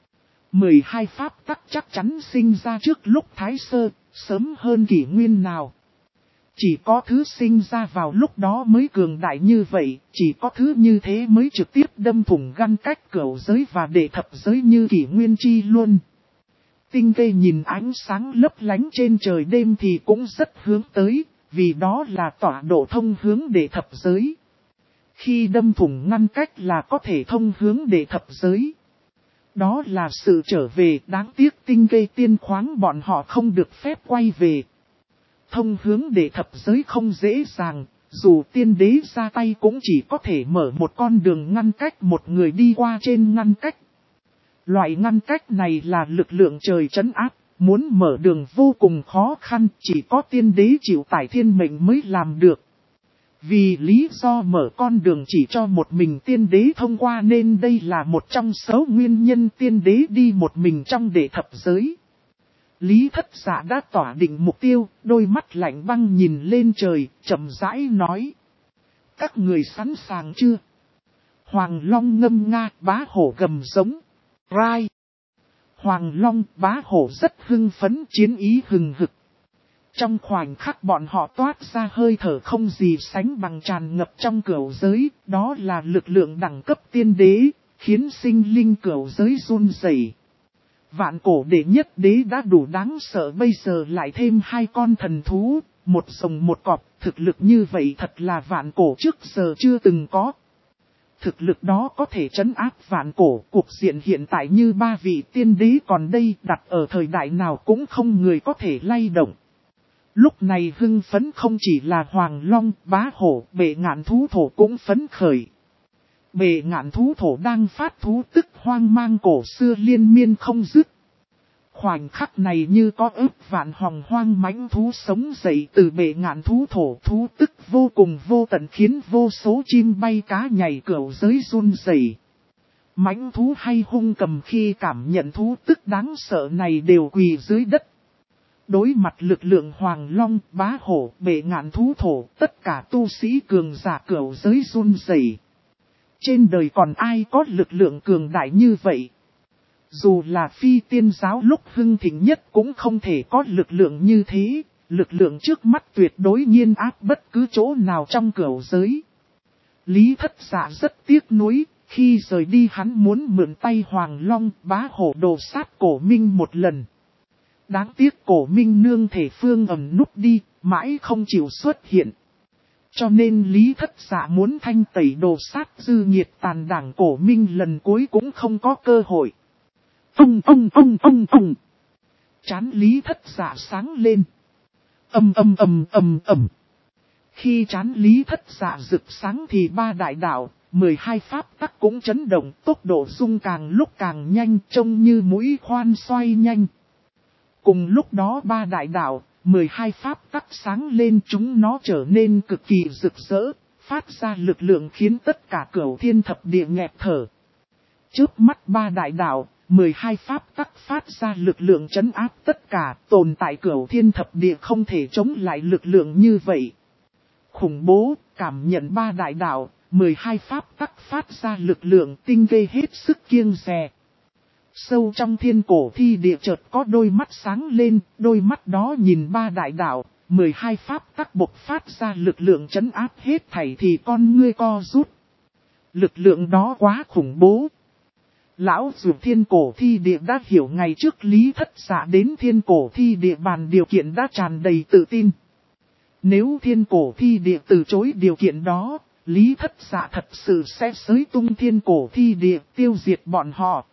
12 pháp tắc chắc chắn sinh ra trước lúc Thái Sơ, sớm hơn kỷ nguyên nào. Chỉ có thứ sinh ra vào lúc đó mới cường đại như vậy, chỉ có thứ như thế mới trực tiếp đâm thủng ngăn cách cửu giới và đệ thập giới như kỷ nguyên chi luôn. Tinh gây nhìn ánh sáng lấp lánh trên trời đêm thì cũng rất hướng tới, vì đó là tọa độ thông hướng đệ thập giới. Khi đâm thủng ngăn cách là có thể thông hướng đệ thập giới. Đó là sự trở về, đáng tiếc tinh gây tiên khoáng bọn họ không được phép quay về. Thông hướng đệ thập giới không dễ dàng, dù tiên đế ra tay cũng chỉ có thể mở một con đường ngăn cách một người đi qua trên ngăn cách. Loại ngăn cách này là lực lượng trời trấn áp, muốn mở đường vô cùng khó khăn, chỉ có tiên đế chịu tải thiên mệnh mới làm được. Vì lý do mở con đường chỉ cho một mình tiên đế thông qua nên đây là một trong số nguyên nhân tiên đế đi một mình trong đệ thập giới. Lý Thất Dạ đã tỏa định mục tiêu, đôi mắt lạnh băng nhìn lên trời, chậm rãi nói. Các người sẵn sàng chưa? Hoàng Long ngâm nga, bá hổ gầm giống. Rai. Hoàng Long, bá hổ rất hưng phấn, chiến ý hừng hực. Trong khoảnh khắc bọn họ toát ra hơi thở không gì sánh bằng tràn ngập trong cửu giới, đó là lực lượng đẳng cấp tiên đế, khiến sinh linh cửu giới run rẩy. Vạn cổ đệ nhất đế đã đủ đáng sợ, bây giờ lại thêm hai con thần thú, một rồng một cọp, thực lực như vậy thật là vạn cổ trước giờ chưa từng có. Thực lực đó có thể trấn áp vạn cổ, cuộc diện hiện tại như ba vị tiên đế còn đây đặt ở thời đại nào cũng không người có thể lay động. Lúc này hưng phấn không chỉ là Hoàng Long, bá hổ, bệ ngạn thú thổ cũng phấn khởi. Bệ ngạn thú thổ đang phát thú tức hoang mang cổ xưa liên miên không dứt. Khoảnh khắc này như có ức vạn hòng hoang mãnh thú sống dậy từ bệ ngạn thú thổ, thú tức vô cùng vô tận khiến vô số chim bay cá nhảy cửu giới run rẩy. Mãnh thú hay hung cầm khi cảm nhận thú tức đáng sợ này đều quỳ dưới đất. Đối mặt lực lượng Hoàng Long, bá hổ, bệ ngạn thú thổ, tất cả tu sĩ cường giả cửu giới run rẩy. Trên đời còn ai có lực lượng cường đại như vậy? Dù là phi tiên giáo lúc hưng thịnh nhất cũng không thể có lực lượng như thế, lực lượng trước mắt tuyệt đối nghiền áp bất cứ chỗ nào trong cửu giới. Lý Thất Dạ rất tiếc nuối, khi rời đi hắn muốn mượn tay Hoàng Long, bá hổ đồ sát Cổ Minh một lần. Đáng tiếc Cổ Minh nương thể phương ẩn núp đi, mãi không chịu xuất hiện. Cho nên Lý Thất Dạ muốn thanh tẩy đồ sát dư nghiệt tàn đảng Cổ Minh lần cuối cũng không có cơ hội. Ông. Chán Lý Thất Dạ sáng lên. Ầm. Khi chán Lý Thất Dạ rực sáng thì ba đại đạo, 12 pháp tắc cũng chấn động, tốc độ rung càng lúc càng nhanh, trông như mũi khoan xoay nhanh. Cùng lúc đó ba đại đạo, 12 pháp tắc sáng lên, chúng nó trở nên cực kỳ rực rỡ, phát ra lực lượng khiến tất cả cửu thiên thập địa nghẹt thở. Trước mắt ba đại đạo, 12 pháp tắc phát ra lực lượng trấn áp tất cả, tồn tại cửu thiên thập địa không thể chống lại lực lượng như vậy. Khủng bố, cảm nhận ba đại đạo, 12 pháp tắc phát ra lực lượng tinh gây hết sức kiêng dè. Sâu trong thiên cổ thi địa chợt có đôi mắt sáng lên, đôi mắt đó nhìn ba đại đạo, 12 pháp tắc bộc phát ra lực lượng trấn áp hết thảy thì con ngươi co rút. Lực lượng đó quá khủng bố. Lão Dược thiên cổ thi địa đã hiểu ngày trước Lý Thất Dạ đến thiên cổ thi địa bàn điều kiện đã tràn đầy tự tin. Nếu thiên cổ thi địa từ chối điều kiện đó, Lý Thất Dạ thật sự sẽ xới tung thiên cổ thi địa tiêu diệt bọn họ.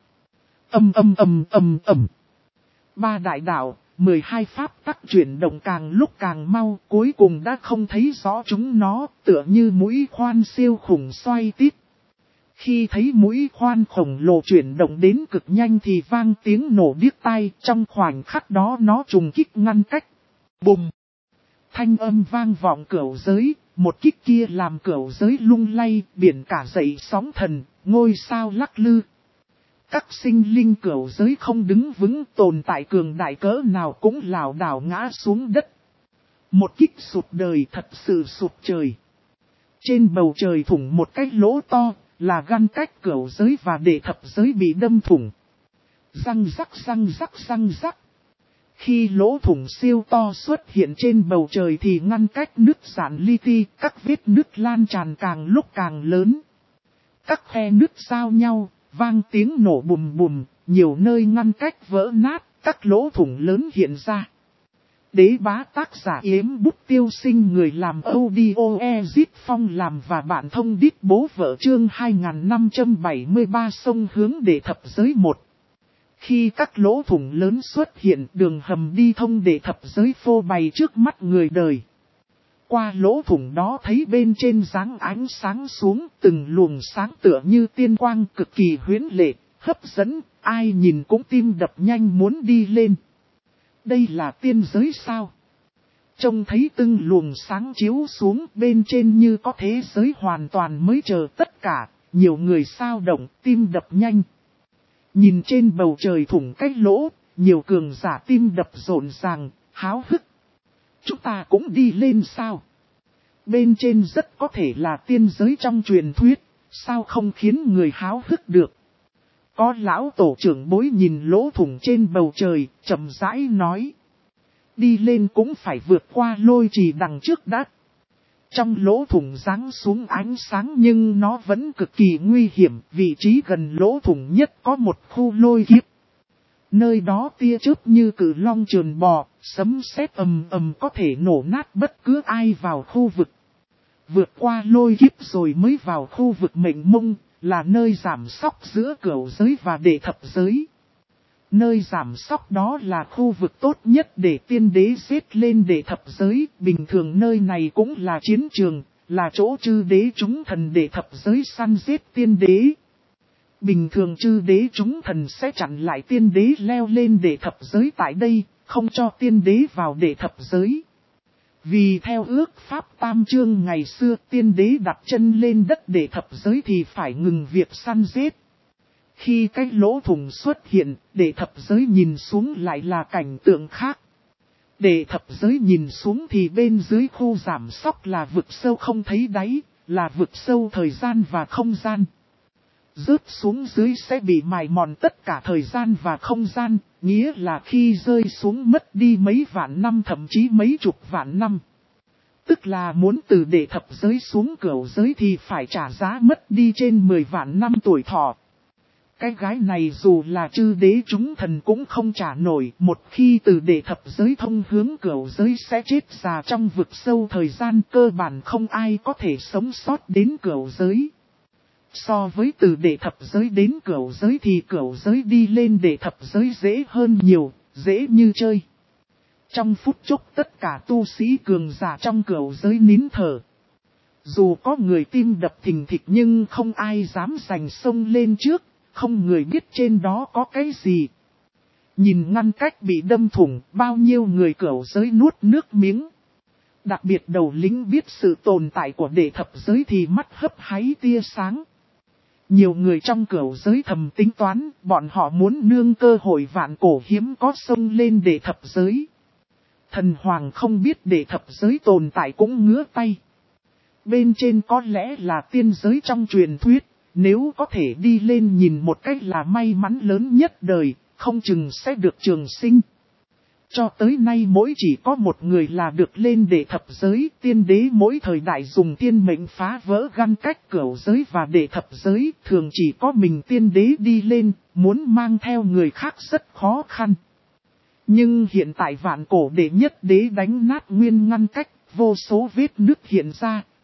Ba đại đạo, 12 pháp tắc chuyển động càng lúc càng mau, cuối cùng đã không thấy rõ chúng nó, tựa như mũi khoan siêu khủng xoay tít. Khi thấy mũi khoan khổng lồ chuyển động đến cực nhanh thì vang tiếng nổ điếc tai, trong khoảnh khắc đó nó trùng kích ngăn cách. Bùng! Thanh âm vang vọng cửu giới, một kích kia làm cửu giới lung lay, biển cả dậy sóng thần, ngôi sao lắc lư. Các sinh linh cửu giới không đứng vững, tồn tại cường đại cỡ nào cũng lảo đảo ngã xuống đất. Một kích sụp đời, thật sự sụp trời. Trên bầu trời thủng một cái lỗ to, là ngăn cách cửu giới và đệ thập giới bị đâm thủng. Răng rắc. Khi lỗ thủng siêu to xuất hiện trên bầu trời thì ngăn cách nứt giãn li ti, các vết nứt lan tràn càng lúc càng lớn. Các khe nứt giao nhau, vang tiếng nổ bùm bùm, nhiều nơi ngăn cách vỡ nát, các lỗ thủng lớn hiện ra. Đế bá tác giả Yếm Bút Tiêu Sinh, người làm audio Ezit Phong làm và bạn thông đít bố vợ chương 2573 sông hướng đệ thập giới 1. Khi các lỗ thủng lớn xuất hiện, đường hầm đi thông đệ thập giới phô bày trước mắt người đời. Qua lỗ thủng đó thấy bên trên giáng ánh sáng xuống, từng luồng sáng tựa như tiên quang cực kỳ huyễn lệ, hấp dẫn, ai nhìn cũng tim đập nhanh muốn đi lên. Đây là tiên giới sao? Trông thấy từng luồng sáng chiếu xuống bên trên như có thế giới hoàn toàn mới chờ tất cả, nhiều người sao động, tim đập nhanh. Nhìn trên bầu trời thủng cái lỗ, nhiều cường giả tim đập rộn ràng, háo hức. Chúng ta cũng đi lên sao? Bên trên rất có thể là tiên giới trong truyền thuyết, sao không khiến người háo hức được? Có lão tổ trưởng bối nhìn lỗ thủng trên bầu trời, chậm rãi nói. Đi lên cũng phải vượt qua lôi trì đằng trước đã. Trong lỗ thủng giáng xuống ánh sáng nhưng nó vẫn cực kỳ nguy hiểm, vị trí gần lỗ thủng nhất có một khu lôi kiếp. Nơi đó tia chớp như cự long trườn bò, sấm sét ầm có thể nổ nát bất cứ ai vào khu vực. Vượt qua lôi kiếp rồi mới vào khu vực mệnh mông, là nơi giảm sóc giữa cửu giới và đệ thập giới. Nơi giảm sóc đó là khu vực tốt nhất để tiên đế giết lên đệ thập giới, bình thường nơi này cũng là chiến trường, là chỗ chư đế chúng thần đệ thập giới săn giết tiên đế. Bình thường chư đế chúng thần sẽ chặn lại tiên đế leo lên đệ thập giới tại đây, không cho tiên đế vào đệ thập giới. Vì theo ước pháp tam chương ngày xưa tiên đế đặt chân lên đất đệ thập giới thì phải ngừng việc săn giết. Khi cái lỗ thủng xuất hiện, đệ thập giới nhìn xuống lại là cảnh tượng khác. Đệ thập giới nhìn xuống thì bên dưới khu giảm sóc là vực sâu không thấy đáy, là vực sâu thời gian và không gian. Rớt xuống dưới sẽ bị mài mòn tất cả thời gian và không gian, nghĩa là khi rơi xuống mất đi mấy vạn năm thậm chí mấy chục vạn năm. Tức là muốn từ đệ thập giới xuống cửu giới thì phải trả giá mất đi trên 10 vạn năm tuổi thọ. Cái gái này dù là chư đế chúng thần cũng không trả nổi, một khi từ đệ thập giới thông hướng cửu giới sẽ chết già trong vực sâu thời gian, cơ bản không ai có thể sống sót đến cửu giới. So với từ đệ thập giới đến cửu giới thì cửu giới đi lên đệ thập giới dễ hơn nhiều, dễ như chơi. Trong phút chốc tất cả tu sĩ cường giả trong cửu giới nín thở. Dù có người tim đập thình thịch nhưng không ai dám giành sông lên trước, không người biết trên đó có cái gì. Nhìn ngăn cách bị đâm thủng, bao nhiêu người cửu giới nuốt nước miếng. Đặc biệt đầu lĩnh biết sự tồn tại của đệ thập giới thì mắt hấp háy tia sáng. Nhiều người trong cửu giới thầm tính toán, bọn họ muốn nương cơ hội vạn cổ hiếm có sông lên đệ thập giới. Thần hoàng không biết đệ thập giới tồn tại cũng ngứa tay. Bên trên có lẽ là tiên giới trong truyền thuyết, nếu có thể đi lên nhìn một cách là may mắn lớn nhất đời, không chừng sẽ được trường sinh. Cho tới nay mỗi chỉ có một người là được lên đệ thập giới, tiên đế mỗi thời đại dùng tiên mệnh phá vỡ ngăn cách cửu giới và đệ thập giới, thường chỉ có mình tiên đế đi lên, muốn mang theo người khác rất khó khăn. Nhưng hiện tại vạn cổ đệ nhất đế đánh nát nguyên ngăn cách, vô số vết nứt hiện ra,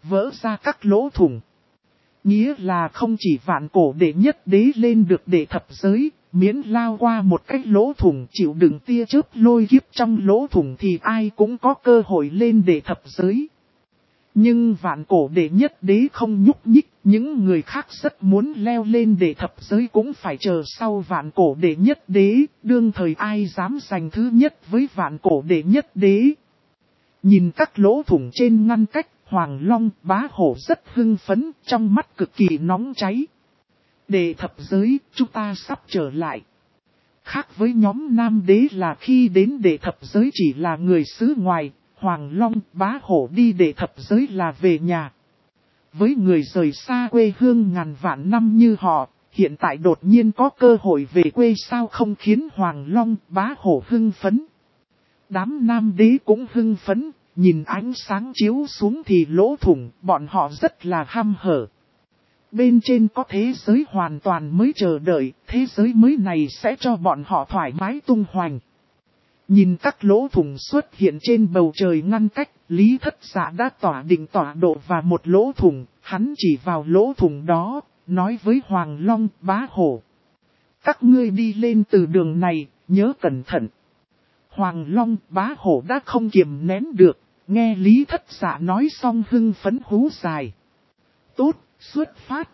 vỡ ra các lỗ thủng. Nghĩa là không chỉ vạn cổ đệ nhất đế lên được đệ thập giới, miễn lao qua một cái lỗ thủng chịu đựng tia chớp lôi kiếp trong lỗ thủng thì ai cũng có cơ hội lên đệ thập giới. Nhưng vạn cổ đệ nhất đế không nhúc nhích, những người khác rất muốn leo lên đệ thập giới cũng phải chờ sau vạn cổ đệ nhất đế, đương thời ai dám giành thứ nhất với vạn cổ đệ nhất đế. Nhìn các lỗ thủng trên ngăn cách, Hoàng Long Bá Hổ rất hưng phấn, trong mắt cực kỳ nóng cháy. Đệ thập giới, chúng ta sắp trở lại. Khác với nhóm nam đế là khi đến đệ thập giới chỉ là người xứ ngoài, Hoàng Long Bá Hổ đi đệ thập giới là về nhà. Với người rời xa quê hương ngàn vạn năm như họ, hiện tại đột nhiên có cơ hội về quê sao không khiến Hoàng Long Bá Hổ hưng phấn. Đám nam đế cũng hưng phấn, nhìn ánh sáng chiếu xuống thì lỗ thủng, bọn họ rất là hăm hở. Bên trên có thế giới hoàn toàn mới chờ đợi, thế giới mới này sẽ cho bọn họ thoải mái tung hoành. Nhìn các lỗ thủng xuất hiện trên bầu trời ngăn cách, Lý Thất Dạ đã tỏa định tọa độ và một lỗ thủng, hắn chỉ vào lỗ thủng đó, nói với Hoàng Long Bá Hổ. Các ngươi đi lên từ đường này, nhớ cẩn thận. Hoàng Long Bá Hổ đã không kiềm nén được, nghe Lý Thất Dạ nói xong hưng phấn hú dài. Tốt, xuất phát.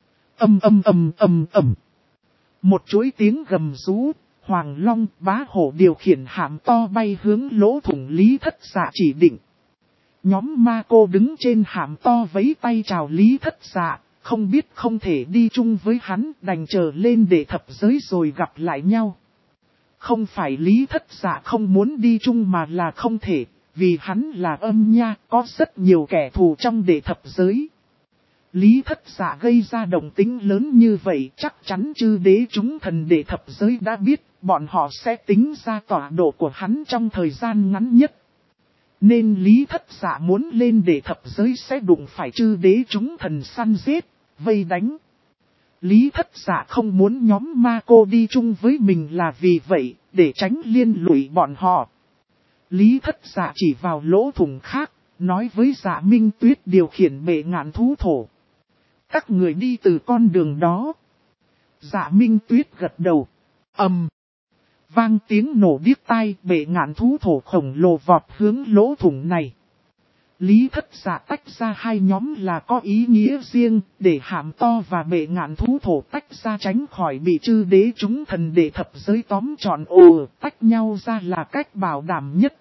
Một chuỗi tiếng gầm rú, Hoàng Long Bá Hổ điều khiển hạm to bay hướng lỗ thủng Lý Thất Dạ chỉ định. Nhóm ma cô đứng trên hạm to vẫy tay chào Lý Thất Dạ, không biết không thể đi chung với hắn, đành chờ lên để thập giới rồi gặp lại nhau. Không phải Lý Thất Dạ không muốn đi chung mà là không thể, vì hắn là âm nha, có rất nhiều kẻ thù trong đệ thập giới. Lý Thất Dạ gây ra động tĩnh lớn như vậy, chắc chắn chư đế chúng thần đệ thập giới đã biết, bọn họ sẽ tính ra tọa độ của hắn trong thời gian ngắn nhất. Nên Lý Thất Dạ muốn lên đệ thập giới sẽ đụng phải chư đế chúng thần săn giết, vây đánh. Lý Thất Dạ không muốn nhóm ma cô đi chung với mình là vì vậy, để tránh liên lụy bọn họ. Lý Thất Dạ chỉ vào lỗ thủng khác, nói với Dạ Minh Tuyết điều khiển bệ ngạn thú thổ. Các người đi từ con đường đó. Dạ Minh Tuyết gật đầu. Vang tiếng nổ điếc tai, bệ ngạn thú thổ khổng lồ vọt hướng lỗ thủng này. Lý Thất Dạ tách ra hai nhóm là có ý nghĩa riêng, để hàm to và bệ ngạn thú thổ tách ra tránh khỏi bị chư đế chúng thần đệ thập giới tóm trọn tách nhau ra là cách bảo đảm nhất.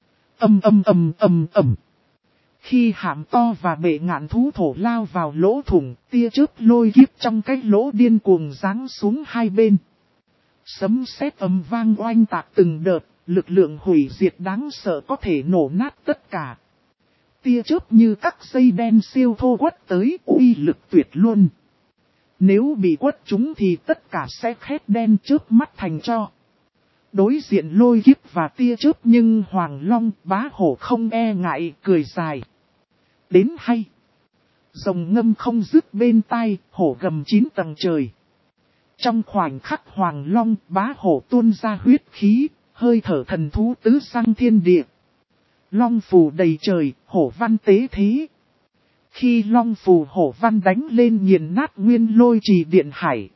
Khi hàm to và bệ ngạn thú thổ lao vào lỗ thủng, tia chớp lôi kiếp trong cái lỗ điên cuồng giáng xuống hai bên. Sấm sét ầm vang oanh tạc từng đợt, lực lượng hủy diệt đáng sợ có thể nổ nát tất cả. Tia chớp như các dây đen siêu thô quất tới, uy lực tuyệt luôn. Nếu bị quất chúng thì tất cả sẽ khét đen chớp mắt thành tro. Đối diện lôi kiếp và tia chớp nhưng Hoàng Long Bá Hổ không e ngại, cười dài. Đến hay. Rồng ngâm không dứt bên tai, hổ gầm 9 tầng trời. Trong khoảnh khắc Hoàng Long Bá Hổ tuôn ra huyết khí, hơi thở thần thú tứ sang thiên địa. Long phù đầy trời, hổ văn tế thế. Khi long phù hổ văn đánh lên nghiền nát nguyên lôi trì điện hải.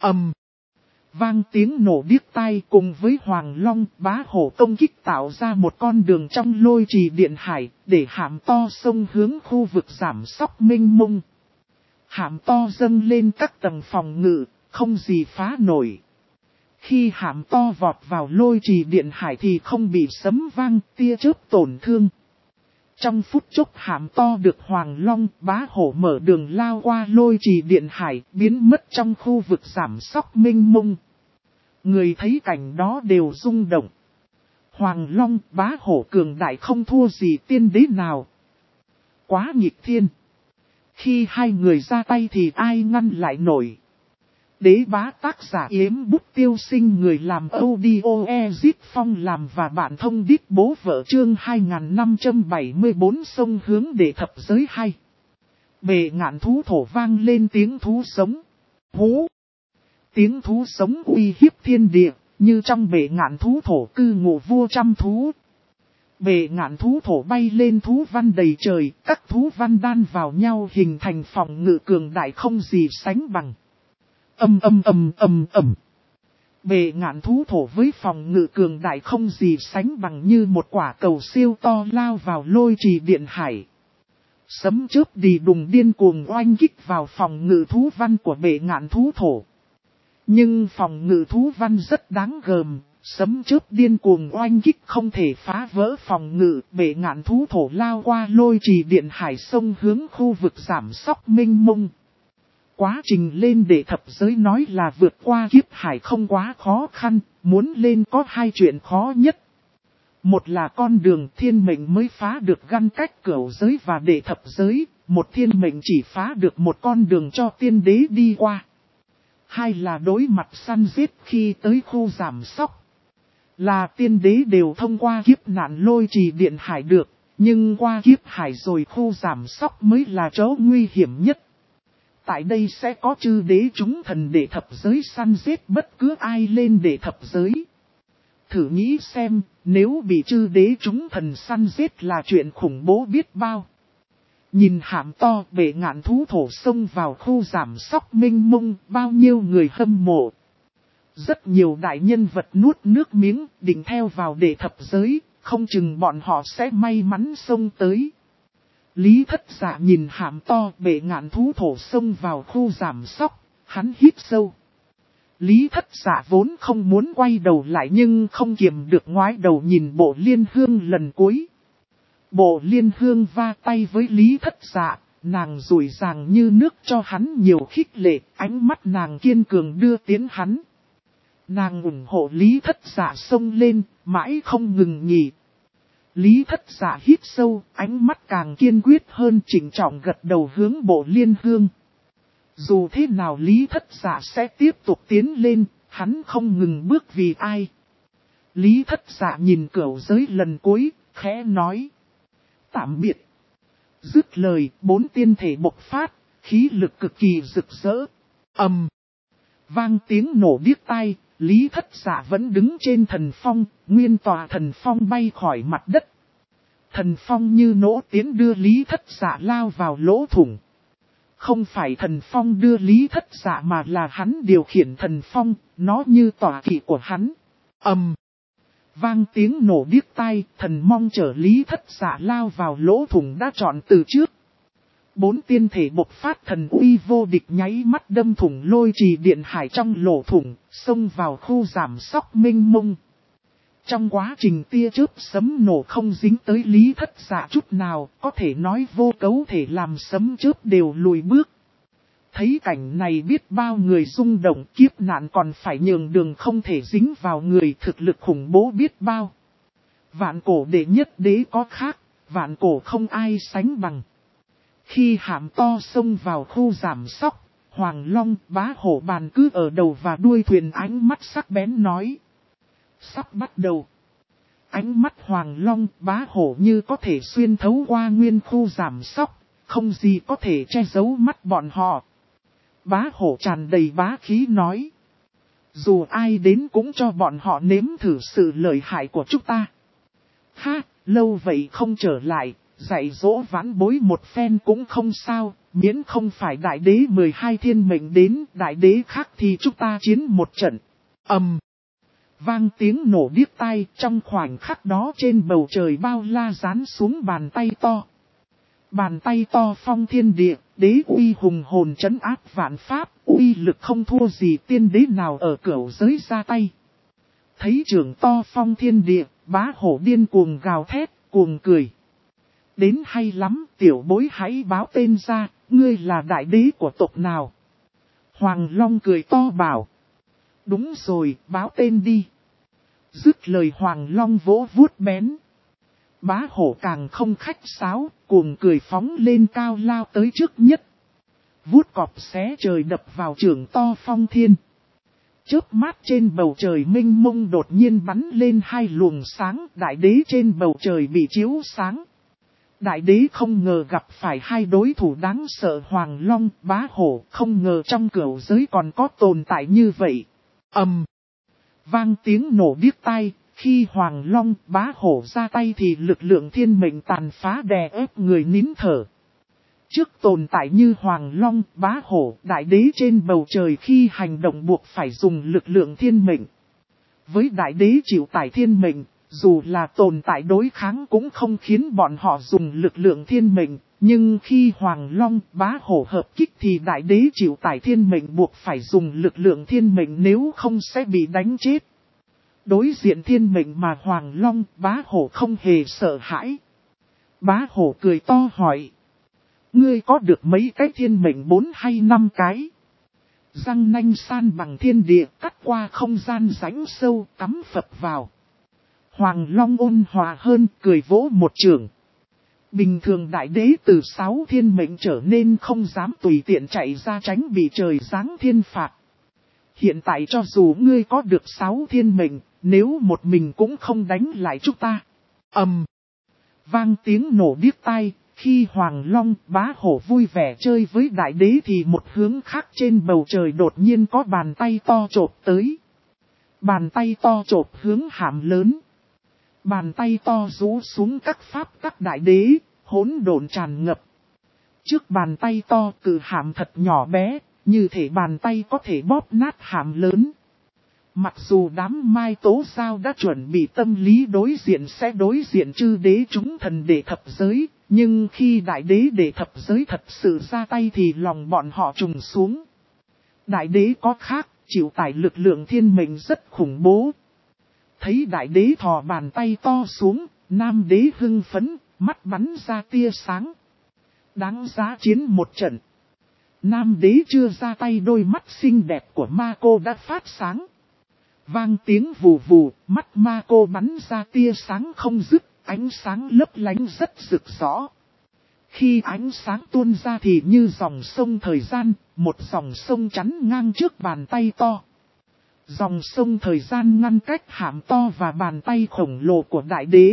Vang tiếng nổ điếc tai cùng với Hoàng Long Bá Hổ công kích tạo ra một con đường trong lôi trì điện hải, để hàm to sông hướng khu vực giảm sóc mênh mông. Hàm to dâng lên các tầng phòng ngự, không gì phá nổi. Khi hàm to vọt vào lôi trì điện hải thì không bị sấm vang, tia chớp tổn thương. Trong phút chốc hàm to được Hoàng Long Bá Hổ mở đường lao qua lôi trì điện hải, biến mất trong khu vực giảm sóc mênh mông. Người thấy cảnh đó đều rung động. Hoàng Long Bá Hổ cường đại không thua gì tiên đế nào. Quá nghịch thiên. Khi hai người ra tay thì ai ngăn lại nổi. Đế bá tác giả Yếm Bút Tiêu Sinh, người làm audio Ezit Phong làm và bạn thông đít bố vợ chương 2574 sông hướng để thập giới hay. Bệ ngạn thú thổ vang lên tiếng thú sống. Hú! Tiếng thú sống uy hiếp thiên địa, như trong bệ ngạn thú thổ cư ngụ vua trăm thú. Bệ ngạn thú thổ bay lên thú văn đầy trời, các thú văn đan vào nhau hình thành phòng ngự cường đại không gì sánh bằng. Bệ ngạn thú thổ với phòng ngự cường đại không gì sánh bằng như một quả cầu siêu to lao vào lôi trì điện hải. Sấm chớp đi đùng điên cuồng oanh kích vào phòng ngự thú văn của bệ ngạn thú thổ. Nhưng phòng ngự thú văn rất đáng gờm, sấm chớp điên cuồng oanh kích không thể phá vỡ phòng ngự, bệ ngạn thú thổ lao qua lôi trì điện hải sông hướng khu vực giảm sóc minh mông. Quá trình lên để thập giới nói là vượt qua kiếp hải không quá khó khăn, muốn lên có hai chuyện khó nhất. Một là con đường thiên mệnh mới phá được ngăn cách cửu giới và đệ thập giới, một thiên mệnh chỉ phá được một con đường cho tiên đế đi qua. Hai là đối mặt săn giết khi tới khu giảm sóc. Là tiên đế đều thông qua kiếp nạn lôi trì điện hải được, nhưng qua kiếp hải rồi khu giảm sóc mới là chỗ nguy hiểm nhất. Tại đây sẽ có chư đế chúng thần đệ thập giới săn giết bất cứ ai lên đệ thập giới. Thử nghĩ xem, nếu bị chư đế chúng thần săn giết là chuyện khủng bố biết bao. Nhìn hàm to bệ ngạn thú thổ xông vào khu giảm sóc minh mông, bao nhiêu người hâm mộ. Rất nhiều đại nhân vật nuốt nước miếng, định theo vào đệ thập giới, không chừng bọn họ sẽ may mắn xông tới. Lý Thất Dạ nhìn hàm to bệ ngạn thú thổ xông vào khu giảm sóc, hắn hít sâu. Lý Thất Dạ vốn không muốn quay đầu lại nhưng không kiềm được ngoái đầu nhìn Bộ Liên Hương lần cuối. Bộ Liên Hương va tay với Lý Thất Dạ, nàng rủi ràng như nước cho hắn nhiều khích lệ, ánh mắt nàng kiên cường đưa tiến hắn. Nàng ủng hộ Lý Thất Dạ xông lên, mãi không ngừng nghỉ. Lý Thất Dạ hít sâu, ánh mắt càng kiên quyết hơn chỉnh trọng gật đầu hướng Bộ Liên Hương. Dù thế nào Lý Thất Dạ sẽ tiếp tục tiến lên, hắn không ngừng bước vì ai. Lý Thất Dạ nhìn cửu giới lần cuối, khẽ nói. Tạm biệt. Dứt lời, 4 tiên thể bộc phát, khí lực cực kỳ rực rỡ. Vang tiếng nổ điếc tai, Lý Thất Dạ vẫn đứng trên thần phong, nguyên tòa thần phong bay khỏi mặt đất. Thần phong như nỗ tiến đưa Lý Thất Dạ lao vào lỗ thủng. Không phải thần phong đưa Lý Thất Dạ mà là hắn điều khiển thần phong, nó như tỏa kỵ của hắn. Vang tiếng nổ điếc tai, thần mong chở Lý Thất Dạ lao vào lỗ thủng đã chọn từ trước. 4 tiên thể bộc phát thần uy vô địch nháy mắt đâm thủng lôi trì điện hải trong lỗ thủng, xông vào khu giảm sóc minh mông. Trong quá trình tia chớp sấm nổ không dính tới Lý Thất Dạ chút nào, có thể nói vô cấu thể làm sấm chớp đều lùi bước. Thấy cảnh này biết bao người rung động, kiếp nạn còn phải nhường đường không thể dính vào người, thực lực khủng bố biết bao. Vạn cổ đệ nhất đế có khác, vạn cổ không ai sánh bằng. Khi hàm to xông vào khu giảm sóc, Hoàng Long Bá Hổ bàn cứ ở đầu và đuôi thuyền ánh mắt sắc bén nói. Sắp bắt đầu. Ánh mắt Hoàng Long Bá Hổ như có thể xuyên thấu qua nguyên khu giảm sóc, không gì có thể che giấu mắt bọn họ. Bá Hổ tràn đầy bá khí nói. Dù ai đến cũng cho bọn họ nếm thử sự lợi hại của chúng ta. Ha, lâu vậy không trở lại, dạy dỗ vãn bối một phen cũng không sao, miễn không phải đại đế 12 thiên mệnh đến, đại đế khác thì chúng ta chiến một trận. Vang tiếng nổ điếc tai, trong khoảnh khắc đó trên bầu trời bao la rán xuống bàn tay to. Bàn tay to phong thiên địa, đế uy hùng hồn trấn áp vạn pháp, uy lực không thua gì tiên đế nào ở cửu giới ra tay. Thấy trưởng to phong thiên địa, Bá Hổ điên cuồng gào thét, cuồng cười. Đến hay lắm, tiểu bối hãy báo tên ra, ngươi là đại đế của tộc nào? Hoàng Long cười to bảo. Đúng rồi, báo tên đi. Dứt lời Hoàng Long vỗ vuốt bén. Bá Hổ càng không khách sáo, cuồng cười phóng lên cao lao tới trước nhất. Vuốt cọp xé trời đập vào trưởng to phong thiên. Chớp mát trên bầu trời minh mông đột nhiên bắn lên 2 luồng sáng, đại đế trên bầu trời bị chiếu sáng. Đại đế không ngờ gặp phải 2 đối thủ đáng sợ Hoàng Long, Bá Hổ, không ngờ trong cửu giới còn có tồn tại như vậy. Vang tiếng nổ điếc tai, Khi Hoàng Long Bá Hổ ra tay thì lực lượng thiên mệnh tàn phá đè ép người nín thở. Trước tồn tại như Hoàng Long Bá Hổ đại đế trên bầu trời khi hành động buộc phải dùng lực lượng thiên mệnh. Với đại đế chịu tải thiên mệnh, dù là tồn tại đối kháng cũng không khiến bọn họ dùng lực lượng thiên mệnh. Nhưng khi Hoàng Long Bá Hổ hợp kích thì đại đế chịu tải thiên mệnh buộc phải dùng lực lượng thiên mệnh, nếu không sẽ bị đánh chết. Đối diện thiên mệnh mà Hoàng Long Bá Hổ không hề sợ hãi. Bá Hổ cười to hỏi. Ngươi có được mấy cái thiên mệnh 4 hay 5 cái? Răng nanh san bằng thiên địa, cắt qua không gian rãnh sâu, cắm phập vào. Hoàng Long ôn hòa hơn, cười vỗ một trường. Bình thường đại đế từ 6 thiên mệnh trở nên không dám tùy tiện chạy ra tránh bị trời giáng thiên phạt. Hiện tại cho dù ngươi có được 6 thiên mệnh, nếu một mình cũng không đánh lại chúng ta. Vang tiếng nổ điếc tai, khi Hoàng Long Bá Hổ vui vẻ chơi với đại đế thì một hướng khác trên bầu trời đột nhiên có bàn tay to chộp tới. Bàn tay to chộp hướng hàm lớn. Bàn tay to rũ xuống các pháp các đại đế, hỗn độn tràn ngập. Trước bàn tay to cự hàm thật nhỏ bé, như thể bàn tay có thể bóp nát hàm lớn. Mặc dù đám Mai Tố Giao đã chuẩn bị tâm lý đối diện sẽ đối diện chư đế chúng thần đệ thập giới, nhưng khi đại đế đệ thập giới thật sự ra tay thì lòng bọn họ trùng xuống. Đại đế có khác, chịu tải lực lượng thiên mệnh rất khủng bố. Thấy đại đế thò bàn tay to xuống, nam đế hưng phấn, mắt bắn ra tia sáng. Đáng giá chiến một trận. Nam đế chưa ra tay, đôi mắt xinh đẹp của ma cô đã phát sáng. Vang tiếng vù vù, mắt ma cô bắn ra tia sáng không dứt, ánh sáng lấp lánh rất rực rõ. Khi ánh sáng tuôn ra thì như dòng sông thời gian, một dòng sông chắn ngang trước bàn tay to. Dòng sông thời gian ngăn cách hàm to và bàn tay khổng lồ của đại đế.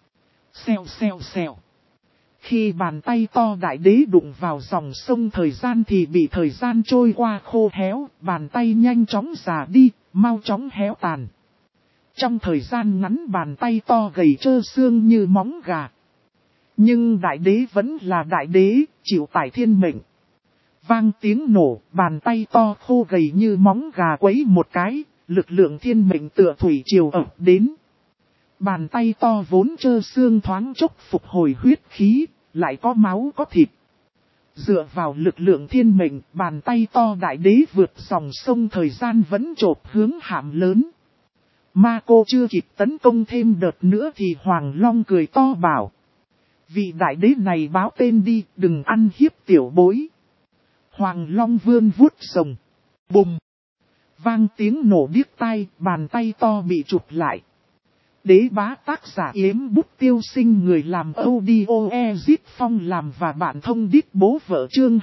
Xèo xèo xèo. Khi bàn tay to đại đế đụng vào dòng sông thời gian thì bị thời gian trôi qua khô héo, bàn tay nhanh chóng già đi, mau chóng héo tàn. Trong thời gian ngắn bàn tay to gầy trơ xương như móng gà. Nhưng đại đế vẫn là đại đế, chịu tải thiên mệnh. Vang tiếng nổ, bàn tay to khô gầy như móng gà quấy một cái, lực lượng thiên mệnh tựa thủy triều ập đến. Bàn tay to vốn trơ xương thoáng chốc phục hồi huyết khí, lại có máu có thịt. Dựa vào lực lượng thiên mệnh, bàn tay to đại đế vượt dòng sông thời gian vẫn chộp hướng hàm lớn. Ma cô chưa kịp tấn công thêm đợt nữa thì Hoàng Long cười to bảo. Vị đại đế này báo tên đi, đừng ăn hiếp tiểu bối. Hoàng Long vươn vuốt rồng. Bùng! Vang tiếng nổ điếc tai, bàn tay to bị chụp lại. Đế bá tác giả Yếm Bút Tiêu Sinh, người làm audio Ezit Phong làm và bạn thông đít bố vợ chương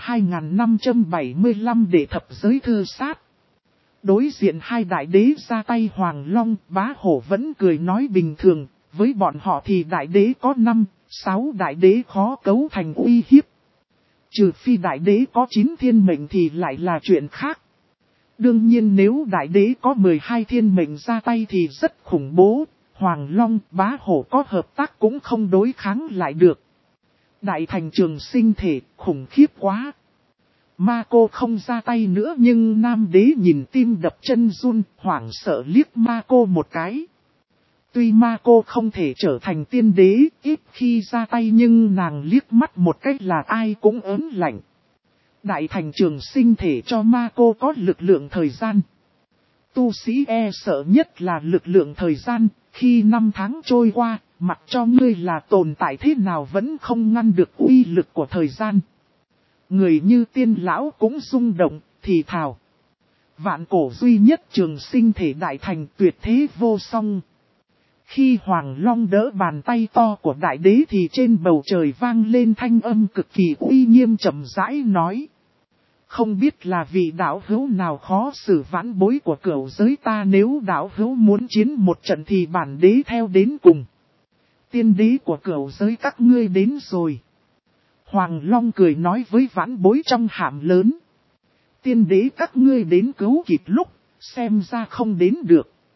2575 để thập giới thư sát. Đối diện hai đại đế ra tay, Hoàng Long Bá Hổ vẫn cười nói bình thường, với bọn họ thì đại đế có 5, 6 đại đế khó cấu thành uy hiếp. Trừ phi đại đế có 9 thiên mệnh thì lại là chuyện khác. Đương nhiên nếu đại đế có 12 thiên mệnh ra tay thì rất khủng bố, Hoàng Long Bá Hổ có hợp tác cũng không đối kháng lại được. Đại thành trường sinh thể, khủng khiếp quá. Ma cô không ra tay nữa nhưng nam đế nhìn tim đập chân run, hoảng sợ liếc ma cô một cái. Tuy ma cô không thể trở thành tiên đế, ít khi ra tay nhưng nàng liếc mắt một cách là ai cũng ớn lạnh. Đại thành trường sinh thể cho ma cô có lực lượng thời gian. Tu sĩ e sợ nhất là lực lượng thời gian, khi 5 tháng trôi qua, mặc cho ngươi là tồn tại thế nào vẫn không ngăn được uy lực của thời gian. Người như tiên lão cũng rung động, thì thào. Vạn cổ duy nhất trường sinh thể đại thành tuyệt thế vô song. Khi Hoàng Long đỡ bàn tay to của đại đế thì trên bầu trời vang lên thanh âm cực kỳ uy nghiêm chậm rãi nói. Không biết là vị đạo hữu nào khó xử vãn bối của cửu giới ta, nếu đạo hữu muốn chiến một trận thì bản đế theo đến cùng. Tiên đế của cửu giới các ngươi đến rồi. Hoàng Long cười nói với vãn bối trong hàm lớn. Tiên đế các ngươi đến cứu kịp lúc, xem ra không đến được.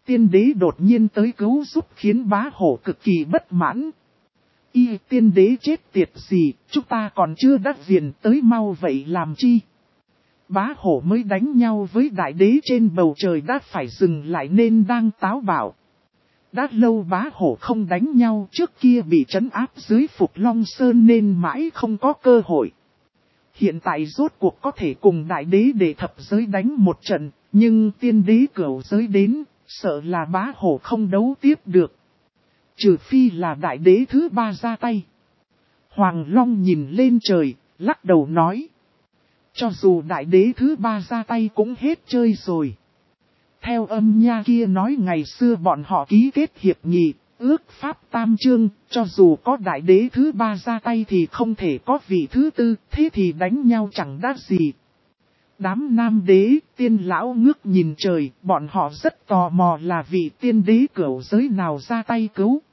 Tiên đế đột nhiên tới cứu giúp khiến bá hổ cực kỳ bất mãn. Tiên đế chết tiệt gì, chúng ta còn chưa đắc viền tới mau vậy làm chi? Bá hổ mới đánh nhau với đại đế trên bầu trời đã phải dừng lại nên đang táo bạo. Đã lâu bá hổ không đánh nhau, trước kia bị trấn áp dưới Phục Long Sơn nên mãi không có cơ hội. Hiện tại rốt cuộc có thể cùng đại đế để thập giới đánh một trận, nhưng tiên đế cửu giới đến, sợ là bá hổ không đấu tiếp được. Trừ phi là đại đế thứ ba ra tay. Hoàng Long nhìn lên trời, lắc đầu nói. Cho dù đại đế thứ ba ra tay cũng hết chơi rồi. Theo âm nha kia nói ngày xưa bọn họ ký kết hiệp nghị, ước pháp tam chương, cho dù có đại đế thứ ba ra tay thì không thể có vị thứ tư, thế thì đánh nhau chẳng đắt gì. Đám nam đế, tiên lão ngước nhìn trời, bọn họ rất tò mò là vị tiên đế cửu giới nào ra tay cứu.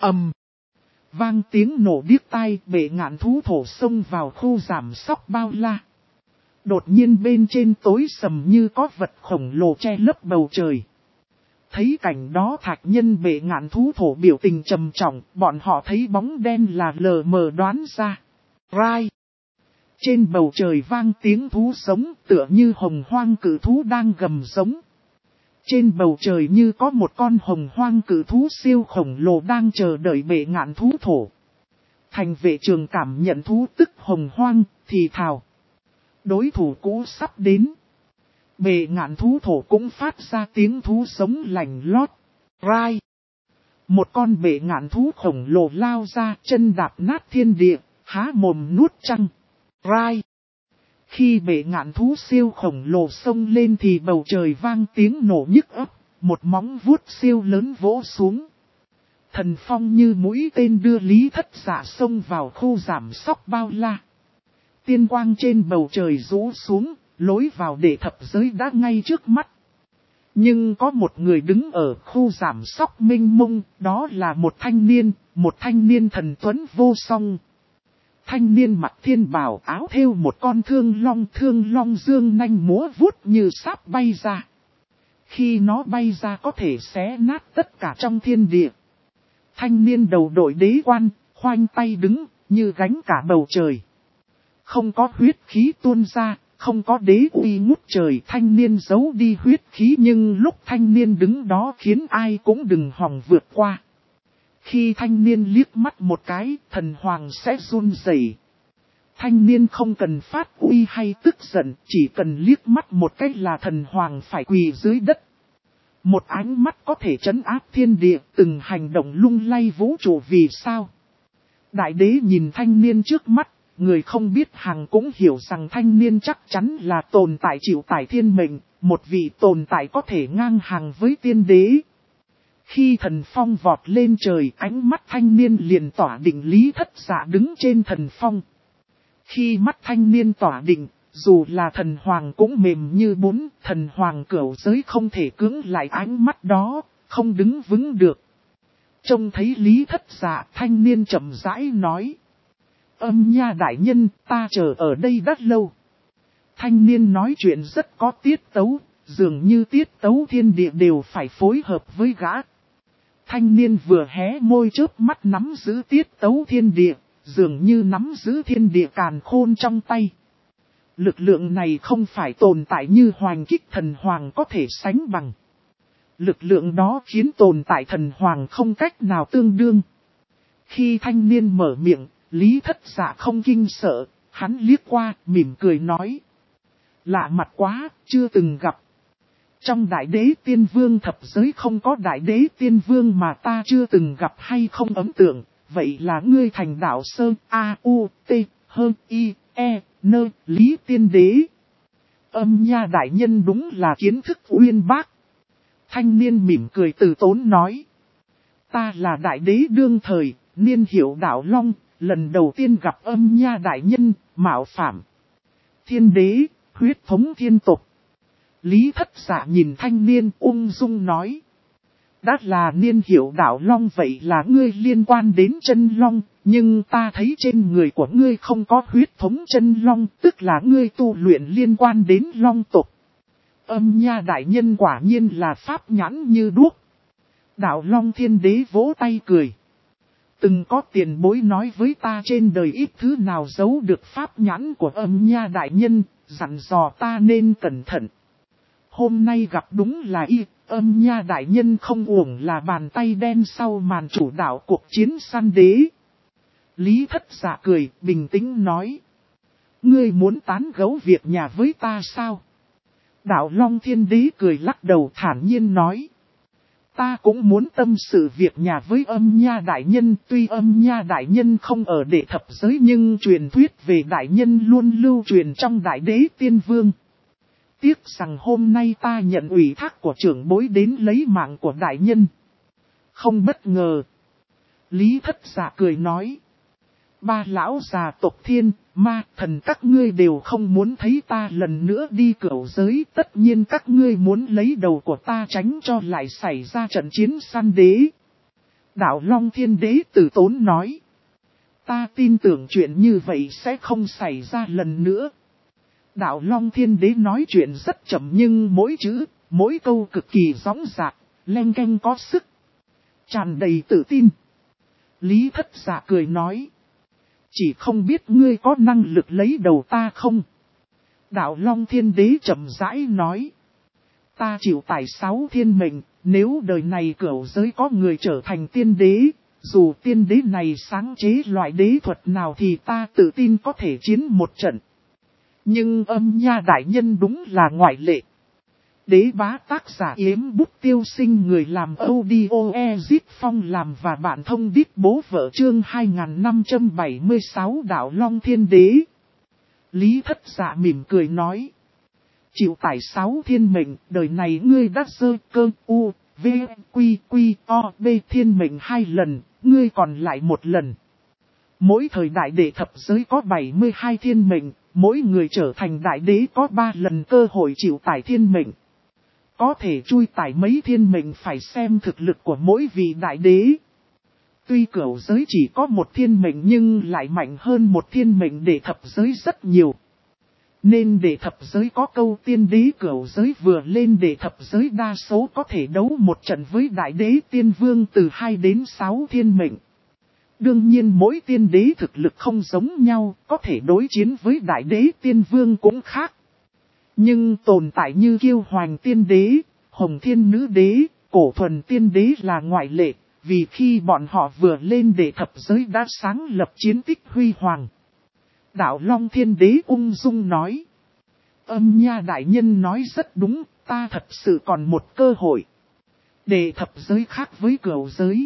Vang tiếng nổ điếc tai, bệ ngạn thú thổ xông vào khu giảm sóc bao la. Đột nhiên bên trên tối sầm như có vật khổng lồ che lấp bầu trời. Thấy cảnh đó thạch nhân bệ ngạn thú thổ biểu tình trầm trọng, bọn họ thấy bóng đen là lờ mờ đoán ra. Rai! Trên bầu trời vang tiếng thú sống tựa như hồng hoang cử thú đang gầm giống. Trên bầu trời như có một con hồng hoang cử thú siêu khổng lồ đang chờ đợi bệ ngạn thú thổ. Thành vệ trường cảm nhận thú tức hồng hoang, thì thào. Đối thủ cũ sắp đến. Bệ ngạn thú thổ cũng phát ra tiếng thú sống lành lót. Rai! Một con bệ ngạn thú khổng lồ lao ra, chân đạp nát thiên địa, há mồm nuốt trăng. Rai! Khi bệ ngạn thú siêu khổng lồ xông lên thì bầu trời vang tiếng nổ nhức ấp, một móng vuốt siêu lớn vỗ xuống. Thần phong như mũi tên đưa Lý Thất Dạ xông vào khu giảm sóc bao la. Tiên quang trên bầu trời rũ xuống, lối vào để thập giới đã ngay trước mắt. Nhưng có một người đứng ở khu giảm sóc mênh mông, đó là một thanh niên thần tuấn vô song. Thanh niên mặc thiên bào áo thêu một con thương long dương nanh múa vuốt như sáp bay ra. Khi nó bay ra có thể xé nát tất cả trong thiên địa. Thanh niên đầu đội đế quan, khoanh tay đứng, như gánh cả bầu trời. Không có huyết khí tuôn ra, không có đế uy ngút trời. Thanh niên giấu đi huyết khí nhưng lúc thanh niên đứng đó khiến ai cũng đừng hòng vượt qua. Khi thanh niên liếc mắt một cái, thần hoàng sẽ run rẩy. Thanh niên không cần phát uy hay tức giận, chỉ cần liếc mắt một cái là thần hoàng phải quỳ dưới đất. Một ánh mắt có thể trấn áp thiên địa, từng hành động lung lay vũ trụ vì sao. Đại đế nhìn thanh niên trước mắt, người không biết hàng cũng hiểu rằng thanh niên chắc chắn là tồn tại chịu tải thiên mệnh, một vị tồn tại có thể ngang hàng với tiên đế. Khi thần phong vọt lên trời, ánh mắt thanh niên liền tỏa định Lý Thất Dạ đứng trên thần phong. Khi mắt thanh niên tỏa định, dù là thần hoàng cũng mềm như bún, thần hoàng cửu giới không thể cưỡng lại ánh mắt đó, không đứng vững được. Trông thấy Lý Thất Dạ, thanh niên chậm rãi nói. Âm nha đại nhân, ta chờ ở đây đã lâu. Thanh niên nói chuyện rất có tiết tấu, dường như tiết tấu thiên địa đều phải phối hợp với gã. Thanh niên vừa hé môi chớp mắt nắm giữ tiết tấu thiên địa, dường như nắm giữ thiên địa càn khôn trong tay. Lực lượng này không phải tồn tại như hoành kích thần hoàng có thể sánh bằng. Lực lượng đó khiến tồn tại thần hoàng không cách nào tương đương. Khi thanh niên mở miệng, Lý Thất Dạ không kinh sợ, hắn liếc qua, mỉm cười nói. Lạ mặt quá, chưa từng gặp. Trong đại đế tiên vương thập giới không có đại đế tiên vương mà ta chưa từng gặp hay không ấn tượng, vậy là ngươi thành đạo Sơn A-U-T-H-I-E-N Lý tiên đế. Âm nha đại nhân đúng là kiến thức uyên bác. Thanh niên mỉm cười từ tốn nói. Ta là đại đế đương thời, niên hiệu đạo Long, lần đầu tiên gặp âm nha đại nhân, mạo phạm. Thiên đế, huyết thống thiên tộc. Lý Thất Dạ nhìn thanh niên ung dung nói. Đã là niên hiệu đạo Long vậy là ngươi liên quan đến chân Long, nhưng ta thấy trên người của ngươi không có huyết thống chân Long, tức là ngươi tu luyện liên quan đến Long tộc. Âm nha đại nhân quả nhiên là pháp nhãn như đuốc. Đạo Long Thiên Đế vỗ tay cười. Từng có tiền bối nói với ta trên đời ít thứ nào giấu được pháp nhãn của Âm Nha đại nhân, dặn dò ta nên cẩn thận. Hôm nay gặp đúng là Âm Nha đại nhân không uổng là bàn tay đen sau màn chủ đạo cuộc chiến săn đế. Lý Thất Dạ cười, bình tĩnh nói. Ngươi muốn tán gẫu việc nhà với ta sao? Đạo Long Thiên Đế cười lắc đầu thản nhiên nói. Ta cũng muốn tâm sự việc nhà với Âm Nha đại nhân, tuy Âm Nha đại nhân không ở Đệ Thập Giới nhưng truyền thuyết về đại nhân luôn lưu truyền trong Đại Đế Tiên Vương. Tiếc rằng hôm nay ta nhận ủy thác của trưởng bối đến lấy mạng của đại nhân. Không bất ngờ. Lý Thất Dạ cười nói. Ba lão già tộc thiên, ma, thần các ngươi đều không muốn thấy ta lần nữa đi cửu giới. Tất nhiên các ngươi muốn lấy đầu của ta tránh cho lại xảy ra trận chiến săn đế. Đạo Long Thiên Đế từ tốn nói. Ta tin tưởng chuyện như vậy sẽ không xảy ra lần nữa. Đạo Long Thiên Đế nói chuyện rất chậm nhưng mỗi chữ, mỗi câu cực kỳ rõ ràng, leng keng có sức. Tràn đầy tự tin. Lý Thất Dạ cười nói. Chỉ không biết ngươi có năng lực lấy đầu ta không? Đạo Long Thiên Đế chậm rãi nói. Ta chịu tải 6 thiên mệnh, nếu đời này cửu giới có người trở thành tiên đế, dù tiên đế này sáng chế loại đế thuật nào thì ta tự tin có thể chiến một trận. Nhưng Âm Nha đại nhân đúng là ngoại lệ. Đế bá tác giả Yếm Bút Tiêu Sinh người làm audio Ezit Phong làm và bạn thông đít bố vợ chương 2576 Đạo Long Thiên Đế. Lý Thất Dạ mỉm cười nói. Chịu tải 6 thiên mệnh, đời này ngươi đã dơ cơ u, v, quy, quy, o, b thiên mệnh 2 lần, ngươi còn lại 1 lần. Mỗi thời đại Đệ Thập Giới có 72 thiên mệnh, mỗi người trở thành đại đế có 3 lần cơ hội chịu tải thiên mệnh. Có thể chui tải mấy thiên mệnh phải xem thực lực của mỗi vị đại đế. Tuy cửu giới chỉ có 1 thiên mệnh nhưng lại mạnh hơn 1 thiên mệnh Đệ Thập Giới rất nhiều. Nên Đệ Thập Giới có câu tiên đế cửu giới vừa lên Đệ Thập Giới đa số có thể đấu một trận với đại đế tiên vương từ 2 đến 6 thiên mệnh. Đương nhiên mỗi tiên đế thực lực không giống nhau, có thể đối chiến với đại đế tiên vương cũng khác. Nhưng tồn tại như Kiêu Hoành Tiên Đế, Hồng Thiên Nữ Đế, Cổ Thuần Tiên Đế là ngoại lệ, vì khi bọn họ vừa lên Đệ Thập Giới đã sáng lập chiến tích huy hoàng. Đạo Long Thiên Đế ung dung nói. Âm Nha đại nhân nói rất đúng, ta thật sự còn một cơ hội. Đệ Thập Giới khác với cửu giới.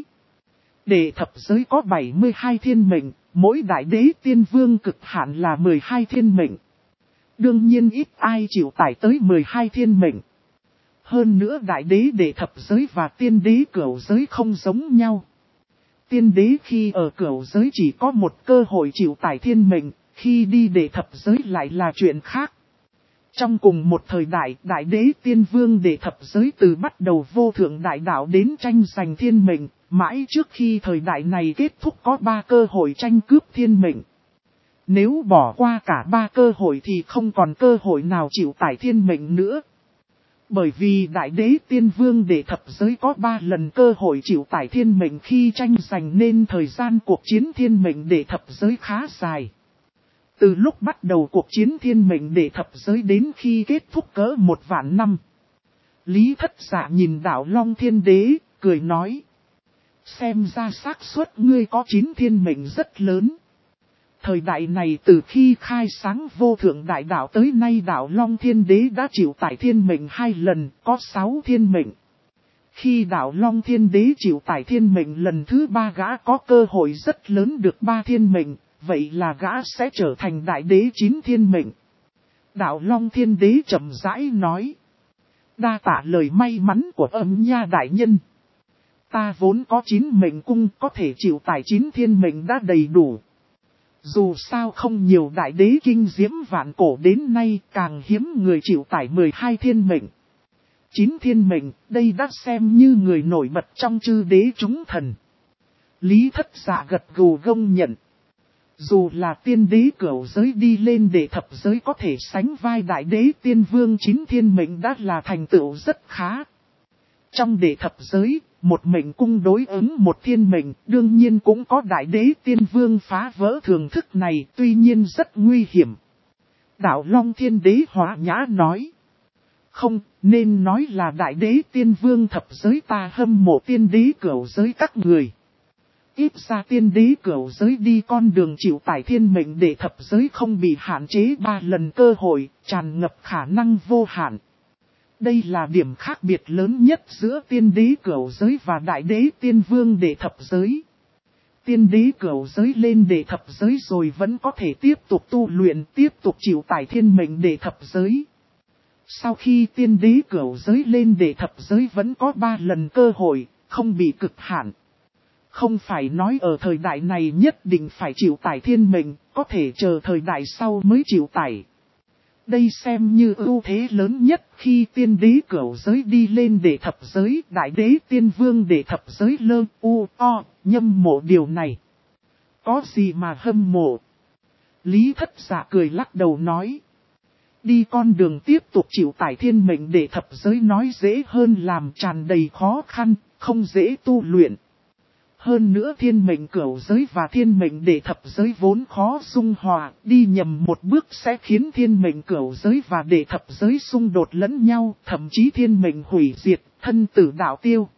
Đệ Thập Giới có 72 thiên mệnh, mỗi đại đế tiên vương cực hạn là 12 thiên mệnh. Đương nhiên ít ai chịu tải tới 12 thiên mệnh. Hơn nữa đại đế Đệ Thập Giới và tiên đế cửu giới không giống nhau. Tiên đế khi ở cửu giới chỉ có một cơ hội chịu tải thiên mệnh, khi đi Đệ Thập Giới lại là chuyện khác. Trong cùng một thời đại, đại đế tiên vương Đệ Thập Giới từ bắt đầu vô thượng đại đạo đến tranh giành thiên mệnh, mãi trước khi thời đại này kết thúc có 3 cơ hội tranh cướp thiên mệnh. Nếu bỏ qua cả 3 cơ hội thì không còn cơ hội nào chịu tải thiên mệnh nữa. Bởi vì đại đế tiên vương Đệ Thập Giới có 3 lần cơ hội chịu tải thiên mệnh khi tranh giành nên thời gian cuộc chiến thiên mệnh Đệ Thập Giới khá dài. Từ lúc bắt đầu cuộc chiến thiên mệnh Đệ Thập Giới đến khi kết thúc cỡ 1 vạn năm. Lý Thất Dạ nhìn Đạo Long Thiên Đế, cười nói. Xem ra xác suất ngươi có 9 thiên mệnh rất lớn. Thời đại này từ khi khai sáng vô thượng đại đạo tới nay Đạo Long Thiên Đế đã chịu tải thiên mệnh 2 lần, có 6 thiên mệnh. Khi Đạo Long Thiên Đế chịu tải thiên mệnh lần thứ 3 gã có cơ hội rất lớn được 3 thiên mệnh, vậy là gã sẽ trở thành đại đế 9 thiên mệnh. Đạo Long Thiên Đế chậm rãi nói. Đa tạ lời may mắn của Âm Nha đại nhân. Ta vốn có 9 mệnh cung có thể chịu tải 9 thiên mệnh đã đầy đủ. Dù sao không nhiều đại đế kinh diễm vạn cổ đến nay càng hiếm người chịu tải 12 thiên mệnh. 9 thiên mệnh, đây đã xem như người nổi bật trong chư đế chúng thần. Lý Thất Dạ gật gù gông nhận. Dù là tiên đế cửu giới đi lên Đệ Thập Giới có thể sánh vai đại đế tiên vương 9 thiên mệnh đã là thành tựu rất khá. Trong Đệ Thập Giới, một mệnh cung đối ứng một thiên mệnh, đương nhiên cũng có đại đế tiên vương phá vỡ thường thức này, tuy nhiên rất nguy hiểm. Đạo Long Thiên Đế hóa nhã nói. Không, nên nói là đại đế tiên vương thập giới, ta hâm mộ tiên đế cửu giới các người. Ít ra tiên đế cửu giới đi con đường chịu tải thiên mệnh để thập giới không bị hạn chế 3 lần cơ hội, tràn ngập khả năng vô hạn. Đây là điểm khác biệt lớn nhất giữa tiên đế cửu giới và đại đế tiên vương để thập giới. Tiên đế cửu giới lên để thập giới rồi vẫn có thể tiếp tục tu luyện, tiếp tục chịu tải thiên mệnh để thập giới. Sau khi tiên đế cửu giới lên để thập giới vẫn có 3 lần cơ hội, không bị cực hạn. Không phải nói ở thời đại này nhất định phải chịu tải thiên mệnh, có thể chờ thời đại sau mới chịu tải. Đây xem như ưu thế lớn nhất khi tiên đế cửu giới đi lên để thập giới, đại đế tiên vương để thập giới lơ u o, nhâm mộ điều này. Có gì mà hâm mộ? Lý Thất Dạ cười lắc đầu nói. Đi con đường tiếp tục chịu tải thiên mệnh để thập giới nói dễ hơn làm, tràn đầy khó khăn, không dễ tu luyện. Hơn nữa thiên mệnh cửu giới và thiên mệnh để thập giới vốn khó dung hòa, đi nhầm một bước sẽ khiến thiên mệnh cửu giới và để thập giới xung đột lẫn nhau, thậm chí thiên mệnh hủy diệt, thân tử đạo tiêu.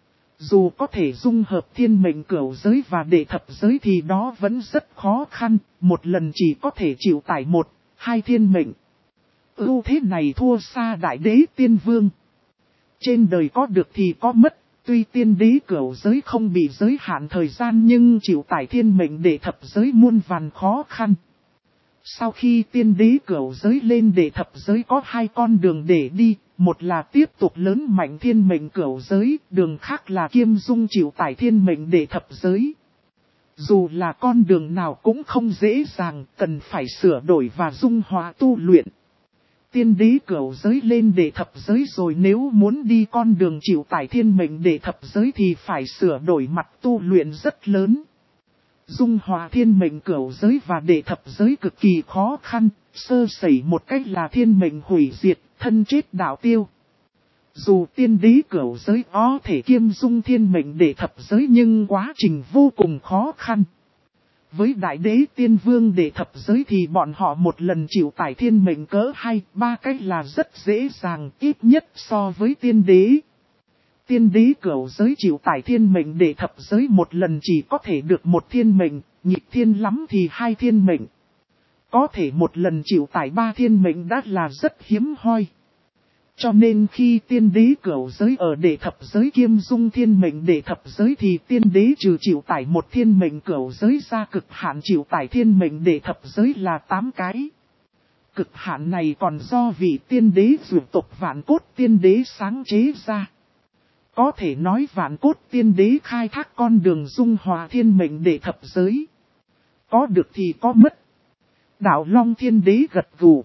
Dù có thể dung hợp thiên mệnh cửu giới và để thập giới thì đó vẫn rất khó khăn, một lần chỉ có thể chịu tải 1-2 thiên mệnh. Ưu thế này thua xa đại đế tiên vương. Trên đời có được thì có mất. Tuy tiên đế cửu giới không bị giới hạn thời gian nhưng chịu tải thiên mệnh để thập giới muôn vàn khó khăn. Sau khi tiên đế cửu giới lên để thập giới có 2 con đường để đi, một là tiếp tục lớn mạnh thiên mệnh cửu giới, đường khác là kiêm dung chịu tải thiên mệnh để thập giới. Dù là con đường nào cũng không dễ dàng, cần phải sửa đổi và dung hóa tu luyện. Tiên đế cửu giới lên để thập giới rồi, nếu muốn đi con đường chịu tải thiên mệnh để thập giới thì phải sửa đổi mặt tu luyện rất lớn. Dung hòa thiên mệnh cửu giới và để thập giới cực kỳ khó khăn, sơ sẩy một cách là thiên mệnh hủy diệt, thân chết đạo tiêu. Dù tiên đế cửu giới có thể kiêm dung thiên mệnh để thập giới nhưng quá trình vô cùng khó khăn. Với đại đế tiên vương để thập giới thì bọn họ một lần chịu tải thiên mệnh cỡ 2-3 cách là rất dễ dàng, ít nhất so với tiên đế. Tiên đế cửu giới chịu tải thiên mệnh để thập giới một lần chỉ có thể được 1 thiên mệnh, nhịp thiên lắm thì 2 thiên mệnh. Có thể một lần chịu tải 3 thiên mệnh đã là rất hiếm hoi. Cho nên khi tiên đế cửu giới ở để thập giới kiêm dung thiên mệnh để thập giới thì tiên đế trừ chịu tải 1 thiên mệnh cửu giới ra, cực hạn chịu tải thiên mệnh để thập giới là 8 cái. Cực hạn này còn do vị tiên đế dược tộc Vạn Cốt tiên đế sáng chế ra. Có thể nói Vạn Cốt tiên đế khai thác con đường dung hòa thiên mệnh để thập giới. Có được thì có mất. Đạo Long Thiên Đế gật gù.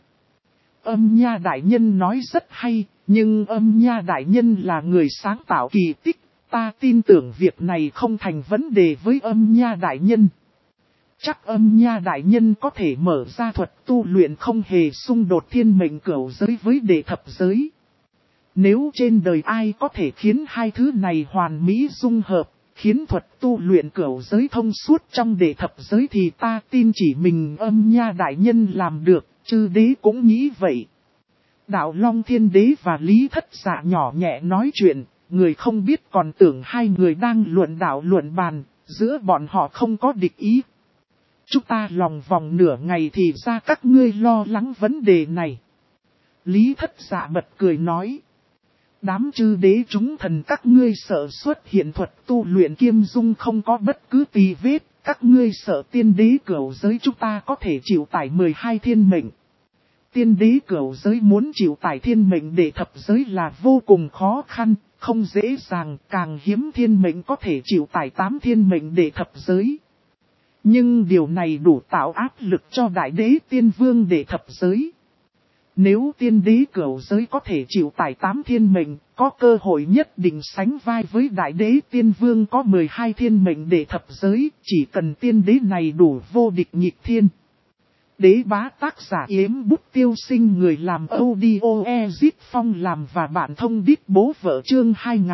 Âm Nha Đại Nhân nói rất hay, nhưng Âm Nha Đại Nhân là người sáng tạo kỳ tích, ta tin tưởng việc này không thành vấn đề với Âm Nha Đại Nhân. Chắc Âm Nha Đại Nhân có thể mở ra thuật tu luyện không hề xung đột thiên mệnh cửu giới với đệ thập giới. Nếu trên đời ai có thể khiến 2 thứ này hoàn mỹ dung hợp, khiến thuật tu luyện cửu giới thông suốt trong đệ thập giới thì ta tin chỉ mình Âm Nha Đại Nhân làm được. Chư đế cũng nghĩ vậy. Đạo Long Thiên Đế và Lý Thất Dạ nhỏ nhẹ nói chuyện, người không biết còn tưởng 2 người đang luận đạo luận bàn, giữa bọn họ không có địch ý. Chúng ta lòng vòng nửa ngày thì ra các ngươi lo lắng vấn đề này. Lý Thất Dạ bật cười nói. Đám chư đế chúng thần các ngươi sợ xuất hiện thuật tu luyện kiêm dung không có bất cứ tì vết. Các ngươi sợ tiên đế cửu giới chúng ta có thể chịu tải 12 thiên mệnh. Tiên đế cửu giới muốn chịu tải thiên mệnh để thập giới là vô cùng khó khăn, không dễ dàng, càng hiếm thiên mệnh có thể chịu tải 8 thiên mệnh để thập giới. Nhưng điều này đủ tạo áp lực cho đại đế tiên vương để thập giới. Nếu tiên đế cửu giới có thể chịu tải 8 thiên mệnh, có cơ hội nhất định sánh vai với đại đế tiên vương có 12 thiên mệnh để thập giới, chỉ cần tiên đế này đủ vô địch nghịch thiên. Đế bá tác giả Yếm Bút Tiêu Sinh, người làm audio Ezit Phong làm và bạn thông đít bố vợ, chương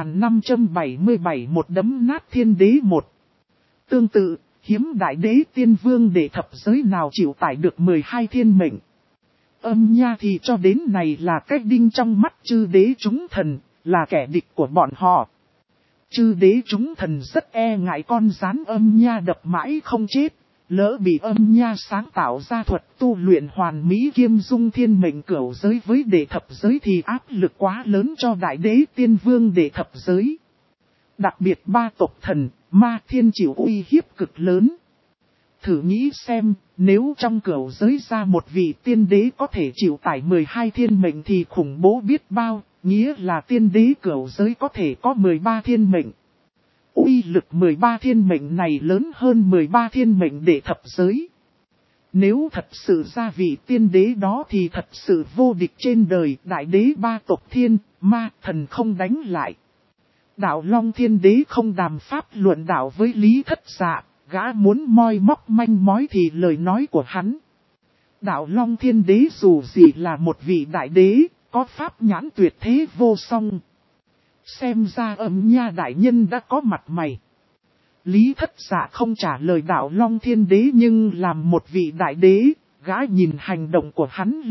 2577, một đấm nát thiên đế một. Tương tự, hiếm đại đế tiên vương để thập giới nào chịu tải được 12 thiên mệnh. Âm Nha thì cho đến này là cách đinh trong mắt chư đế chúng thần, là kẻ địch của bọn họ. Chư đế chúng thần rất e ngại con rắn Âm Nha đập mãi không chết. Lỡ bị Âm Nha sáng tạo ra thuật tu luyện hoàn mỹ kiêm dung thiên mệnh cửu giới với đệ thập giới thì áp lực quá lớn cho đại đế tiên vương đệ thập giới. Đặc biệt ba tộc thần, ma thiên chịu uy hiếp cực lớn. Thử nghĩ xem, nếu trong cửu giới ra một vị tiên đế có thể chịu tải 12 thiên mệnh thì khủng bố biết bao, nghĩa là tiên đế cửu giới có thể có 13 thiên mệnh. Uy lực 13 thiên mệnh này lớn hơn 13 thiên mệnh đệ thập giới. Nếu thật sự ra vị tiên đế đó thì thật sự vô địch trên đời, đại đế ba tộc thiên, ma, thần không đánh lại. Đạo Long Thiên Đế không đàm pháp luận đạo với Lý Thất Dạ, gã muốn moi móc manh mối thì lời nói của hắn. Đạo Long Thiên Đế dù gì là một vị đại đế, có pháp nhãn tuyệt thế vô song. Xem ra Âm Nha đại nhân đã có mặt mày. Lý Thất Dạ không trả lời Đạo Long Thiên Đế nhưng làm một vị đại đế, gã nhìn hành động của hắn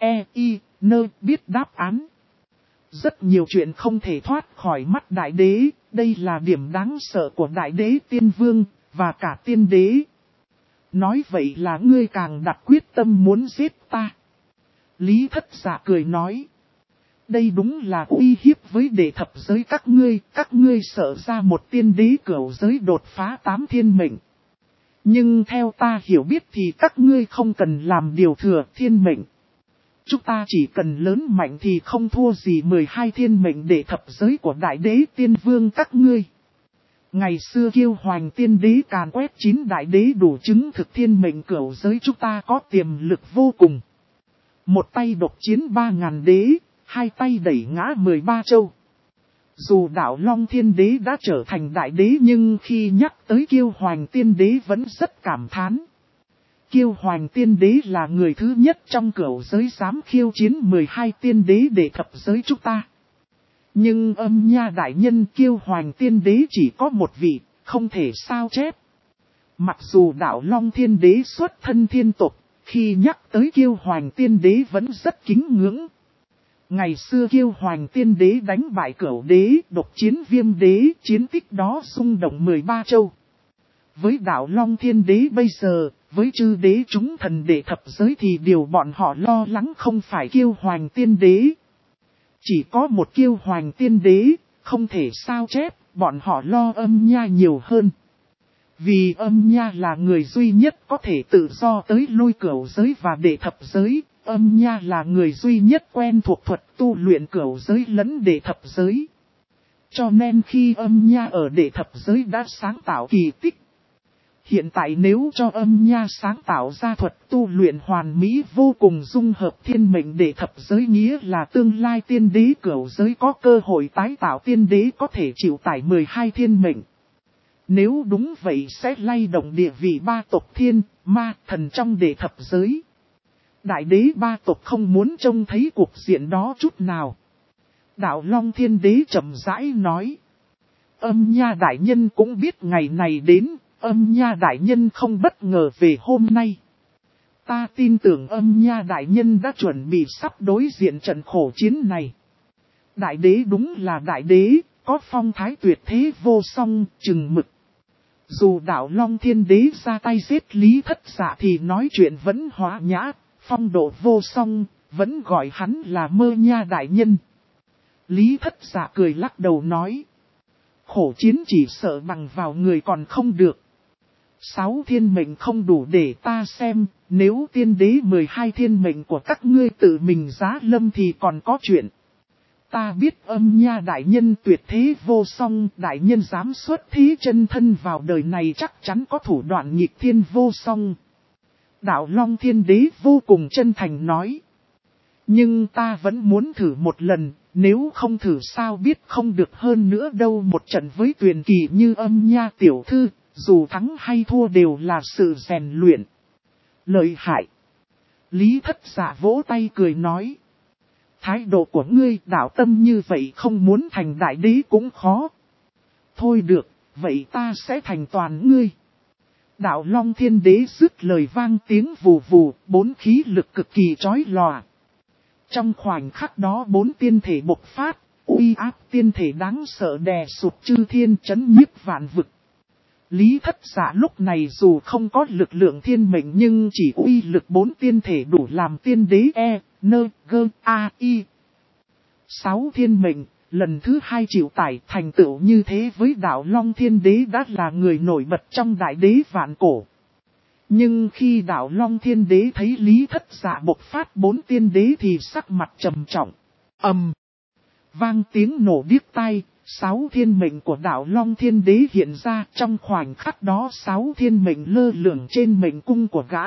biết đáp án. Rất nhiều chuyện không thể thoát khỏi mắt đại đế, đây là điểm đáng sợ của đại đế tiên vương, và cả tiên đế. Nói vậy là ngươi càng đặt quyết tâm muốn giết ta. Lý Thất Dạ cười nói. Đây đúng là uy hiếp với đệ thập giới các ngươi sợ ra một tiên đế cửu giới đột phá 8 thiên mệnh. Nhưng theo ta hiểu biết thì các ngươi không cần làm điều thừa thiên mệnh. Chúng ta chỉ cần lớn mạnh thì không thua gì 12 thiên mệnh đệ thập giới của đại đế tiên vương các ngươi. Ngày xưa Kiêu Hoành tiên đế càn quét 9 đại đế đủ chứng thực thiên mệnh cửu giới chúng ta có tiềm lực vô cùng. Một tay độc chiến 3.000 đế, hai tay đẩy ngã 13 châu. Dù Đạo Long Thiên Đế đã trở thành đại đế nhưng khi nhắc tới Kiêu Hoành tiên đế vẫn rất cảm thán. Kiêu Hoành tiên đế là người thứ nhất trong cửu giới dám khiêu chiến 12 tiên đế để thập giới chúng ta. Nhưng Âm Nha đại nhân Kiêu Hoành tiên đế chỉ có một vị, không thể sao chép. Mặc dù Đạo Long Thiên Đế xuất thân thiên tộc, khi nhắc tới Kiêu Hoành tiên đế vẫn rất kính ngưỡng. Ngày xưa Kiêu Hoành tiên đế đánh bại Cửu đế, độc chiến Viêm đế, chiến tích đó xung động 13 châu. Với Đạo Long Thiên Đế bây giờ, với chư đế chúng thần đệ thập giới thì điều bọn họ lo lắng không phải Kiêu Hoành tiên đế. Chỉ có một Kiêu Hoành tiên đế, không thể sao chép, bọn họ lo Âm Nha nhiều hơn. Vì Âm Nha là người duy nhất có thể tự do tới lui cửu giới và đệ thập giới. Âm Nha là người duy nhất quen thuộc thuật tu luyện cửu giới lẫn đệ thập giới. Cho nên khi Âm Nha ở đệ thập giới đã sáng tạo kỳ tích. Hiện tại nếu cho Âm Nha sáng tạo ra thuật tu luyện hoàn mỹ vô cùng dung hợp thiên mệnh đệ thập giới, nghĩa là tương lai tiên đế cửu giới có cơ hội tái tạo tiên đế có thể chịu tải 12 thiên mệnh. Nếu đúng vậy sẽ lay động địa vị ba tộc thiên, ma, thần trong đệ thập giới. Đại đế ba tộc không muốn trông thấy cuộc diện đó chút nào. Đạo Long Thiên Đế chậm rãi nói. Âm Nha đại nhân cũng biết ngày này đến, Âm Nha đại nhân không bất ngờ về hôm nay. Ta tin tưởng Âm Nha đại nhân đã chuẩn bị sắp đối diện trận khổ chiến này. Đại đế đúng là đại đế, có phong thái tuyệt thế vô song, chừng mực. Dù Đạo Long Thiên Đế ra tay giết Lý Thất Dạ thì nói chuyện vẫn hóa nhã, phong độ vô song, vẫn gọi hắn là Mơ Nha đại nhân. Lý Thất Dạ cười lắc đầu nói. Khổ chiến chỉ sợ bằng vào người còn không được. 6 thiên mệnh không đủ để ta xem, nếu tiên đế 12 thiên mệnh của các ngươi tự mình giá lâm thì còn có chuyện. Ta biết Âm Nha đại nhân tuyệt thế vô song, đại nhân dám xuất thí chân thân vào đời này chắc chắn có thủ đoạn nghịch thiên vô song. Đạo Long Thiên Đế vô cùng chân thành nói. Nhưng ta vẫn muốn thử một lần, nếu không thử sao biết không được hơn nữa đâu. Một trận với Tuyền Kỳ như Âm Nha tiểu thư, dù thắng hay thua đều là sự rèn luyện. Lợi hại. Lý Thất Dạ vỗ tay cười nói. Thái độ của ngươi đạo tâm như vậy không muốn thành đại đế cũng khó. Thôi được, vậy ta sẽ thành toàn ngươi. Đạo Long Thiên Đế dứt lời vang tiếng vù vù, 4 khí lực cực kỳ chói lòa. Trong khoảnh khắc đó 4 tiên thể bộc phát, uy áp tiên thể đáng sợ đè sụt chư thiên chấn nhiếp vạn vực. Lý Thất Dạ lúc này dù không có lực lượng thiên mệnh nhưng chỉ uy lực 4 tiên thể đủ làm tiên đế I. 6 thiên mệnh, lần thứ 2 chịu tải thành tựu như thế với đạo Long Thiên Đế đã là người nổi bật trong đại đế vạn cổ. Nhưng khi đạo Long Thiên Đế thấy Lý Thất Dạ bộc phát 4 tiên đế thì sắc mặt trầm trọng. Vang tiếng nổ điếc tai, 6 thiên mệnh của đạo Long Thiên Đế hiện ra trong khoảnh khắc đó 6 thiên mệnh lơ lửng trên mệnh cung của gã.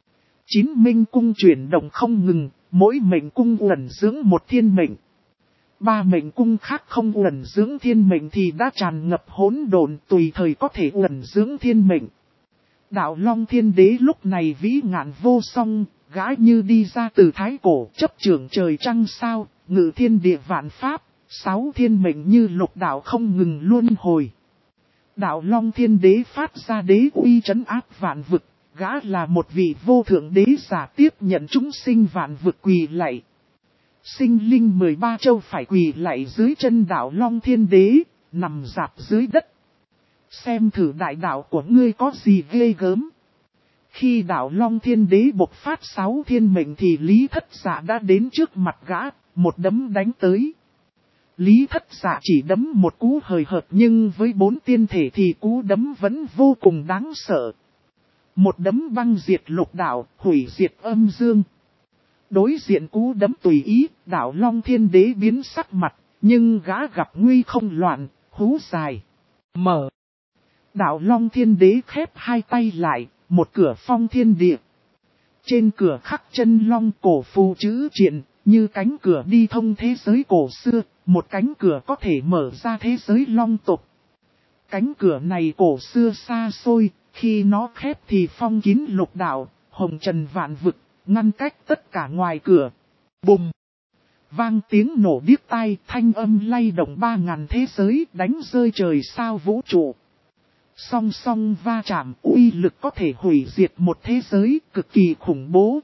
9 minh cung chuyển động không ngừng, mỗi mệnh cung ẩn dưỡng một thiên mệnh. 3 mệnh cung khác không ẩn dưỡng thiên mệnh thì đã tràn ngập hỗn độn tùy thời có thể ẩn dưỡng thiên mệnh. Đạo Long Thiên Đế lúc này vĩ ngạn vô song, gã như đi ra từ thái cổ chấp trưởng trời trăng sao, ngự thiên địa vạn pháp, 6 thiên mệnh như lục đạo không ngừng luân hồi. Đạo Long Thiên Đế phát ra đế uy trấn áp vạn vực, gã là một vị vô thượng đế giả tiếp nhận chúng sinh vạn vực quỳ lạy. Sinh linh 13 châu phải quỳ lạy dưới chân đạo Long Thiên Đế, nằm rạp dưới đất. Xem thử đại đạo của ngươi có gì ghê gớm. Khi đạo Long Thiên Đế bộc phát 6 thiên mệnh thì Lý Thất Dạ đã đến trước mặt gã, một đấm đánh tới. Lý Thất Dạ chỉ đấm một cú hời hợt nhưng với 4 tiên thể thì cú đấm vẫn vô cùng đáng sợ. Một đấm băng diệt lục đạo, hủy diệt âm dương. Đối diện cú đấm tùy ý, đạo Long Thiên Đế biến sắc mặt, nhưng gã gặp nguy không loạn, hú dài. Mở. Đạo Long Thiên Đế khép hai tay lại, một cửa phong thiên địa. Trên cửa khắc chân long cổ phù chữ triện, như cánh cửa đi thông thế giới cổ xưa, một cánh cửa có thể mở ra thế giới long tộc. Cánh cửa này cổ xưa xa xôi, khi nó khép thì phong kín lục đạo, hồng trần vạn vực, ngăn cách tất cả ngoài cửa. Bùm! Vang tiếng nổ điếc tai, thanh âm lay động 3000 thế giới, đánh rơi trời sao vũ trụ. Song song va chạm, uy lực có thể hủy diệt một thế giới, cực kỳ khủng bố.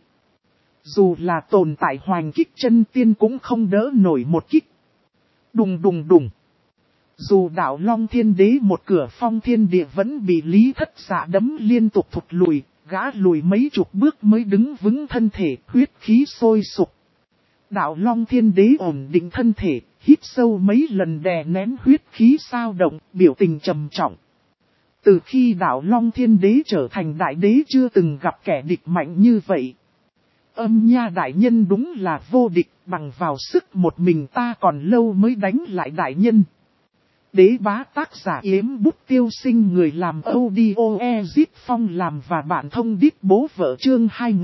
Dù là tồn tại hoành kích chân tiên cũng không đỡ nổi một kích. Đùng đùng đùng. Dù đạo Long Thiên Đế một cửa phong thiên địa vẫn bị Lý Thất Dạ đấm liên tục thụt lùi, gã lùi mấy chục bước mới đứng vững thân thể, huyết khí sôi sục. Đạo Long Thiên Đế ổn định thân thể, hít sâu mấy lần đè nén huyết khí sao động, biểu tình trầm trọng. Từ khi đạo Long Thiên Đế trở thành đại đế chưa từng gặp kẻ địch mạnh như vậy. Âm Nha đại nhân đúng là vô địch, bằng vào sức một mình ta còn lâu mới đánh lại đại nhân. Đế bá tác giả Yếm Bút Tiêu Sinh, người làm audio Ezit Phong làm và bạn thông đít bố vợ chương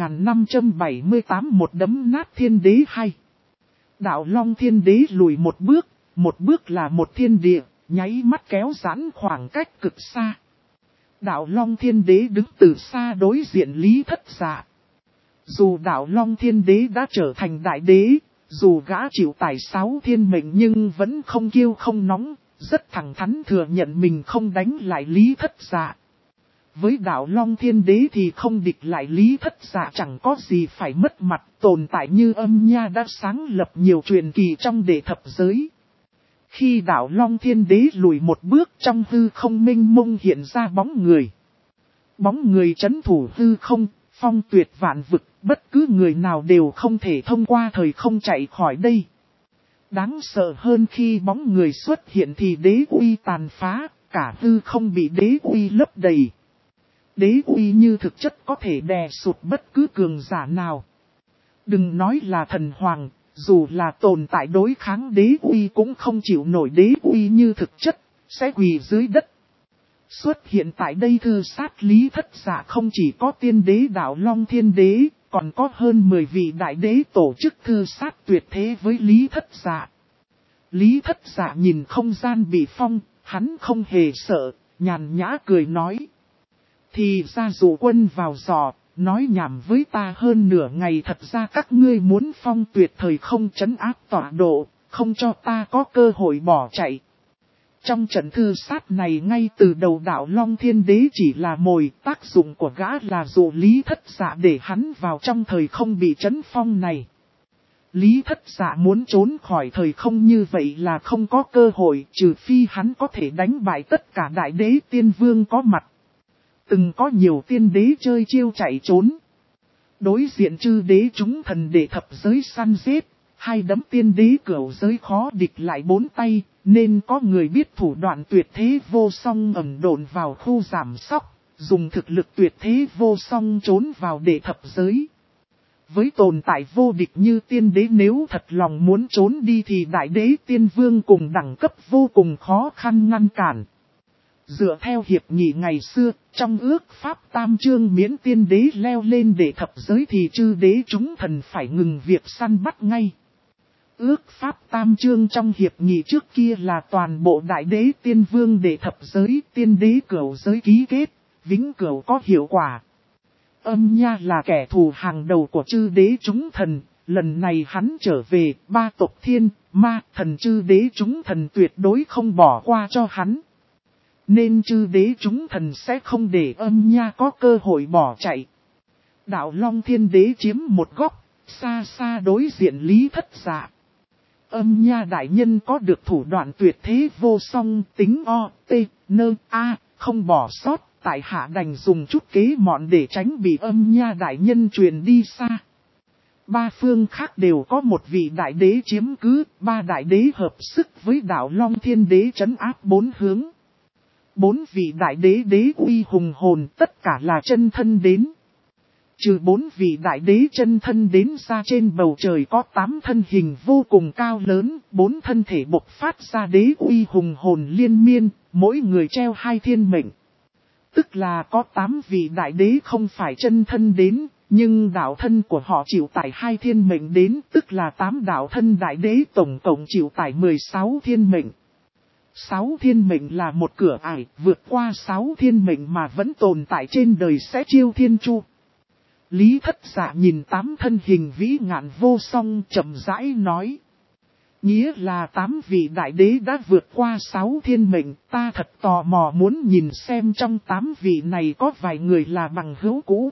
2578 một đấm nát thiên đế hay. Đạo Long Thiên Đế lùi một bước là một thiên địa, nháy mắt kéo giãn khoảng cách cực xa. Đạo Long Thiên Đế đứng từ xa đối diện Lý Thất Dạ. Dù đạo Long Thiên Đế đã trở thành đại đế, dù gã chịu tải 6 thiên mệnh nhưng vẫn không kiêu không nóng, rất thẳng thắn thừa nhận mình không đánh lại Lý Thất Dạ. Với đạo Long Thiên Đế thì không địch lại Lý Thất Dạ chẳng có gì phải mất mặt, tồn tại như Âm Nha đã sáng lập nhiều truyền kỳ trong đệ thập giới. Khi đạo Long Thiên Đế lùi một bước trong hư không minh mông hiện ra bóng người. Bóng người trấn thủ hư không, phong tuyệt vạn vực, bất cứ người nào đều không thể thông qua thời không chạy khỏi đây. Đáng sợ hơn khi bóng người xuất hiện thì đế uy tàn phá, cả hư không bị đế uy lấp đầy. Đế uy như thực chất có thể đè sụt bất cứ cường giả nào. Đừng nói là thần hoàng, dù là tồn tại đối kháng đế uy cũng không chịu nổi đế uy như thực chất, sẽ quỳ dưới đất. Xuất hiện tại đây thư sát Lý Thất Dạ không chỉ có tiên đế đạo Long Thiên Đế, còn có hơn 10 vị đại đế tổ chức thư sát tuyệt thế với Lý Thất Dạ. Lý Thất Dạ nhìn không gian bị phong, hắn không hề sợ, nhàn nhã cười nói. Thì ra dụ quân vào giò, nói nhảm với ta hơn nửa ngày, thật ra các ngươi muốn phong tuyệt thời không trấn áp tọa độ, không cho ta có cơ hội bỏ chạy. Trong trận thư sát này ngay từ đầu đạo Long Thiên Đế chỉ là mồi, tác dụng của gã là dụ Lý Thất Dạ để hắn vào trong thời không bị trấn phong này. Lý Thất Dạ muốn trốn khỏi thời không như vậy là không có cơ hội, trừ phi hắn có thể đánh bại tất cả đại đế tiên vương có mặt. Từng có nhiều tiên đế chơi chiêu chạy trốn. Đối diện chư đế chúng thần để thập giới săn giết, hai đấm tiên đế cửu giới khó địch lại bốn tay, nên có người biết thủ đoạn tuyệt thế vô song ẩn độn vào khu giảm sóc, dùng thực lực tuyệt thế vô song trốn vào để thập giới. Với tồn tại vô địch như tiên đế, nếu thật lòng muốn trốn đi thì đại đế tiên vương cùng đẳng cấp vô cùng khó khăn ngăn cản. Dựa theo hiệp nghị ngày xưa, trong ước pháp tam chương miễn tiên đế leo lên để thập giới thì chư đế chúng thần phải ngừng việc săn bắt ngay. Ước pháp tam chương trong hiệp nghị trước kia là toàn bộ đại đế tiên vương để thập giới, tiên đế cửu giới ký kết, vĩnh cửu có hiệu quả. Âm Nha là kẻ thù hàng đầu của chư đế chúng thần, lần này hắn trở về, ba tộc thiên, ma, thần chư đế chúng thần tuyệt đối không bỏ qua cho hắn. Nên chư đế chúng thần sẽ không để Âm Nha có cơ hội bỏ chạy. Đạo Long Thiên Đế chiếm một góc, xa xa đối diện Lý Thất Dạ. Âm Nha đại nhân có được thủ đoạn tuyệt thế vô song, tính o, t, nơ, a, không bỏ sót. Tại hạ đành dùng chút kế mọn để tránh bị Âm Nha đại nhân truyền đi xa. Ba phương khác đều có một vị đại đế chiếm cứ, ba đại đế hợp sức với đạo Long Thiên Đế trấn áp bốn hướng. Bốn vị đại đế đế uy hùng hồn, tất cả là chân thân đến. Trừ bốn vị đại đế chân thân đến ra, trên bầu trời có 8 thân hình vô cùng cao lớn, 4 thân thể bộc phát ra đế uy hùng hồn liên miên, mỗi người treo 2 thiên mệnh. Tức là có 8 vị đại đế không phải chân thân đến, nhưng đạo thân của họ chịu tải 2 thiên mệnh đến, tức là 8 đạo thân đại đế tổng cộng chịu tải 16 thiên mệnh. 6 thiên mệnh là một cửa ải, vượt qua 6 thiên mệnh mà vẫn tồn tại trên đời sẽ chiêu thiên chu. Lý Thất Dạ nhìn 8 thân hình vĩ ngạn vô song chậm rãi nói. Nghĩa là 8 vị đại đế đã vượt qua 6 thiên mệnh, ta thật tò mò muốn nhìn xem trong 8 vị này có vài người là bằng hữu cũ.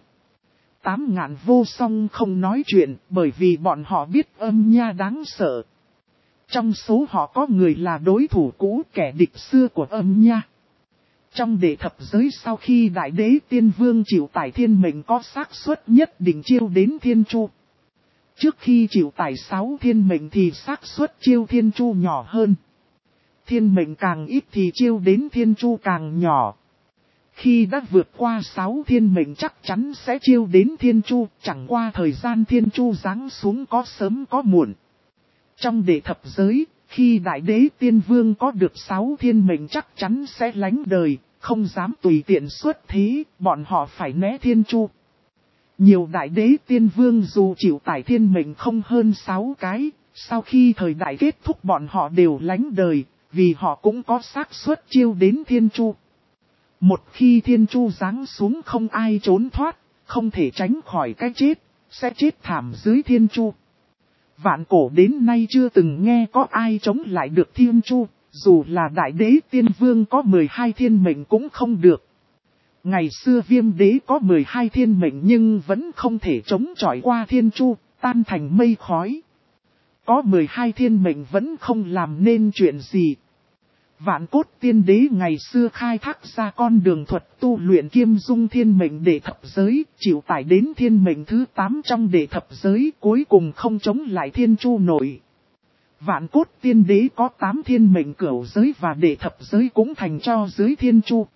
8 ngạn vô song không nói chuyện bởi vì bọn họ biết Âm Nha đáng sợ. Trong số họ có người là đối thủ cũ, kẻ địch xưa của Âm Nha. Trong đệ thập giới sau khi đại đế tiên vương chịu tải thiên mệnh có xác suất nhất định chiêu đến thiên chu. Trước khi chịu tải 6 thiên mệnh thì xác suất chiêu thiên chu nhỏ hơn. Thiên mệnh càng ít thì chiêu đến thiên chu càng nhỏ. Khi đã vượt qua 6 thiên mệnh chắc chắn sẽ chiêu đến thiên chu, chẳng qua thời gian thiên chu giáng xuống có sớm có muộn. Trong đệ thập giới, khi đại đế tiên vương có được 6 thiên mệnh chắc chắn sẽ lánh đời, không dám tùy tiện xuất thế, bọn họ phải né thiên chu. Nhiều đại đế tiên vương dù chịu tải thiên mệnh không hơn 6 cái, sau khi thời đại kết thúc bọn họ đều lánh đời, vì họ cũng có xác suất chiêu đến thiên chu. Một khi thiên chu giáng xuống không ai trốn thoát, không thể tránh khỏi cái chết, sẽ chết thảm dưới thiên chu. Vạn cổ đến nay chưa từng nghe có ai chống lại được thiên chu, dù là đại đế tiên vương có 12 thiên mệnh cũng không được. Ngày xưa Viêm đế có 12 thiên mệnh nhưng vẫn không thể chống chọi qua thiên chu, tan thành mây khói. Có 12 thiên mệnh vẫn không làm nên chuyện gì. Vạn Cốt Tiên Đế ngày xưa khai thác ra con đường thuật tu luyện Kiêm Dung thiên mệnh đệ thập giới, chịu tải đến thiên mệnh thứ 8 trong đệ thập giới, cuối cùng không chống lại thiên chu nổi. Vạn Cốt Tiên Đế có 8 thiên mệnh cửu giới và đệ thập giới cũng thành cho dưới thiên chu.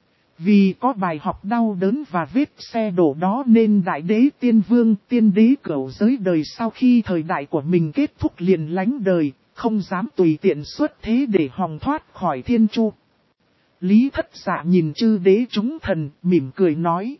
Vì có bài học đau đớn và vết xe đổ đó nên đại đế tiên vương, tiên đế cửu giới đời sau khi thời đại của mình kết thúc liền lánh đời, không dám tùy tiện xuất thế để hòng thoát khỏi thiên chu. Lý Thất Dạ nhìn chư đế chúng thần, mỉm cười nói.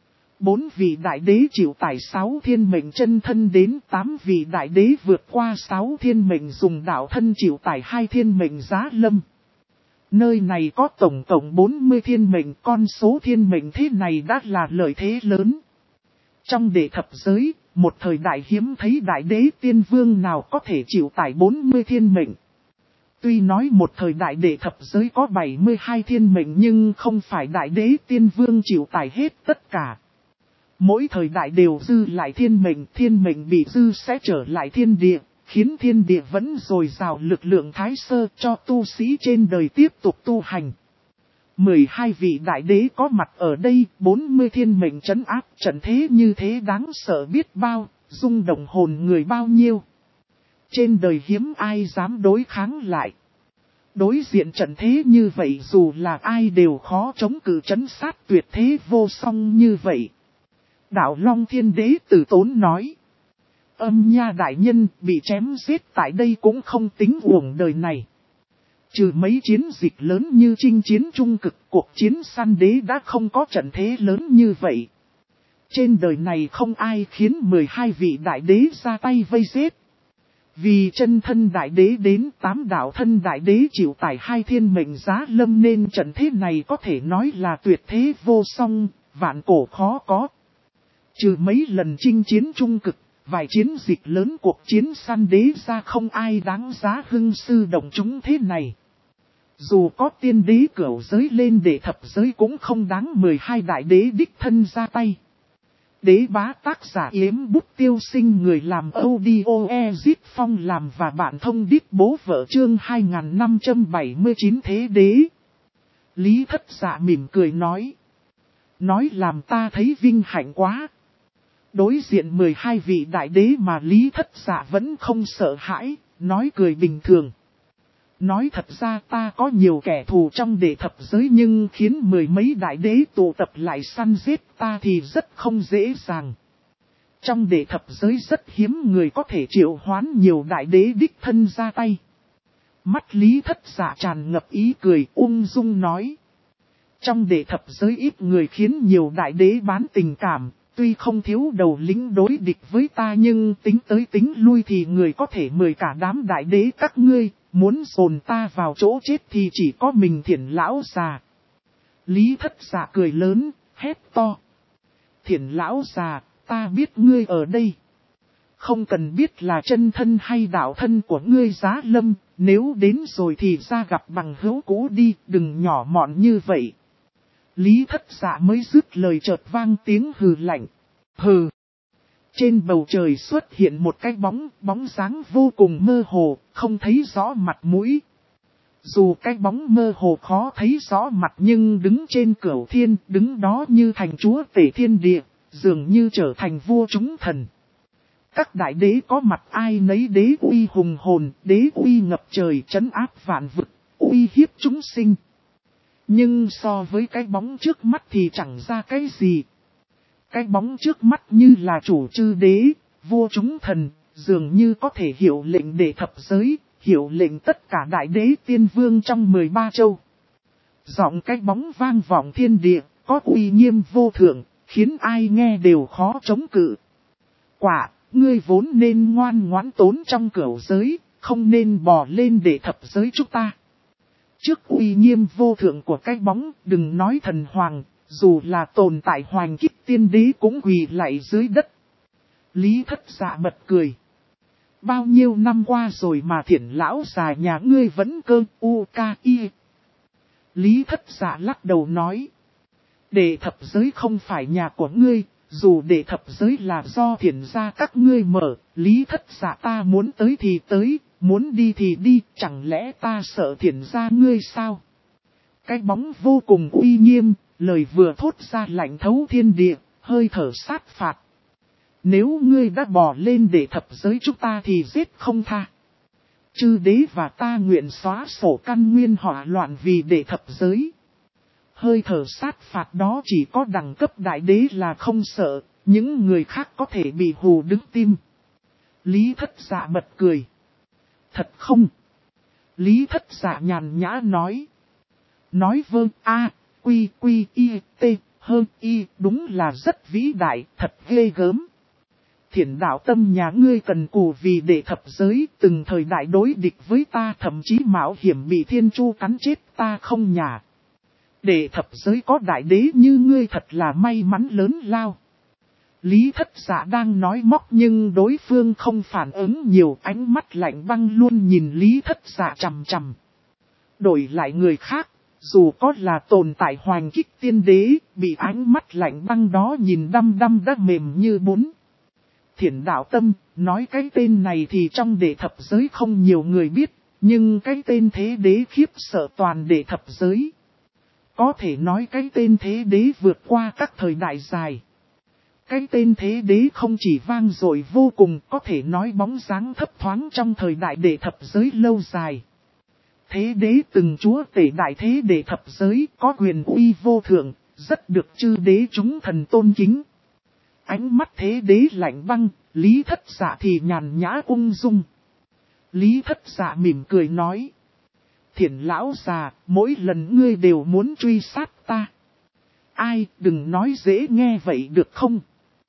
4 vị đại đế chịu tải 6 thiên mệnh chân thân đến 8 vị đại đế vượt qua 6 thiên mệnh dùng đạo thân chịu tải 2 thiên mệnh giá lâm. Nơi này có tổng cộng 40 thiên mệnh, con số thiên mệnh thế này đã là lợi thế lớn. Trong đệ thập giới, một thời đại hiếm thấy đại đế tiên vương nào có thể chịu tải 40 thiên mệnh. Tuy nói một thời đại đệ thập giới có 72 thiên mệnh nhưng không phải đại đế tiên vương chịu tải hết tất cả. Mỗi thời đại đều dư lại thiên mệnh bị dư sẽ trở lại thiên địa, khiến thiên địa vẫn dồi dào lực lượng thái sơ cho tu sĩ trên đời tiếp tục tu hành. 12 vị đại đế có mặt ở đây, 40 thiên mệnh trấn áp trận thế như thế đáng sợ biết bao, rung động hồn người bao nhiêu. Trên đời hiếm ai dám đối kháng lại. Đối diện trận thế như vậy dù là ai đều khó chống cự trấn sát tuyệt thế vô song như vậy. Đạo Long Thiên Đế Tử Tốn nói. Âm Nha đại nhân bị chém giết tại đây cũng không tính uổng đời này. Trừ mấy chiến dịch lớn như chinh chiến trung cực, cuộc chiến săn đế đã không có trận thế lớn như vậy. Trên đời này không ai khiến 12 vị đại đế ra tay vây giết. Vì chân thân đại đế đến 8 đạo thân đại đế chịu tải 2 thiên mệnh giá lâm nên trận thế này có thể nói là tuyệt thế vô song, vạn cổ khó có. Trừ mấy lần chinh chiến trung cực, vài chiến dịch lớn cuộc chiến săn đế ra không ai đáng giá hưng sư động chúng thế này. Dù có tiên đế cửu giới lên để thập giới cũng không đáng 12 đại đế đích thân ra tay. Đế bá tác giả Yếm Bút Tiêu Sinh người làm audio Phong làm và bạn thông điệp bố vợ chương 2579 thế đế. Lý Thất Dạ mỉm cười nói. Nói làm ta thấy vinh hạnh quá. Đối diện 12 vị đại đế mà Lý Thất Dạ vẫn không sợ hãi, nói cười bình thường. Nói thật ra ta có nhiều kẻ thù trong đệ thập giới nhưng khiến 10 mấy đại đế tụ tập lại săn giết ta thì rất không dễ dàng. Trong đệ thập giới rất hiếm người có thể triệu hoán nhiều đại đế đích thân ra tay. Mắt Lý Thất Dạ tràn ngập ý cười ung dung nói. Trong đệ thập giới ít người khiến nhiều đại đế bán tình cảm. Tuy không thiếu đầu lính đối địch với ta nhưng tính tới tính lui thì người có thể mời cả đám đại đế các ngươi, muốn dồn ta vào chỗ chết thì chỉ có mình Thiển lão già. Lý Thất Dạ cười lớn, hét to. Thiển lão già, ta biết ngươi ở đây. Không cần biết là chân thân hay đạo thân của ngươi giá lâm, nếu đến rồi thì ra gặp bằng hữu cũ đi, đừng nhỏ mọn như vậy. Lý Thất Dạ mới dứt lời chợt vang tiếng hừ lạnh. Hừ. Trên bầu trời xuất hiện một cái bóng dáng vô cùng mơ hồ, không thấy rõ mặt mũi. Dù cái bóng mơ hồ khó thấy rõ mặt nhưng đứng trên cửu thiên, đứng đó như thành chúa tể thiên địa, dường như trở thành vua chúng thần. Các đại đế có mặt ai nấy đế uy hùng hồn, đế uy ngập trời trấn áp vạn vực, uy hiếp chúng sinh. Nhưng so với cái bóng trước mắt thì chẳng ra cái gì. Cái bóng trước mắt như là chủ chư đế, vua chúng thần, dường như có thể hiệu lệnh để thập giới, hiệu lệnh tất cả đại đế tiên vương trong 13 châu. Giọng cái bóng vang vọng thiên địa, có uy nghiêm vô thượng, khiến ai nghe đều khó chống cự. Quả, ngươi vốn nên ngoan ngoãn tốn trong cửu giới, không nên bò lên để thập giới chúng ta. Trước uy nghiêm vô thượng của cái bóng, đừng nói thần hoàng, dù là tồn tại hoàng kích tiên đế cũng quỳ lạy dưới đất. Lý Thất Dạ bật cười. Bao nhiêu năm qua rồi mà Thiển lão già nhà ngươi vẫn cơ u ca y. Lý Thất Dạ lắc đầu nói. Đệ thập giới không phải nhà của ngươi, dù đệ thập giới là do Thiển gia các ngươi mở, Lý Thất Dạ ta muốn tới thì tới. Muốn đi thì đi, chẳng lẽ ta sợ Thiển gia ngươi sao? Cái bóng vô cùng uy nghiêm, lời vừa thốt ra lạnh thấu thiên địa, hơi thở sát phạt. Nếu ngươi đã bỏ lên để thập giới chúng ta thì giết không tha. Chư đế và ta nguyện xóa sổ căn nguyên hỏa loạn vì để thập giới. Hơi thở sát phạt đó chỉ có đẳng cấp đại đế là không sợ, những người khác có thể bị hù đứng tim. Lý Thất Dạ bật cười. Thật không? Lý Thất Dạ nhàn nhã nói. Nói vâng a, quy quy y t, hơn y, đúng là rất vĩ đại, thật ghê gớm. Thiển đạo tâm nhà ngươi cần cù vì để thập giới, từng thời đại đối địch với ta thậm chí mạo hiểm bị thiên chu cắn chết ta không nhả. Để thập giới có đại đế như ngươi thật là may mắn lớn lao. Lý Thất Dạ đang nói móc nhưng đối phương không phản ứng nhiều, ánh mắt lạnh băng luôn nhìn Lý Thất Dạ chằm chằm. Đổi lại người khác, dù có là tồn tại hoàng kích tiên đế, bị ánh mắt lạnh băng đó nhìn đăm đăm đã mềm như bún. Thiển đạo tâm, nói cái tên này thì trong đệ thập giới không nhiều người biết, nhưng cái tên thế đế khiếp sợ toàn đệ thập giới. Có thể nói cái tên thế đế vượt qua các thời đại dài. Cái tên thế đế không chỉ vang dội vô cùng, có thể nói bóng dáng thấp thoáng trong thời đại đệ thập giới lâu dài. Thế đế từng chúa tể đại thế đệ thập giới, có quyền uy vô thượng, rất được chư đế chúng thần tôn kính. Ánh mắt thế đế lạnh băng, Lý Thất Dạ thì nhàn nhã ung dung. Lý Thất Dạ mỉm cười nói. Thiển lão già, mỗi lần ngươi đều muốn truy sát ta. Ai, đừng nói dễ nghe vậy được không?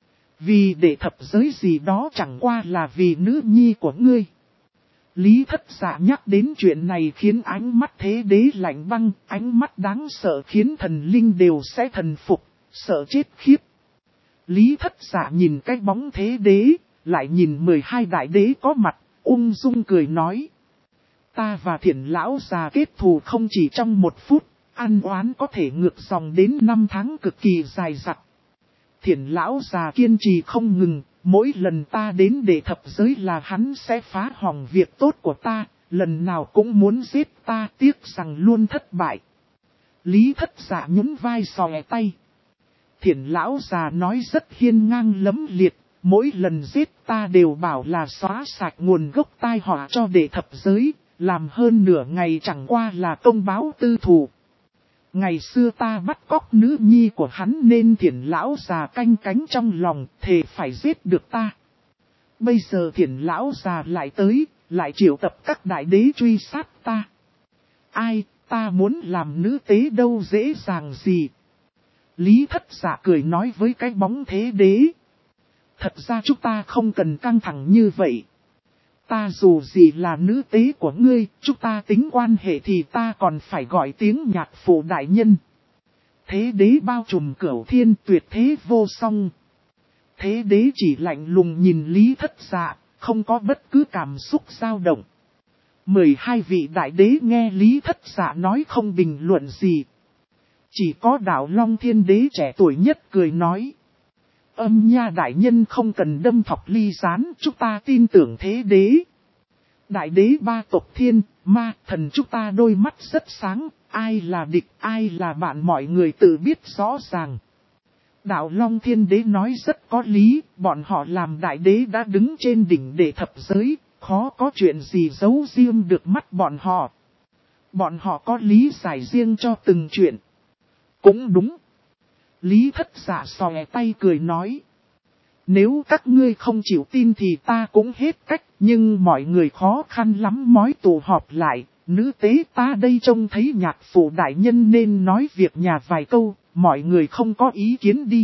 Vì đệ thập giới gì đó chẳng qua là vì nữ nhi của ngươi. Lý Thất Dạ nhắc đến chuyện này khiến ánh mắt thế đế lạnh băng, ánh mắt đáng sợ khiến thần linh đều sẽ thần phục, sợ chết khiếp. Lý Thất Dạ nhìn cái bóng thế đế, lại nhìn 12 đại đế có mặt, ung dung cười nói. Ta và Thiển lão già kết thù không chỉ trong 1 phút, ăn oán có thể ngược dòng đến 5 tháng cực kỳ dài dặt. Thiển lão già kiên trì không ngừng, mỗi lần ta đến đệ thập giới là hắn sẽ phá hỏng việc tốt của ta, lần nào cũng muốn giết ta, tiếc rằng luôn thất bại. Lý Thất Dạ nhún vai xòe tay. Thiển lão già nói rất hiên ngang lẫm liệt, mỗi lần giết ta đều bảo là xóa sạch nguồn gốc tai họa cho đệ thập giới, làm hơn nửa ngày chẳng qua là công báo tư thù. Ngày xưa ta bắt cóc nữ nhi của hắn nên Thiển lão già canh cánh trong lòng, thề phải giết được ta. Bây giờ Thiển lão già lại tới, lại triệu tập các đại đế truy sát ta. Ai, ta muốn làm nữ tế đâu dễ dàng gì. Lý Thất Dạ cười nói với cái bóng thế đế. Thật ra chúng ta không cần căng thẳng như vậy. Ta dù gì là nữ tế của ngươi, chúng ta tính quan hệ thì ta còn phải gọi tiếng nhạc phụ đại nhân. Thế đế bao trùm cửu thiên tuyệt thế vô song. Thế đế chỉ lạnh lùng nhìn Lý Thất Dạ, không có bất cứ cảm xúc dao động. 12 vị đại đế nghe Lý Thất Dạ nói không bình luận gì. Chỉ có đạo Long Thiên Đế trẻ tuổi nhất cười nói. Âm nha đại nhân không cần đâm thọc ly gián, chúng ta tin tưởng thế đế. Đại đế 3 tộc thiên, ma, thần chúng ta đôi mắt rất sáng, ai là địch, ai là bạn mọi người tự biết rõ ràng. Đạo Long Thiên Đế nói rất có lý, bọn họ làm đại đế đã đứng trên đỉnh đệ thập giới, khó có chuyện gì giấu riêng được mắt bọn họ. Bọn họ có lý giải riêng cho từng chuyện. Cũng đúng. Lý Thất Dạ xòe tay cười nói. Nếu các ngươi không chịu tin thì ta cũng hết cách, nhưng mọi người khó khăn lắm mới tụ họp lại. Nữ tế ta đây trông thấy nhạc phụ đại nhân nên nói việc nhà vài câu, mọi người không có ý kiến đi.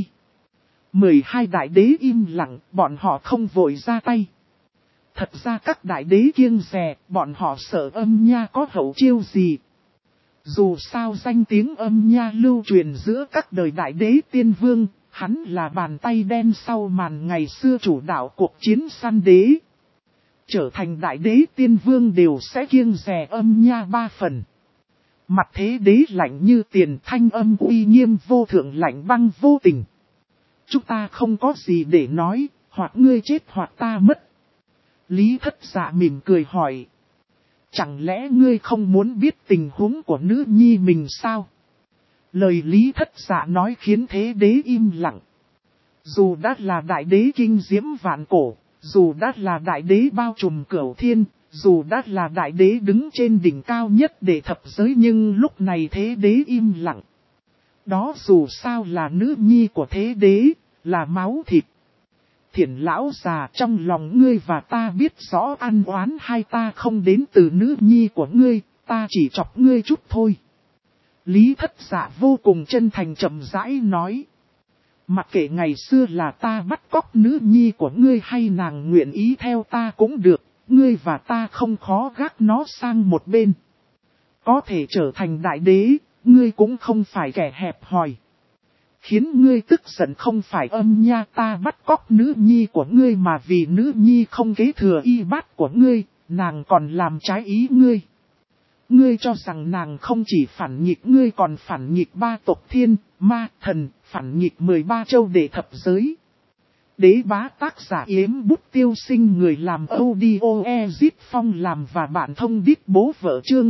12 đại đế im lặng, bọn họ không vội ra tay. Thật ra các đại đế kiêng dè, bọn họ sợ âm nha có hậu chiêu gì. Dù sao danh tiếng âm nha lưu truyền giữa các đời đại đế tiên vương, hắn là bàn tay đen sau màn ngày xưa chủ đạo cuộc chiến săn đế. Trở thành đại đế tiên vương đều sẽ kiêng dè âm nha 3 phần. Mặt thế đế lạnh như tiền, thanh âm uy nghiêm vô thượng lạnh băng vô tình. Chúng ta không có gì để nói, hoặc ngươi chết hoặc ta mất. Lý Thất Dạ mỉm cười hỏi. Chẳng lẽ ngươi không muốn biết tình huống của nữ nhi mình sao? Lời Lý Thất Dạ nói khiến thế đế im lặng. Dù đã là đại đế kinh diễm vạn cổ, dù đã là đại đế bao trùm cửu thiên, dù đã là đại đế đứng trên đỉnh cao nhất để thập giới, nhưng lúc này thế đế im lặng. Đó dù sao là nữ nhi của thế đế, là máu thịt. Thiển lão già, trong lòng ngươi và ta biết rõ ăn oán hay ta không đến từ nữ nhi của ngươi, ta chỉ chọc ngươi chút thôi. Lý Thất Dạ vô cùng chân thành chậm rãi nói. Mặc kệ ngày xưa là ta bắt cóc nữ nhi của ngươi hay nàng nguyện ý theo ta cũng được, ngươi và ta không khó gác nó sang một bên. Có thể trở thành đại đế, ngươi cũng không phải kẻ hẹp hòi. khiến ngươi tức giận không phải Âm Nha ta bắt cóc nữ nhi của ngươi mà vì nữ nhi không kế thừa y bát của ngươi, nàng còn làm trái ý ngươi. Ngươi cho rằng nàng không chỉ phản nghịch ngươi còn phản nghịch ba tộc thiên, ma, thần, phản nghịch 13 châu đệ thập giới. Đế bá tác giả Yếm Bút Tiêu Sinh, người làm audio Ezit Phong làm và bạn thông đít bố vợ chương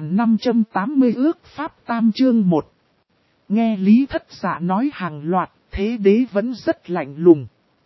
2580 ước pháp tam chương 1. Nghe Lý Thất Dạ nói hàng loạt, thế đế vẫn rất lạnh lùng.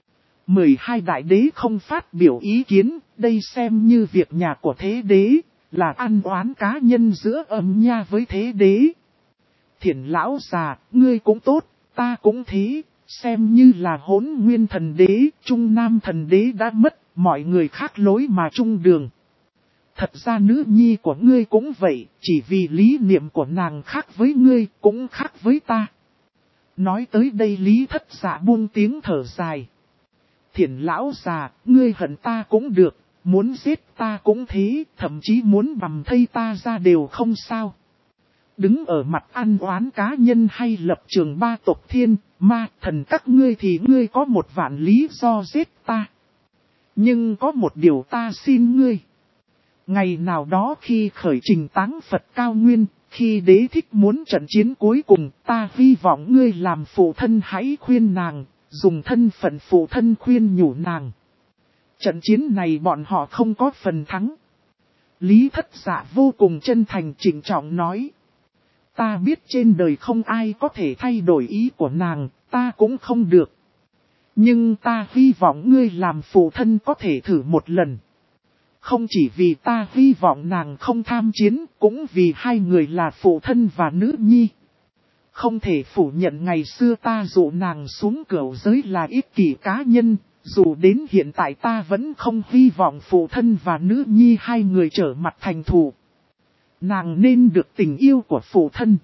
12 đại đế không phát biểu ý kiến, đây xem như việc nhà của thế đế, là ăn oán cá nhân giữa Âm Nha với thế đế. Thiển lão già, ngươi cũng tốt, ta cũng thế, xem như là Hỗn Nguyên thần đế, Trung Nam thần đế đã mất, mọi người khác lối mà chung đường. Thật ra nữ nhi của ngươi cũng vậy, chỉ vì lý niệm của nàng khác với ngươi, cũng khác với ta. Nói tới đây Lý Thất Dạ buông tiếng thở dài. Thiển lão già, ngươi hận ta cũng được, muốn giết ta cũng thế, thậm chí muốn bầm thây ta ra đều không sao. Đứng ở mặt ăn oán cá nhân hay lập trường ba tộc thiên, ma, thần các ngươi thì ngươi có 1.000 lý do giết ta. Nhưng có một điều ta xin ngươi. Ngày nào đó khi khởi trình táng Phật cao nguyên, khi đế thích muốn trận chiến cuối cùng, ta hy vọng ngươi làm phụ thân hãy khuyên nàng, dùng thân phận phụ thân khuyên nhủ nàng. Trận chiến này bọn họ không có phần thắng. Lý Thất Dạ vô cùng chân thành trịnh trọng nói. Ta biết trên đời không ai có thể thay đổi ý của nàng, ta cũng không được. Nhưng ta hy vọng ngươi làm phụ thân có thể thử một lần. Không chỉ vì ta hy vọng nàng không tham chiến, cũng vì hai người là phụ thân và nữ nhi. Không thể phủ nhận ngày xưa ta dụ nàng xuống cửu giới là ích kỷ cá nhân, dù đến hiện tại ta vẫn không hy vọng phụ thân và nữ nhi hai người trở mặt thành thù. Nàng nên được tình yêu của phụ thân.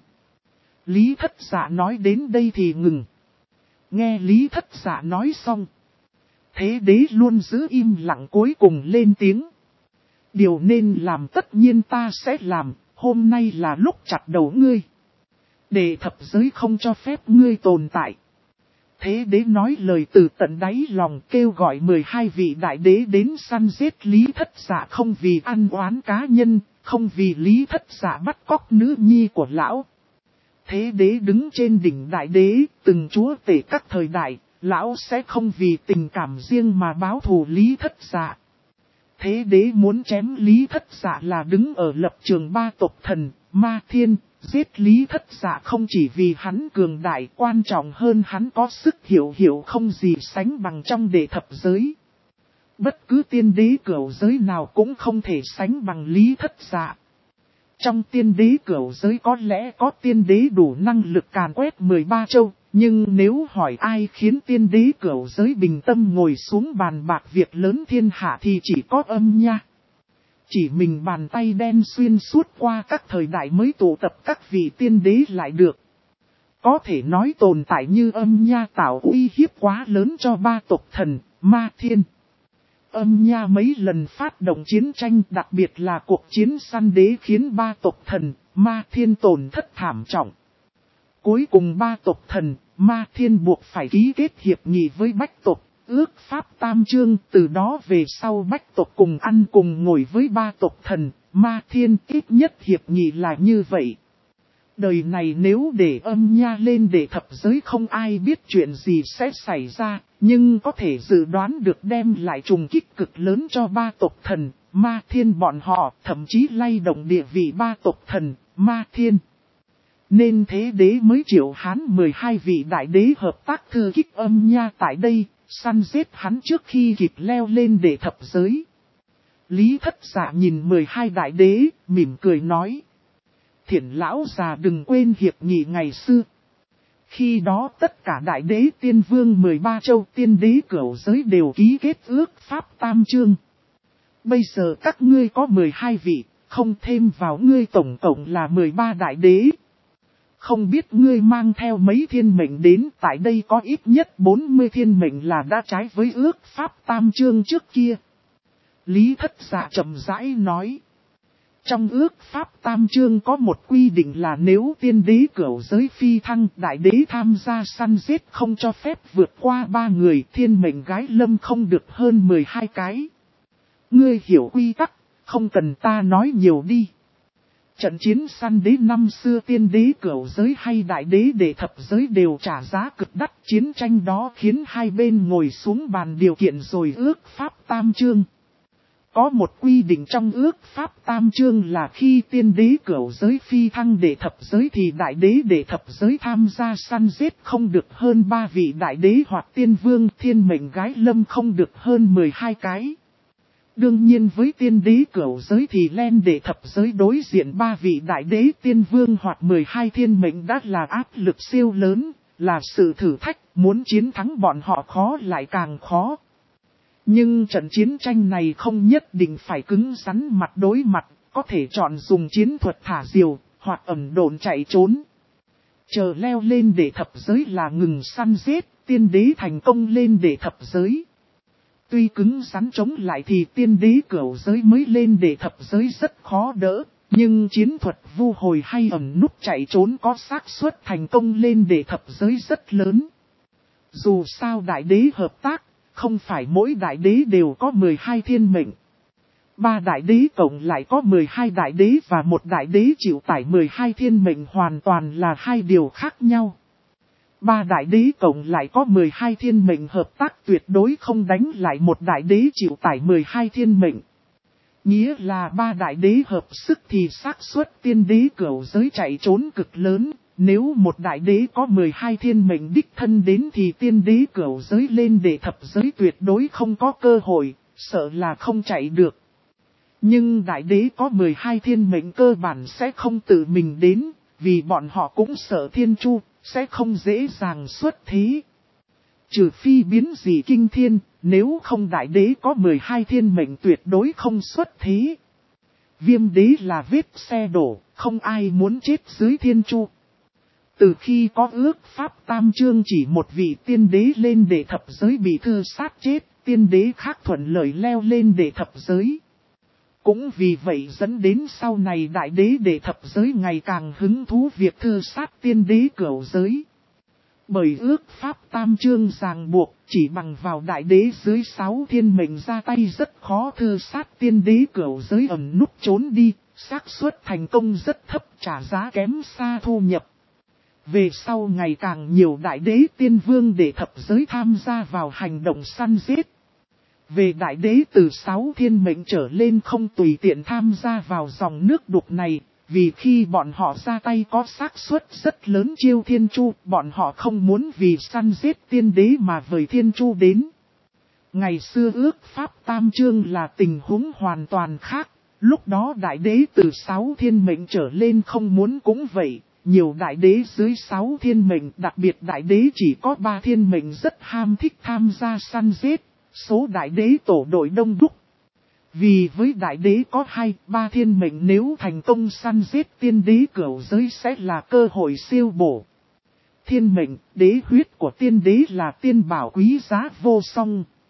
Lý Thất Dạ nói đến đây thì ngừng. Nghe Lý Thất Dạ nói xong. Thế đế luôn giữ im lặng cuối cùng lên tiếng. Điều nên làm tất nhiên ta sẽ làm, hôm nay là lúc chặt đầu ngươi. Đệ thập giới không cho phép ngươi tồn tại. Thế đế nói lời từ tận đáy lòng, kêu gọi 12 vị đại đế đến săn giết Lý Thất Dạ, không vì ăn oán cá nhân, không vì Lý Thất Dạ bắt cóc nữ nhi của lão. Thế đế đứng trên đỉnh đại đế, từng chúa tể các thời đại, lão sẽ không vì tình cảm riêng mà báo thù Lý Thất Dạ. Thế đế muốn chém Lý Thất Dạ là đứng ở lập trường ba tộc thần, ma thiên, giết Lý Thất Dạ không chỉ vì hắn cường đại, quan trọng hơn hắn có sức hiểu không gì sánh bằng trong đệ thập giới. Bất cứ tiên đế cửu giới nào cũng không thể sánh bằng Lý Thất Dạ. Trong tiên đế cửu giới có lẽ có tiên đế đủ năng lực càn quét 13 châu, nhưng nếu hỏi ai khiến tiên đế cửu giới bình tâm ngồi xuống bàn bạc việc lớn thiên hạ thì chỉ có Âm Nha. Chỉ mình bàn tay đen xuyên suốt qua các thời đại mới tụ tập các vị tiên đế lại được. Có thể nói tồn tại như Âm Nha tạo uy hiếp quá lớn cho ba tộc thần, ma thiên. Âm Nha mấy lần phát động chiến tranh, đặc biệt là cuộc chiến săn đế khiến ba tộc thần, ma thiên tổn thất thảm trọng. Cuối cùng ba tộc thần, ma thiên buộc phải ký kết hiệp nghị với bách tộc, ước pháp tam chương, từ đó về sau bách tộc cùng ăn cùng ngồi với ba tộc thần, ma thiên, ít nhất hiệp nghị là như vậy. Đời này nếu để Âm Nha lên để thập giới không ai biết chuyện gì sẽ xảy ra, nhưng có thể dự đoán được đem lại trùng kích cực lớn cho ba tộc thần, ma thiên bọn họ, thậm chí lay động địa vị ba tộc thần, ma thiên. Nên thế đế mới triệu hán 12 vị đại đế hợp tác thư kích Âm Nha tại đây, săn giết hắn trước khi kịp leo lên để thập giới. Lý Thất Dạ nhìn 12 đại đế, mỉm cười nói. Thiển lão già đừng quên hiệp nghị ngày xưa. Khi đó tất cả đại đế tiên vương 13 châu tiên đế cửu giới đều ký kết ước pháp tam chương. Bây giờ các ngươi có 12 vị, không thêm vào ngươi tổng cộng là 13 đại đế. Không biết ngươi mang theo mấy thiên mệnh đến, tại đây có ít nhất 40 thiên mệnh là đã trái với ước pháp tam chương trước kia. Lý Thất Dạ chậm rãi nói. Trong ước pháp tam chương có một quy định là nếu tiên đế cửu giới phi thăng, đại đế tham gia săn giết không cho phép vượt qua 3 người, thiên mệnh gái lâm không được hơn 12 cái. Ngươi hiểu quy tắc, không cần ta nói nhiều đi. Trận chiến săn đế năm xưa tiên đế cửu giới hay đại đế đệ thập giới đều trả giá cực đắt, chiến tranh đó khiến hai bên ngồi xuống bàn điều kiện rồi ước pháp tam chương. Có một quy định trong ước pháp tam chương là khi tiên đế cửu giới phi thăng đệ thập giới thì đại đế đệ thập giới tham gia săn giết không được hơn 3 vị đại đế hoặc tiên vương, thiên mệnh gái lâm không được hơn 12 cái. Đương nhiên với tiên đế cửu giới thì lên đệ thập giới đối diện 3 vị đại đế tiên vương hoặc 12 thiên mệnh đã là áp lực siêu lớn, là sự thử thách, muốn chiến thắng bọn họ khó lại càng khó. Nhưng trận chiến tranh này không nhất định phải cứng rắn mặt đối mặt, có thể chọn dùng chiến thuật thả diều, hoặc ẩn độn chạy trốn. Chờ leo lên đệ thập giới là ngừng săn giết, tiên đế thành công lên đệ thập giới. Tuy cứng rắn chống lại thì tiên đế cửu giới mới lên đệ thập giới rất khó đỡ, nhưng chiến thuật vu hồi hay ẩn núp chạy trốn có xác suất thành công lên đệ thập giới rất lớn. Dù sao đại đế hợp tác, không phải mỗi đại đế đều có 12 thiên mệnh. 3 đại đế cộng lại có 12 đại đế và một đại đế chịu tải 12 thiên mệnh hoàn toàn là hai điều khác nhau. 3 đại đế cộng lại có 12 thiên mệnh hợp tác tuyệt đối không đánh lại một đại đế chịu tải 12 thiên mệnh. Nghĩa là 3 đại đế hợp sức thì xác suất tiên đế cửu giới chạy trốn cực lớn. Nếu một đại đế có 12 thiên mệnh đích thân đến thì tiên đế cửu giới lên đệ thập giới tuyệt đối không có cơ hội, sợ là không chạy được. Nhưng đại đế có 12 thiên mệnh cơ bản sẽ không tự mình đến, vì bọn họ cũng sợ thiên chu, sẽ không dễ dàng xuất thế. Trừ phi biến gì kinh thiên, nếu không đại đế có 12 thiên mệnh tuyệt đối không xuất thế. Viêm đế là vết xe đổ, không ai muốn chết dưới thiên chu. Từ khi có ước pháp tam chương chỉ một vị tiên đế lên đệ thập giới bị thư sát chết, tiên đế khác thuận lợi leo lên đệ thập giới. Cũng vì vậy dẫn đến sau này đại đế đệ thập giới ngày càng hứng thú việc thư sát tiên đế cửu giới. Bởi ước pháp tam chương ràng buộc, chỉ bằng vào đại đế dưới 6 thiên mệnh ra tay rất khó thư sát tiên đế cửu giới ẩn núp trốn đi, xác suất thành công rất thấp, trả giá kém xa thu nhập. Về sau ngày càng nhiều đại đế tiên vương đệ thập giới tham gia vào hành động săn giết. Về đại đế từ 6 thiên mệnh trở lên không tùy tiện tham gia vào dòng nước đục này, vì khi bọn họ ra tay có xác suất rất lớn chiêu thiên chu, bọn họ không muốn vì săn giết tiên đế mà vời thiên chu đến. Ngày xưa ước pháp tam chương là tình huống hoàn toàn khác, lúc đó đại đế từ 6 thiên mệnh trở lên không muốn cũng vậy. Nhiều đại đế dưới 6 thiên mệnh, đặc biệt đại đế chỉ có 3 thiên mệnh rất ham thích tham gia săn giết, số đại đế tổ đội đông đúc. Vì với đại đế có 2-3 thiên mệnh nếu thành công săn giết tiên đế cửu giới sẽ là cơ hội siêu bổ. Thiên mệnh, đế huyết của tiên đế là tiên bảo quý giá vô song.